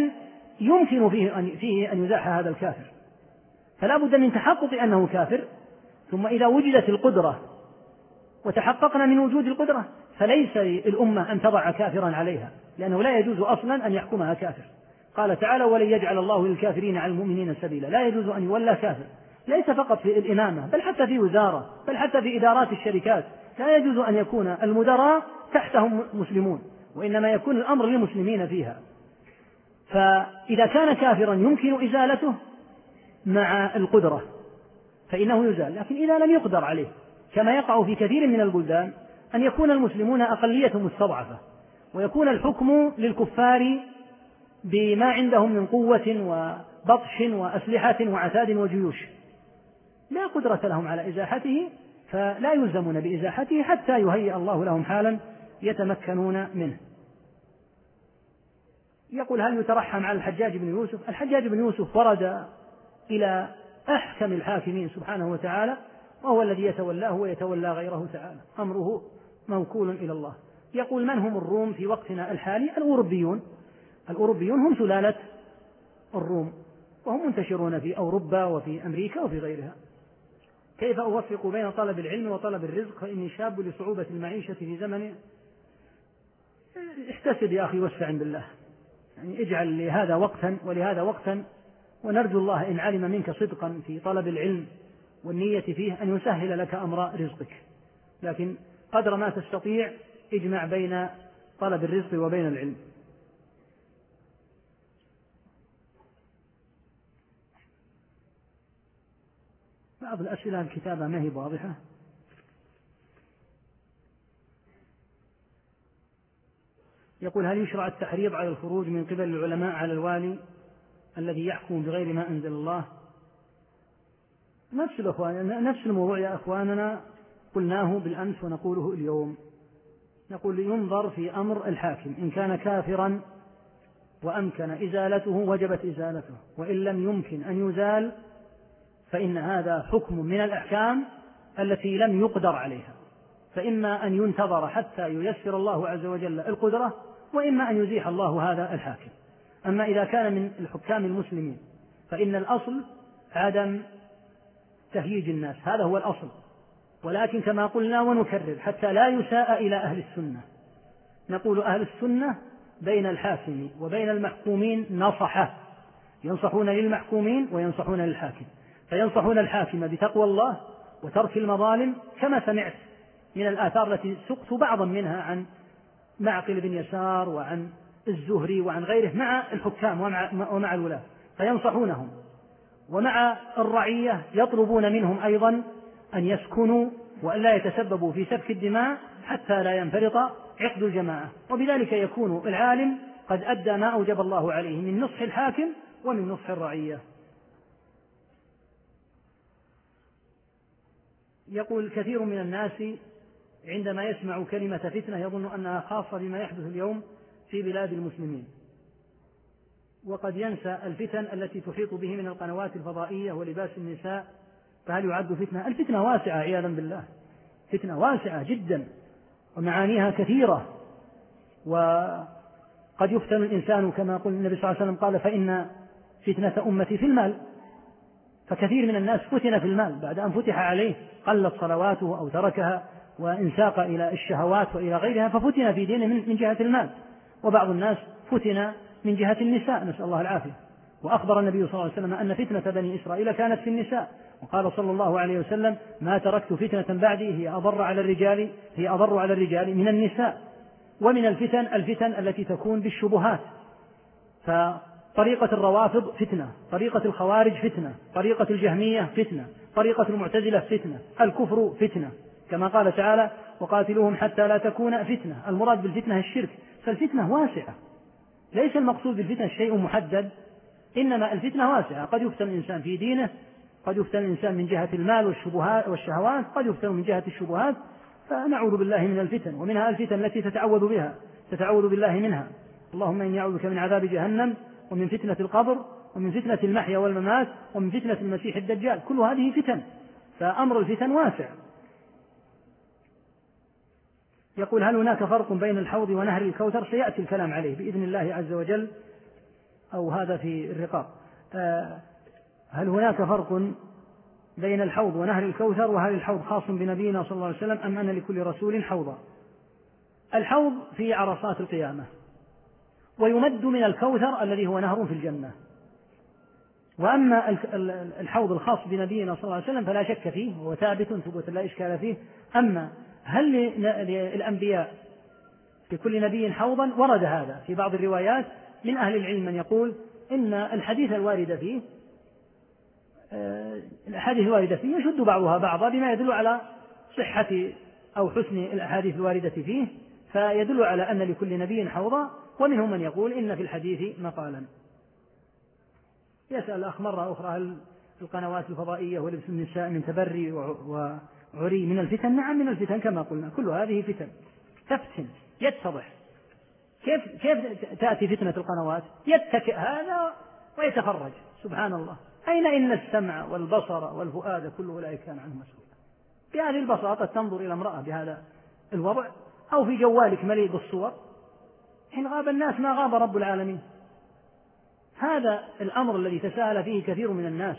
يمكن فيه أن يزاح هذا الكافر، فلا بد من تحقق أنه كافر. ثم إذا وجدت القدرة وتحققنا من وجود القدرة فليس للأمة أن تضع كافرا عليها، لأنه لا يجوز أصلا أن يحكمها كافر. قال تعالى: ولن يجعل الله للكافرين على المؤمنين سبيلا. لا يجوز أن يولى كافر، ليس فقط في الإمامة بل حتى في وزارة، بل حتى في إدارات الشركات لا يجوز أن يكون المدراء تحتهم مسلمون، وإنما يكون الأمر للمسلمين فيها. فإذا كان كافرا يمكن إزالته مع القدرة فإنه يزال، لكن إذا لم يقدر عليه كما يقع في كثير من البلدان أن يكون المسلمون أقلية مستضعفة ويكون الحكم للكفار بما عندهم من قوة وبطش وأسلحة وعتاد وجيوش لا قدرة لهم على إزاحته، فلا يلزمون بإزاحته حتى يهيئ الله لهم حالا يتمكنون منه. يقول: هل يترحم على الحجاج بن يوسف؟ الحجاج بن يوسف ورد إلى أحكم الحاكمين سبحانه وتعالى، وهو الذي يتولاه ويتولى غيره تعالى، أمره موكول إلى الله. يقول: من هم الروم في وقتنا الحالي؟ الأوروبيون هم سلالة الروم، وهم منتشرون في أوروبا وفي أمريكا وفي غيرها. كيف أوفق بين طلب العلم وطلب الرزق فإني شاب لصعوبة المعيشة في زمن؟ احتسب يا أخي واستعن بالله، يعني اجعل لهذا وقتا ولهذا وقتا، ونرجو الله إن علم منك صدقا في طلب العلم والنية فيه أن يسهل لك أمر رزقك، لكن قدر ما تستطيع اجمع بين طلب الرزق وبين العلم. بعض الأسئلة الكتابة ما هي واضحة. يقول: هل يشرع التحريض على الخروج من قبل العلماء على الوالي الذي يحكم بغير ما أنزل الله؟ نفس الموضوع يا أخواننا قلناه بالأمس ونقوله اليوم. نقول: ينظر في أمر الحاكم، إن كان كافرا وأمكن إزالته وجبت إزالته، وإن لم يمكن أن يزال فإن هذا حكم من الأحكام التي لم يقدر عليها، فإما أن ينتظر حتى ييسر الله عز وجل القدرة، وإما أن يزيح الله هذا الحاكم. أما إذا كان من الحكام المسلمين فإن الأصل عدم تهييج الناس، هذا هو الأصل. ولكن كما قلنا ونكرر حتى لا يساء إلى أهل السنة، نقول: أهل السنة بين الحاكم وبين المحكومين نصحة، ينصحون للمحكومين وينصحون للحاكم، فينصحون الحاكم بتقوى الله وترك المظالم، كما سمعت من الآثار التي سقت بعضا منها عن معقل بن يسار وعن الزهري وعن غيره مع الحكام ومع الولاة، فينصحونهم، ومع الرعية يطلبون منهم أيضا أن يسكنوا وأن لا يتسببوا في سفك الدماء حتى لا ينفرط عقد الجماعة، وبذلك يكون العالم قد أدى ما أوجب الله عليه من نصح الحاكم ومن نصح الرعية. يقول: كثير من الناس عندما يسمع كلمة فتنة يظن أنها خاصة بما يحدث اليوم في بلاد المسلمين، وقد ينسى الفتن التي تحيط به من القنوات الفضائية ولباس النساء، فهل يعد فتنة؟ الفتنة واسعة عياذا بالله، فتنة واسعة جدا ومعانيها كثيرة، وقد يفتن الإنسان كما قال النبي صلى الله عليه وسلم قال: فإن فتنة أمتي في المال. فكثير من الناس فتن في المال بعد أن فتح عليه قلت صلواته أو تركها وانساق إلى الشهوات وإلى غيرها، ففتن في دينه من جهة المال. وبعض الناس فتن من جهة النساء، نسأل الله العافية. وأخبر النبي صلى الله عليه وسلم أن فتنة بني إسرائيل كانت في النساء، وقال صلى الله عليه وسلم: ما تركت فتنة بعدي هي أضر على الرجال من النساء. ومن الفتن التي تكون بالشبهات، فطريقة الروافض فتنة، طريقة الخوارج فتنة، طريقة الجهمية فتنة، طريقة المعتزلة فتنة، الكفر فتنة، كما قال تعالى: وقاتلوهم حتى لا تكون فتنة. المراد بالفتنة الشرك، فالفتنة واسعة، ليس المقصود بالفتنة شيء محدد، إنما الفتنة واسعة، قد يفتن الإنسان في دينه، قد يفتن الإنسان من جهة المال والشهوات، قد يفتن من جهة الشبهات، فنعوذ بالله من الفتن. ومنها الفتن التي تتعوذ بالله منها: اللهم إني أعوذ بك من عذاب جهنم ومن فتنة القبر ومن فتنة المحيا والممات ومن فتنة المسيح الدجال. كل هذه فتن، فأمر الفتن واسع. يقول: هل هناك فرق بين الحوض ونهر الكوثر؟ سيأتي الكلام عليه بإذن الله عز وجل. أو هذا في الرقاق. هل هناك فرق بين الحوض ونهر الكوثر، وهل الحوض خاص بنبينا صلى الله عليه وسلم أم أن لكل رسول حوضا؟ الحوض في عرصات القيامة، ويمد من الكوثر الذي هو نهر في الجنة. وأما الحوض الخاص بنبينا صلى الله عليه وسلم فلا شك فيه، وهو ثابت ثبوت لا إشكال فيه. أما هل للأنبياء لكل نبي حوضا؟ ورد هذا في بعض الروايات من أهل العلم من يقول إن الحديث الواردة فيه الأحاديث الواردة فيه يشد بعضها بعضا بما يدل على صحة أو حسن الأحاديث الواردة فيه، فيدل على أن لكل نبي حوضا. ومنهم من يقول إن في الحديث مقالا. يسأل الأخ مرة أخرى: هل القنوات الفضائية ولبس النساء من تبري وعري من الفتن؟ نعم، من الفتن كما قلنا، كل هذه فتن تفتن يتضح. كيف تأتي فتنة القنوات؟ يتكئ هذا ويتفرج، سبحان الله. أين إن السمع والبصر والفؤاد كل أولئك كان عنه مسؤولا. بهذه البساطة تنظر إلى امرأة بهذا الوضع، أو في جوالك مليء بالصور، حين غاب الناس ما غاب رب العالمين. هذا الأمر الذي تساءل فيه كثير من الناس،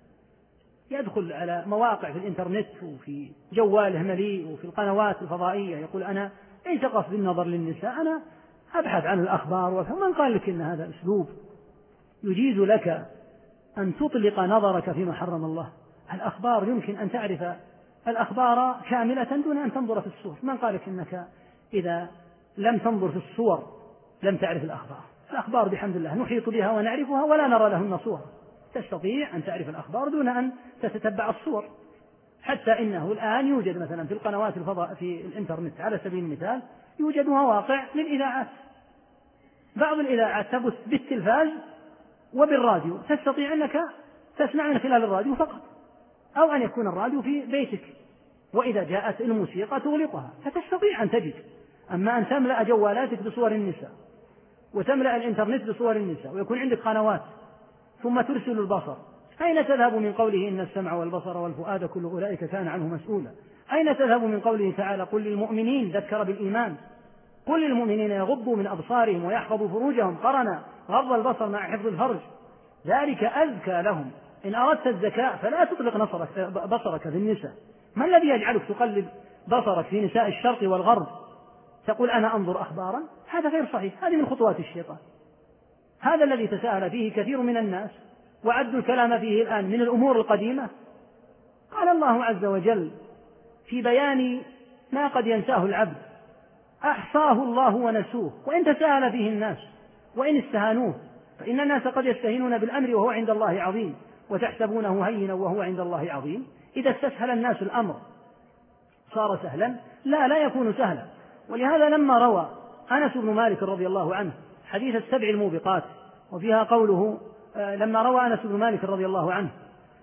يدخل على مواقع في الإنترنت وفي جواله مليء وفي القنوات الفضائية يقول: أنا ليس قصدي النظر للنساء، أنا أبحث عن الأخبار. ومن قال لك إن هذا أسلوب يجيز لك أن تطلق نظرك فيما حرم الله؟ الأخبار يمكن أن تعرف الأخبار كاملة دون أن تنظر في الصور. من قال لك إنك إذا لم تنظر في الصور لم تعرف الأخبار؟ الأخبار بحمد الله نحيط بها ونعرفها ولا نرى لهن صور. تستطيع أن تعرف الأخبار دون أن تتتبع الصور. حتى إنه الآن يوجد مثلا في القنوات الفضاء في الإنترنت على سبيل المثال يوجد مواقع للإذاعات. بعض الإذاعات تبث بالتلفاز وبالراديو، تستطيع أنك تسمع من خلال الراديو فقط، أو أن يكون الراديو في بيتك، وإذا جاءت الموسيقى تغلقها فتستطيع أن تجد. أما أن تملأ جوالاتك بصور النساء وتملأ الإنترنت بصور النساء ويكون عندك قنوات ثم ترسل البصر، أين تذهب من قوله إن السمع والبصر والفؤاد كل أولئك كان عنه مسؤولا؟ أين تذهب من قوله تعالى: قل للمؤمنين، ذكر بالإيمان، قل للمؤمنين يغضوا من أبصارهم ويحفظوا فروجهم، قرن غض البصر مع حفظ الفرج، ذلك أزكى لهم. إن أردت الزكاة فلا تطلق بصرك في النساء. ما الذي يجعلك تقلب بصرك في نساء الشرق والغرب تقول أنا أنظر أخبارا؟ هذا غير صحيح، هذه من خطوات الشيطان. هذا الذي تساءل فيه كثير من الناس وعدوا الكلام فيه الآن من الأمور القديمة. قال الله عز وجل في بيان ما قد ينساه العبد: أحصاه الله ونسوه. وإن تساءل فيه الناس وإن استهانوه، فإن الناس قد يستهينون بالأمر وهو عند الله عظيم، وتحسبونه هينا وهو عند الله عظيم. إذا استسهل الناس الأمر صار سهلا؟ لا يكون سهلا. ولهذا لما روى أنس بن مالك رضي الله عنه حديث السبع الموبقات، وفيها قوله لما روى أنس بن مالك رضي الله عنه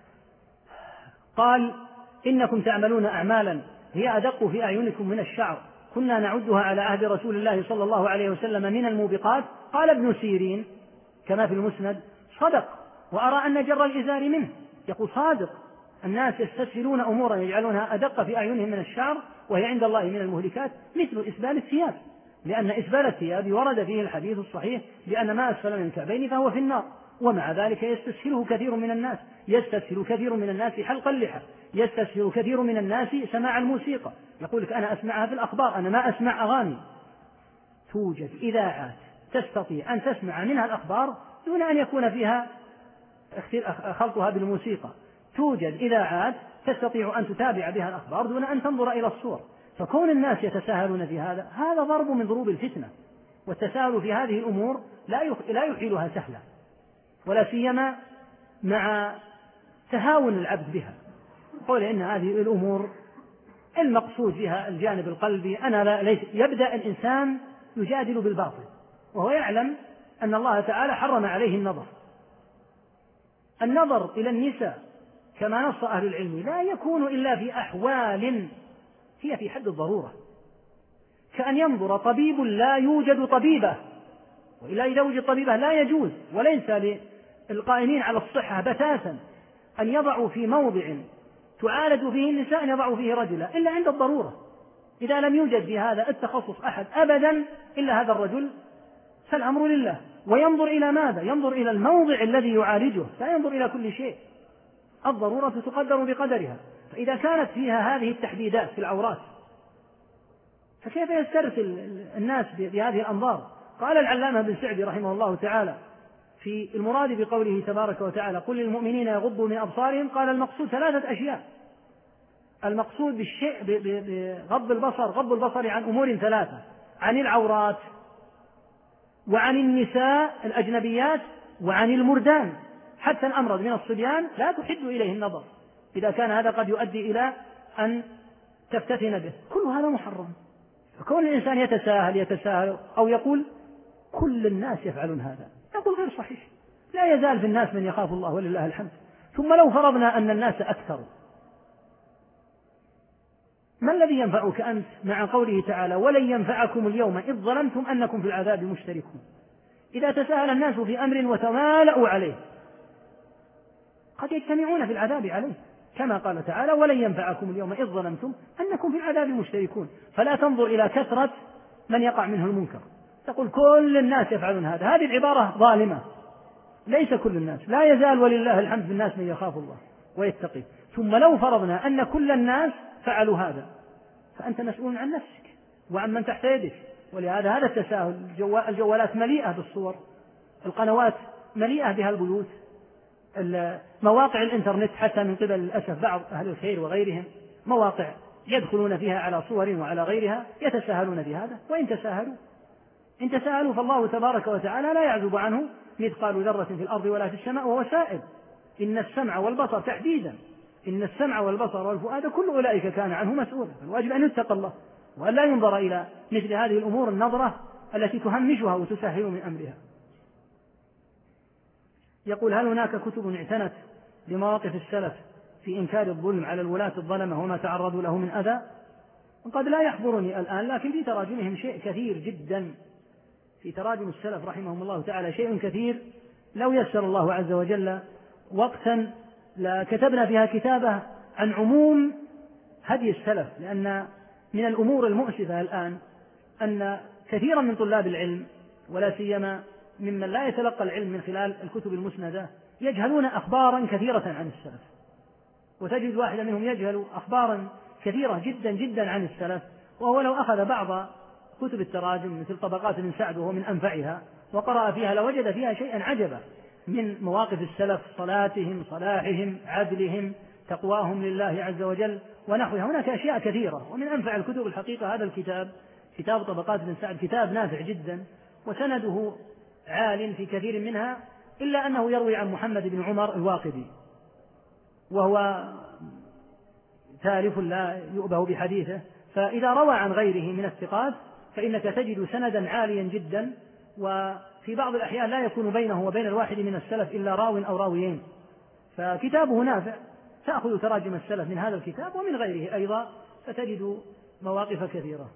قال: إنكم تعملون أعمالا هي أدق في أعينكم من الشعر، كنا نعدها على عهد رسول الله صلى الله عليه وسلم من الموبقات. قال ابن سيرين كما في المسند: صدق، وأرى أن جر الإزار منه. يقول صادق، الناس يستسهلون أمورا يجعلونها أدق في أعينهم من الشعر وهي عند الله من المهلكات، مثل إسبال الثياب، لأن إسبال الثياب ورد فيه الحديث الصحيح بأن ما أسفل من الكعبين فهو في النار. ومع ذلك يستسهله كثير من الناس، يستسهل كثير من الناس حلق اللحى، يستسهل كثير من الناس سماع الموسيقى. يقول لك أنا أسمعها في الأخبار، أنا ما أسمع أغاني. توجد إذاعات تستطيع أن تسمع منها الأخبار دون أن يكون فيها خلطها بالموسيقى. توجد إذاعات تستطيع أن تتابع بها الأخبار دون أن تنظر إلى الصور. فكون الناس يتساهلون في هذا ضرب من ضروب الفتنة، والتساهل في هذه الأمور لا يحيلها سهلا، ولا سيما مع تهاون العبد بها. قول إن هذه الأمور المقصود بها الجانب القلبي، يبدأ الإنسان يجادل بالباطل وهو يعلم أن الله تعالى حرم عليه النظر إلى النساء كما نص أهل العلم لا يكون إلا في أحوال هي في حد الضرورة، كأن ينظر طبيب لا يوجد طبيبة، وإلا إذا وجد طبيبة لا يجوز. وليس للقائمين على الصحة بتاتا أن يضعوا في موضع تعالج فيه النساء أن يضعوا فيه رجلا إلا عند الضرورة. إذا لم يوجد في هذا التخصص أحد أبدا إلا هذا الرجل فالأمر لله. وينظر إلى ماذا؟ ينظر إلى الموضع الذي يعالجه، لا ينظر إلى كل شيء. الضرورة تقدر بقدرها، فإذا كانت فيها هذه التحديدات في العورات فكيف يسترسل الناس بهذه الأنظار؟ قال العلامة بن سعدي رحمه الله تعالى في المراد بقوله تبارك وتعالى قل للمؤمنين يغضوا من أبصارهم، قال المقصود ثلاثة أشياء. المقصود بالشيء بغض البصر، غض البصر عن أمور ثلاثة: عن العورات، وعن النساء الأجنبيات، وعن المردان. حتى الأمرض من الصبيان لا تحد إليه النظر إذا كان هذا قد يؤدي إلى أن تفتتن به، كل هذا محرم. فكون الإنسان يتساهل أو يقول كل الناس يفعلون هذا، يقول غير صحيح. لا يزال في الناس من يخاف الله ولله الحمد. ثم لو فرضنا أن الناس أكثر، ما الذي ينفعك أنت مع قوله تعالى ولن ينفعكم اليوم إذ ظلمتم أنكم في العذاب مشتركون؟ إذا تساهل الناس في أمر وتمالأوا عليه قد يجتمعون في العذاب عليه، كما قال تعالى ولن ينفعكم اليوم إذ ظلمتم أنكم في العذاب مشتركون. فلا تنظر إلى كثرة من يقع منه المنكر تقول كل الناس يفعلون هذا، هذه العبارة ظالمة. ليس كل الناس، لا يزال ولله الحمد في الناس من يخاف الله ويتقي. ثم لو فرضنا أن كل الناس فعلوا هذا فأنت مسؤول عن نفسك وعن من تحت يدك. ولهذا هذا التساهل، الجوالات مليئة بالصور، القنوات مليئة بها البيوت، مواقع الإنترنت حتى من قبل للأسف بعض أهل الخير وغيرهم مواقع يدخلون فيها على صور وعلى غيرها يتساهلون بهذا. وإن تساهلوا فالله تبارك وتعالى لا يعزب عنه مثقال ذرة في الأرض ولا في السماء وهو سائل. إن السمع والبصر تحديدا، إن السمع والبصر والفؤاد كل أولئك كان عنه مسؤولا. الواجب أن يتقى الله وأن لا ينظر إلى مثل هذه الأمور النظرة التي تهمشها وتسهل من أمرها. يقول هل هناك كتب اعتنت بمواقف السلف في إنكار الظلم على الولاة الظلمة وما تعرضوا له من أذى؟ قد لا يحضرني الآن، لكن في تراجمهم شيء كثير جدا، في تراجم السلف رحمهم الله تعالى شيء كثير. لو يسر الله عز وجل وقتا لكتبنا فيها كتابة عن عموم هدي السلف، لأن من الأمور المؤسفة الآن أن كثيرا من طلاب العلم ولا سيما ممن لا يتلقى العلم من خلال الكتب المسندة يجهلون أخبارا كثيرة عن السلف، وتجد واحدا منهم يجهل أخبارا كثيرة جدا جدا عن السلف، وهو لو أخذ بعض كتب التراجم مثل طبقات ابن سعد وهو من أنفعها وقرأ فيها لوجد فيها شيئا عجبا من مواقف السلف، صلاتهم، صلاحهم، عدلهم، تقواهم لله عز وجل ونحوها. هناك أشياء كثيرة، ومن أنفع الكتب الحقيقة هذا الكتاب، كتاب طبقات ابن سعد، كتاب نافع جدا وسنده عال في كثير منها، إلا أنه يروي عن محمد بن عمر الواقدي وهو تالف لا يؤبه بحديثه، فإذا روى عن غيره من الثقات فإنك تجد سندا عاليا جدا، وفي بعض الأحيان لا يكون بينه وبين الواحد من السلف إلا راو أو راويين. فكتابه نافع، تأخذ تراجم السلف من هذا الكتاب ومن غيره أيضا فتجد مواقف كثيرة.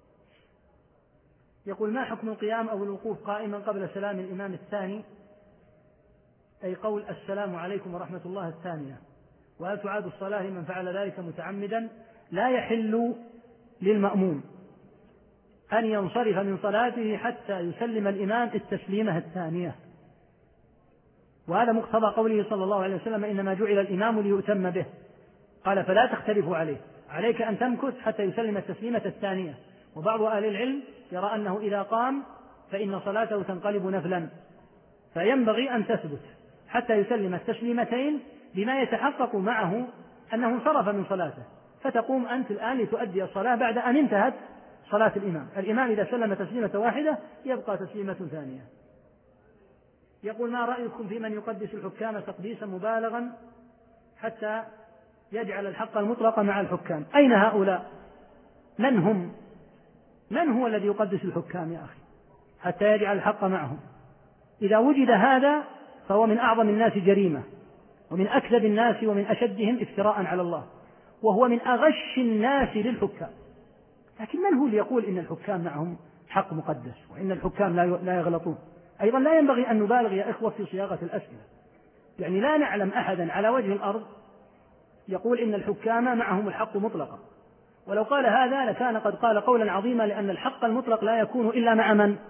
يقول ما حكم القيام أو الوقوف قائما قبل سلام الإمام الثاني، أي قول السلام عليكم ورحمة الله الثانية، وهل تعاد الصلاة لمن فعل ذلك متعمدا؟ لا يحل للمأموم أن ينصرف من صلاته حتى يسلم الإمام التسليمة الثانية، وهذا مقتضى قوله صلى الله عليه وسلم إنما جعل الإمام ليؤتم به، قال فلا تختلفوا عليه، عليك أن تمكث حتى يسلم التسليمة الثانية. وبعض أهل العلم يرى أنه إذا قام فإن صلاته تنقلب نفلا، فينبغي أن تثبت حتى يسلم التسليمتين بما يتحقق معه أنه انصرف من صلاته، فتقوم أنت الآن لتؤدي الصلاة بعد أن انتهت صلاة الإمام إذا سلم تسليمة واحدة يبقى تسليمة ثانية. يقول ما رأيكم في من يقدس الحكام تقديسا مبالغا حتى يجعل الحق المطلق مع الحكام؟ أين هؤلاء؟ من هم؟ من هو الذي يقدس الحكام يا أخي حتى يجعل الحق معهم؟ إذا وجد هذا فهو من أعظم الناس جريمة، ومن أكذب الناس ومن أشدهم افتراء على الله، وهو من أغش الناس للحكام. لكن من هو اللي يقول إن الحكام معهم حق مقدس وإن الحكام لا يغلطون؟ أيضا لا ينبغي أن نبالغ يا إخوة في صياغة الأسئلة، يعني لا نعلم أحدا على وجه الأرض يقول إن الحكام معهم الحق مطلقا، ولو قال هذا لكان قد قال قولا عظيما، لأن الحق المطلق لا يكون إلا مع من؟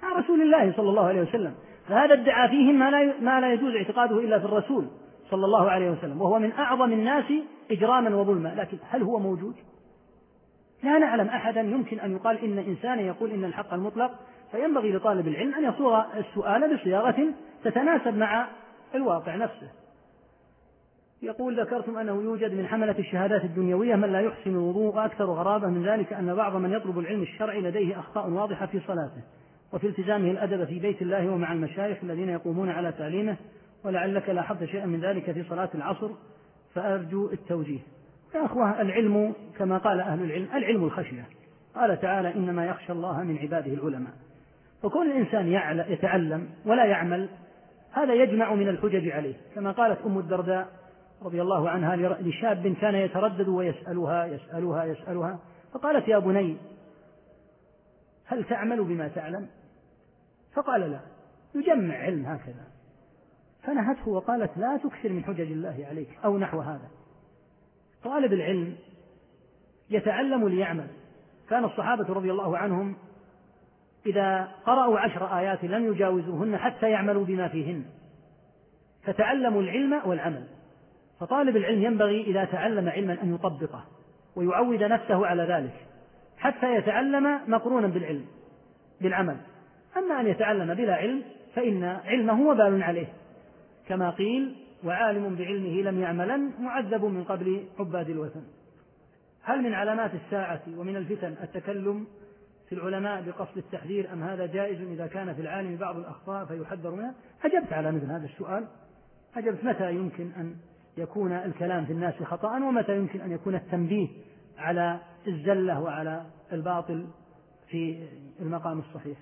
عن رسول الله صلى الله عليه وسلم، فهذا ادعى فيهم ما لا يجوز اعتقاده إلا في الرسول صلى الله عليه وسلم، وهو من أعظم الناس إجراما وظلما. لكن هل هو موجود؟ لا نعلم أحدا يمكن أن يقال إن إنسانا يقول إن الحق المطلق، فينبغي لطالب العلم أن يصوغ السؤال بصياغة تتناسب مع الواقع نفسه. يقول: ذكرتم أنه يوجد من حملة الشهادات الدنيوية من لا يحسن الوضوء، وأكثر غرابة من ذلك أن بعض من يطلب العلم الشرعي لديه أخطاء واضحة في صلاته وفي التزامه الأدب في بيت الله ومع المشايخ الذين يقومون على تعليمه، ولعلك لاحظت شيئا من ذلك في صلاة العصر، فأرجو التوجيه. يا أخوة، العلم كما قال أهل العلم: العلم الخشية. قال تعالى: إنما يخشى الله من عباده العلماء. فكون الإنسان يتعلم ولا يعمل هذا يجمع من الحجج عليه، كما قالت أم الدرداء رضي الله عنها لشاب كان يتردد ويسألها فقالت: يا بني، هل تعمل بما تعلم؟ فقال: لا. يجمع علم هكذا. فنهته وقالت: لا تكثر من حجج الله عليك، أو نحو هذا. طالب العلم يتعلم ليعمل. كان الصحابة رضي الله عنهم إذا قرأوا 10 آيات لم يجاوزوهن حتى يعملوا بما فيهن، فتعلموا العلم والعمل. فطالب العلم ينبغي إذا تعلم علما أن يطبقه ويعود نفسه على ذلك حتى يتعلم مقرونا بالعمل. أما أن يتعلم بلا علم فإن علمه وبال عليه، كما قيل: وعالم بعلمه لم يعملا معذب من قبل عباد الوثن. هل من علامات الساعة ومن الفتن التكلم في العلماء بقصد التحذير، أم هذا جائز إذا كان في العالم بعض الأخطاء فيحذر منها؟ أجبت على مثل هذا السؤال. أجبت متى يمكن أن يكون الكلام في الناس خطأ، ومتى يمكن أن يكون التنبيه على الزلة وعلى الباطل في المقام الصحيح.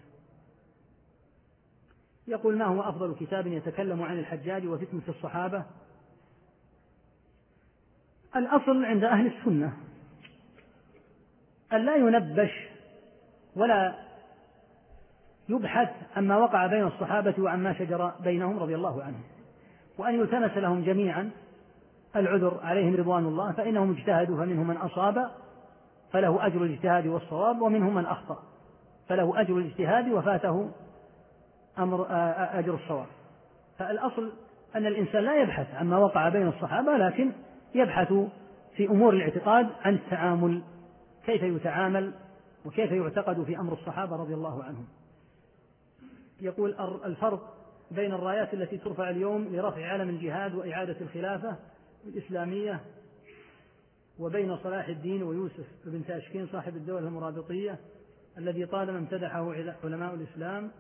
يقول: ما هو أفضل كتاب يتكلم عن الحجاج وفتنة الصحابة؟ الأصل عند أهل السنة أن لا ينبش ولا يبحث عما وقع بين الصحابة وعما شجر بينهم رضي الله عنهم، وأن يلتمس لهم جميعا العذر عليهم رضوان الله، فإنهم اجتهدوا فمنهم من أصاب فله أجر الاجتهاد والصواب، ومنهم من أخطأ فله أجر الاجتهاد وفاته أجر الصواب. فالأصل أن الإنسان لا يبحث عما وقع بين الصحابة، لكن يبحث في أمور الاعتقاد عن التعامل، كيف يتعامل وكيف يعتقد في أمر الصحابة رضي الله عنهم. يقول: الفرق بين الرايات التي ترفع اليوم لرفع علم الجهاد وإعادة الخلافة الإسلامية وبين صلاح الدين ويوسف بن تاشكين صاحب الدولة المرابطية الذي طالما امتدحه علماء الإسلام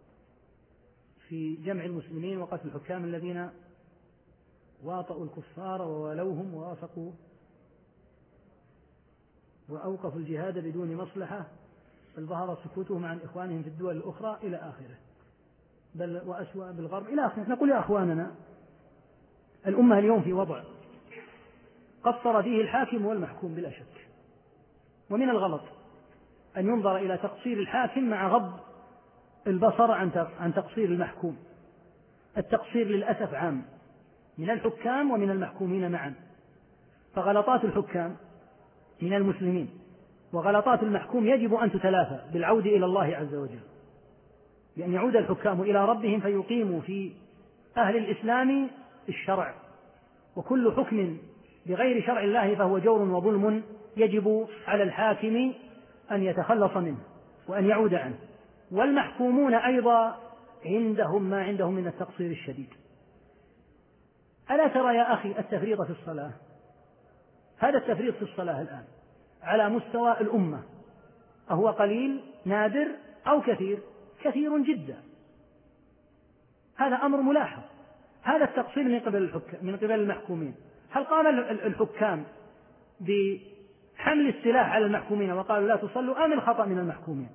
في جمع المسلمين وقتل الحكام الذين واطؤوا الكفار وولوهم ووافقوا وأوقفوا الجهاد بدون مصلحة، بل ظهر سكوتهم عن إخوانهم في الدول الأخرى إلى آخره، بل وأسوأ بالغرب إلى آخره. نقول: يا أخواننا، الأمة اليوم في وضع قصر فيه الحاكم والمحكوم بلا شك، ومن الغلط أن ينظر إلى تقصير الحاكم مع غض البصر عن تقصير المحكوم. التقصير للأسف عام من الحكام ومن المحكومين معا، فغلطات الحكام من المسلمين وغلطات المحكوم يجب أن تتلافى بالعودة إلى الله عز وجل، بأن يعود الحكام إلى ربهم فيقيموا في أهل الإسلام الشرع، وكل حكم بغير شرع الله فهو جور وظلم يجب على الحاكم أن يتخلص منه وأن يعود عنه، والمحكومون أيضا عندهم ما عندهم من التقصير الشديد. ألا ترى يا أخي التفريط في الصلاة؟ هذا التفريط في الصلاة الآن على مستوى الأمة أهو قليل نادر أو كثير؟ كثير جدا. هذا أمر ملاحظ. هذا التقصير من قبل المحكومين. هل قام الحكام بحمل السلاح على المحكومين وقالوا لا تصلوا، أم الخطأ من المحكومين؟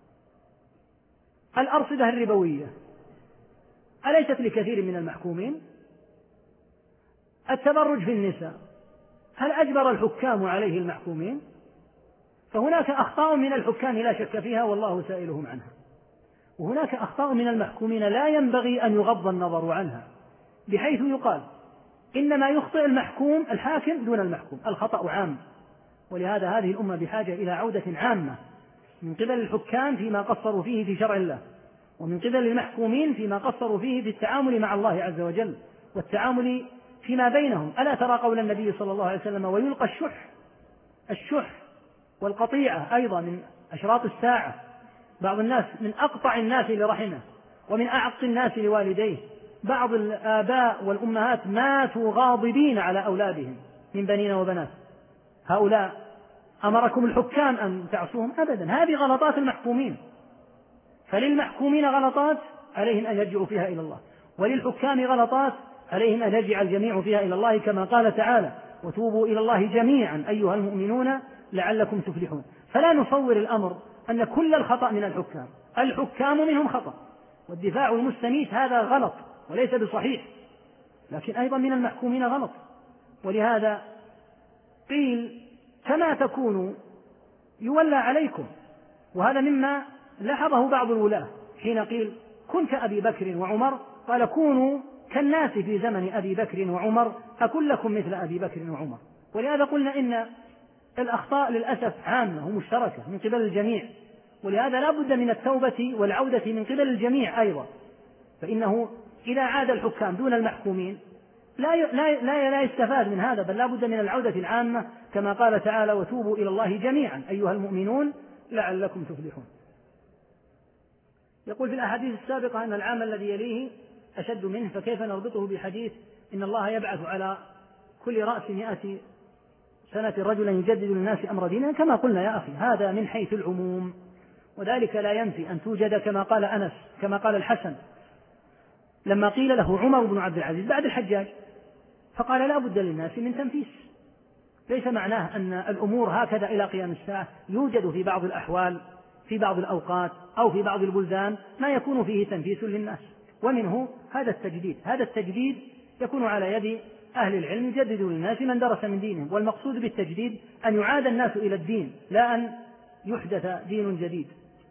الأرصدة الربوية أليست لكثير من المحكومين؟ التبرج في النساء هل أجبر الحكام عليه المحكومين؟ فهناك أخطاء من الحكام لا شك فيها والله سائلهم عنها، وهناك أخطاء من المحكومين لا ينبغي أن يغض النظر عنها، بحيث يقال إنما يخطئ الحاكم دون المحكوم. الخطأ عام، ولهذا هذه الأمة بحاجة إلى عودة عامة من قبل الحكام فيما قصروا فيه في شرع الله، ومن قبل المحكومين فيما قصروا فيه في التعامل مع الله عز وجل والتعامل فيما بينهم. ألا ترى قول النبي صلى الله عليه وسلم ويلقى الشح والقطيعة أيضا من أشراط الساعة. بعض الناس من أقطع الناس لرحمه ومن أعق الناس لوالديه. بعض الآباء والأمهات ماتوا غاضبين على أولادهم من بنين وبنات. هؤلاء أمركم الحكام أن تعصوهم؟ أبدا، هذه غلطات المحكومين. فللمحكومين غلطات عليهم أن يرجعوا فيها إلى الله، وللحكام غلطات عليهم أن يرجع الجميع فيها إلى الله، كما قال تعالى وتوبوا إلى الله جميعا أيها المؤمنون لعلكم تفلحون. فلا نصور الأمر أن كل الخطأ من الحكام منهم خطأ، والدفاع المستميت هذا غلط وليس بصحيح، لكن أيضا من المحكومين غلط. ولهذا قيل كما تكونوا يولى عليكم، وهذا مما لاحظه بعض الولاة حين قيل كن كأبي بكر وعمر، قال كونوا كالناس في زمن أبي بكر وعمر أكن لكم مثل أبي بكر وعمر. ولهذا قلنا إن الأخطاء للأسف عامة ومشتركة من قبل الجميع، ولهذا لا بد من التوبة والعودة من قبل الجميع أيضا. فإنه إذا عاد الحكام دون المحكومين لا يستفاد من هذا، بل لا بد من العودة العامة كما قال تعالى وتوبوا إلى الله جميعا أيها المؤمنون لعلكم تفلحون. يقول في الأحاديث السابقة أن العام الذي يليه أشد منه، فكيف نربطه بحديث إن الله يبعث على كل رأس 100 سنة رجلا يجدد للناس أمر دينه؟ كما قلنا يا أخي هذا من حيث العموم، وذلك لا ينفي أن توجد كما قال أنس كما قال الحسن لما قيل له عمر بن عبد العزيز بعد الحجاج فقال لا بد للناس من تنفيس. ليس معناه أن الأمور هكذا إلى قيام الساعة، يوجد في بعض الأحوال في بعض الأوقات أو في بعض البلدان ما يكون فيه تنفيس للناس، ومنه هذا التجديد. هذا التجديد يكون على يد أهل العلم يجددوا للناس من درس من دينهم، والمقصود بالتجديد أن يعاد الناس إلى الدين لا أن يحدث دين جديد.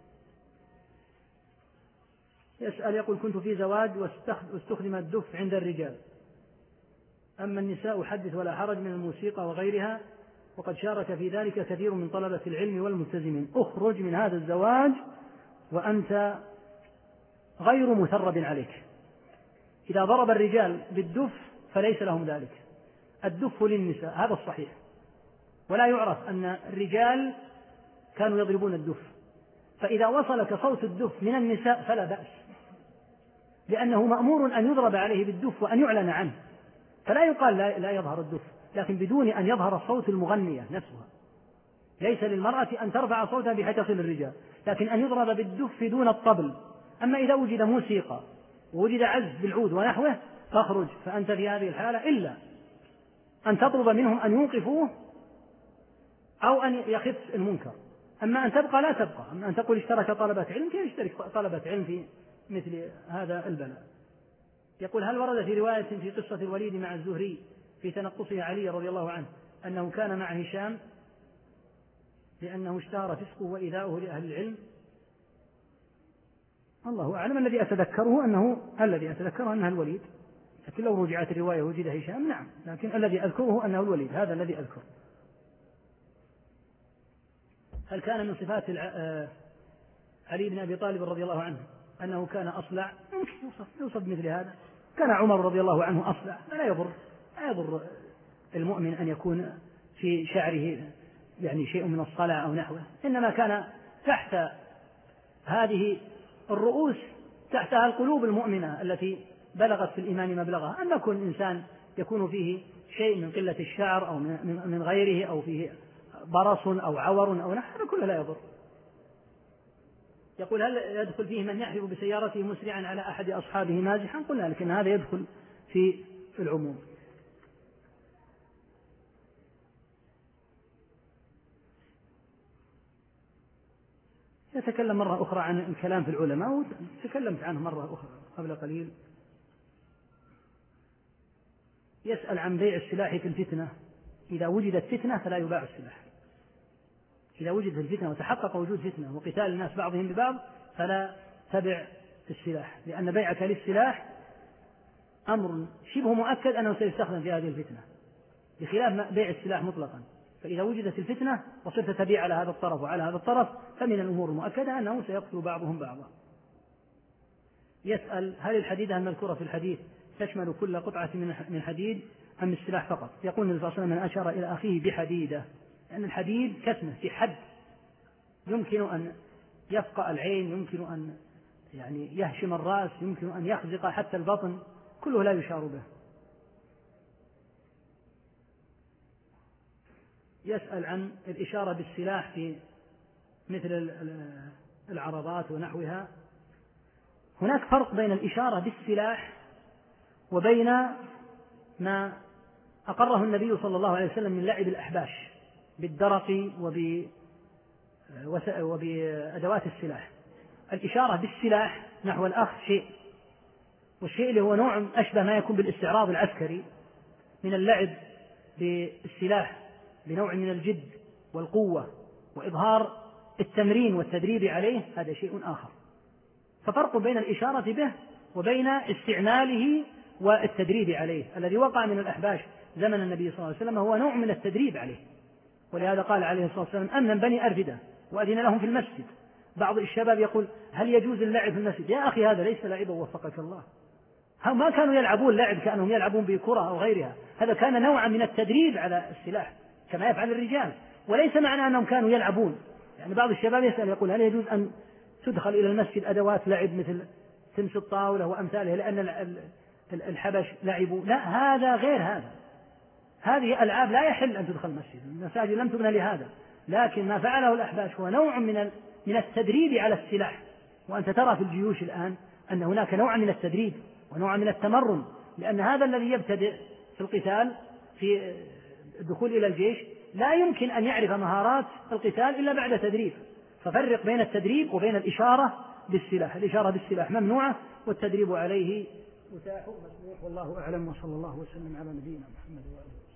يسأل يقول كنت في زواج واستخدم الدف عند الرجال، أما النساء حدث ولا حرج من الموسيقى وغيرها، وقد شارك في ذلك كثير من طلبة العلم والملتزمين. اخرج من هذا الزواج وأنت غير مثرب عليك. إذا ضرب الرجال بالدف فليس لهم ذلك، الدف للنساء هذا الصحيح، ولا يعرف أن الرجال كانوا يضربون الدف، فإذا وصلك صوت الدف من النساء فلا بأس، لأنه مأمور أن يضرب عليه بالدف وأن يعلن عنه، فلا يقال لا يظهر الدف، لكن بدون أن يظهر صوت المغنية نفسها. ليس للمرأة أن ترفع صوتها بحيث تصل الرجال، لكن أن يضرب بالدف دون الطبل. أما إذا وجد موسيقى ووجد عزف بالعود ونحوه فاخرج، فأنت في هذه الحالة إلا أن تطلب منهم أن يوقفوه أو أن يخف المنكر. أما أن تبقى لا تبقى، أما أن تقول اشترك طلبة علم، كيف يشترك طلبة علم في مثل هذا البلاء؟ يقول هل ورد في رواية في قصة الوليد مع الزهري في تنقصه علي رضي الله عنه أنه كان مع هشام لأنه اشتهر فسقه وإيذاؤه لأهل العلم؟ الله أعلم. الذي أتذكره أنها الوليد، لكن لو رجعت الرواية وجد هشام نعم، لكن الذي أذكره أنه الوليد، هذا الذي أذكر. هل كان من صفات علي بن أبي طالب رضي الله عنه أنه كان أصلع؟ ممكن يوصف مثل هذا. كان عمر رضي الله عنه أصلع، لا يضر المؤمن أن يكون في شعره يعني شيء من الصلع أو نحوه، إنما كان تحت هذه الرؤوس تحتها القلوب المؤمنة التي بلغت في الإيمان مبلغها. أما كل إنسان يكون فيه شيء من قلة الشعر أو من غيره أو فيه برص أو عور أو نحو، كله لا يضر. يقول هل يدخل فيه من يحلف بسيارته مسرعا على أحد أصحابه مازحا؟ قلنا لكن هذا يدخل في العموم. يتكلم مرة أخرى عن الكلام في العلماء، وتكلمت عنه مرة أخرى قبل قليل. يسأل عن بيع السلاح في الفتنة. إذا وجدت فتنة فلا يباع السلاح. إذا وجدت الفتنة وتحقق وجود فتنة وقتال الناس بعضهم ببعض فلا تبع السلاح، لأن بيعك للسلاح أمر شبه مؤكد أنه سيستخدم في هذه الفتنة، بخلاف بيع السلاح مطلقا. فإذا وجدت الفتنة وصرت تبيع على هذا الطرف وعلى هذا الطرف فمن الأمور المؤكدة أنه سيقتل بعضهم بعضا. يسأل هل الحديدة المذكورة في الحديث تشمل كل قطعة من حديد أم السلاح فقط؟ يقول النبي صلى الله عليه وسلم: من أشار إلى أخيه بحديدة، لأن الحديد كسمة في حد يمكن أن يفقأ العين، يمكن أن يعني يهشم الرأس، يمكن أن يخزق حتى البطن، كله لا يشار به. يسأل عن الإشارة بالسلاح في مثل العرضات ونحوها. هناك فرق بين الإشارة بالسلاح وبين ما أقره النبي صلى الله عليه وسلم من لعب الأحباش بالدرق وبأدوات السلاح. الإشارة بالسلاح نحو الأخذ شيء، والشيء اللي هو نوع أشبه ما يكون بالاستعراض العسكري من اللعب بالسلاح بنوع من الجد والقوة وإظهار التمرين والتدريب عليه، هذا شيء آخر. ففرق بين الإشارة به وبين استعماله والتدريب عليه. الذي وقع من الأحباش زمن النبي صلى الله عليه وسلم هو نوع من التدريب عليه، ولهذا قال عليه الصلاة والسلام: أمن بني أرفدة وأذن لهم في المسجد. بعض الشباب يقول: هل يجوز اللعب في المسجد؟ يا أخي هذا ليس لعبا وفقك الله، ما كانوا يلعبون لعب كأنهم يلعبون بكرة أو غيرها، هذا كان نوعا من التدريب على السلاح كما يفعل الرجال، وليس معنى أنهم كانوا يلعبون. يعني بعض الشباب يسأل يقول: هل يجوز أن تدخل إلى المسجد أدوات لعب مثل تمس الطاولة وأمثالها لأن الحبش لعبوا؟ لا، هذا غير هذا، هذه ألعاب لا يحل أن تدخل المسجد، المساجد لم تبنى لهذا. لكن ما فعله الأحباش هو نوع من التدريب على السلاح. وأنت ترى في الجيوش الآن أن هناك نوع من التدريب ونوع من التمرن، لأن هذا الذي يبتدئ في القتال في الدخول إلى الجيش لا يمكن أن يعرف مهارات القتال إلا بعد تدريب. ففرق بين التدريب وبين الإشارة بالسلاح. الإشارة بالسلاح ممنوعة والتدريب عليه متاح مسموح، والله أعلم، وصلى الله وسلم على نبينا محمد وآله.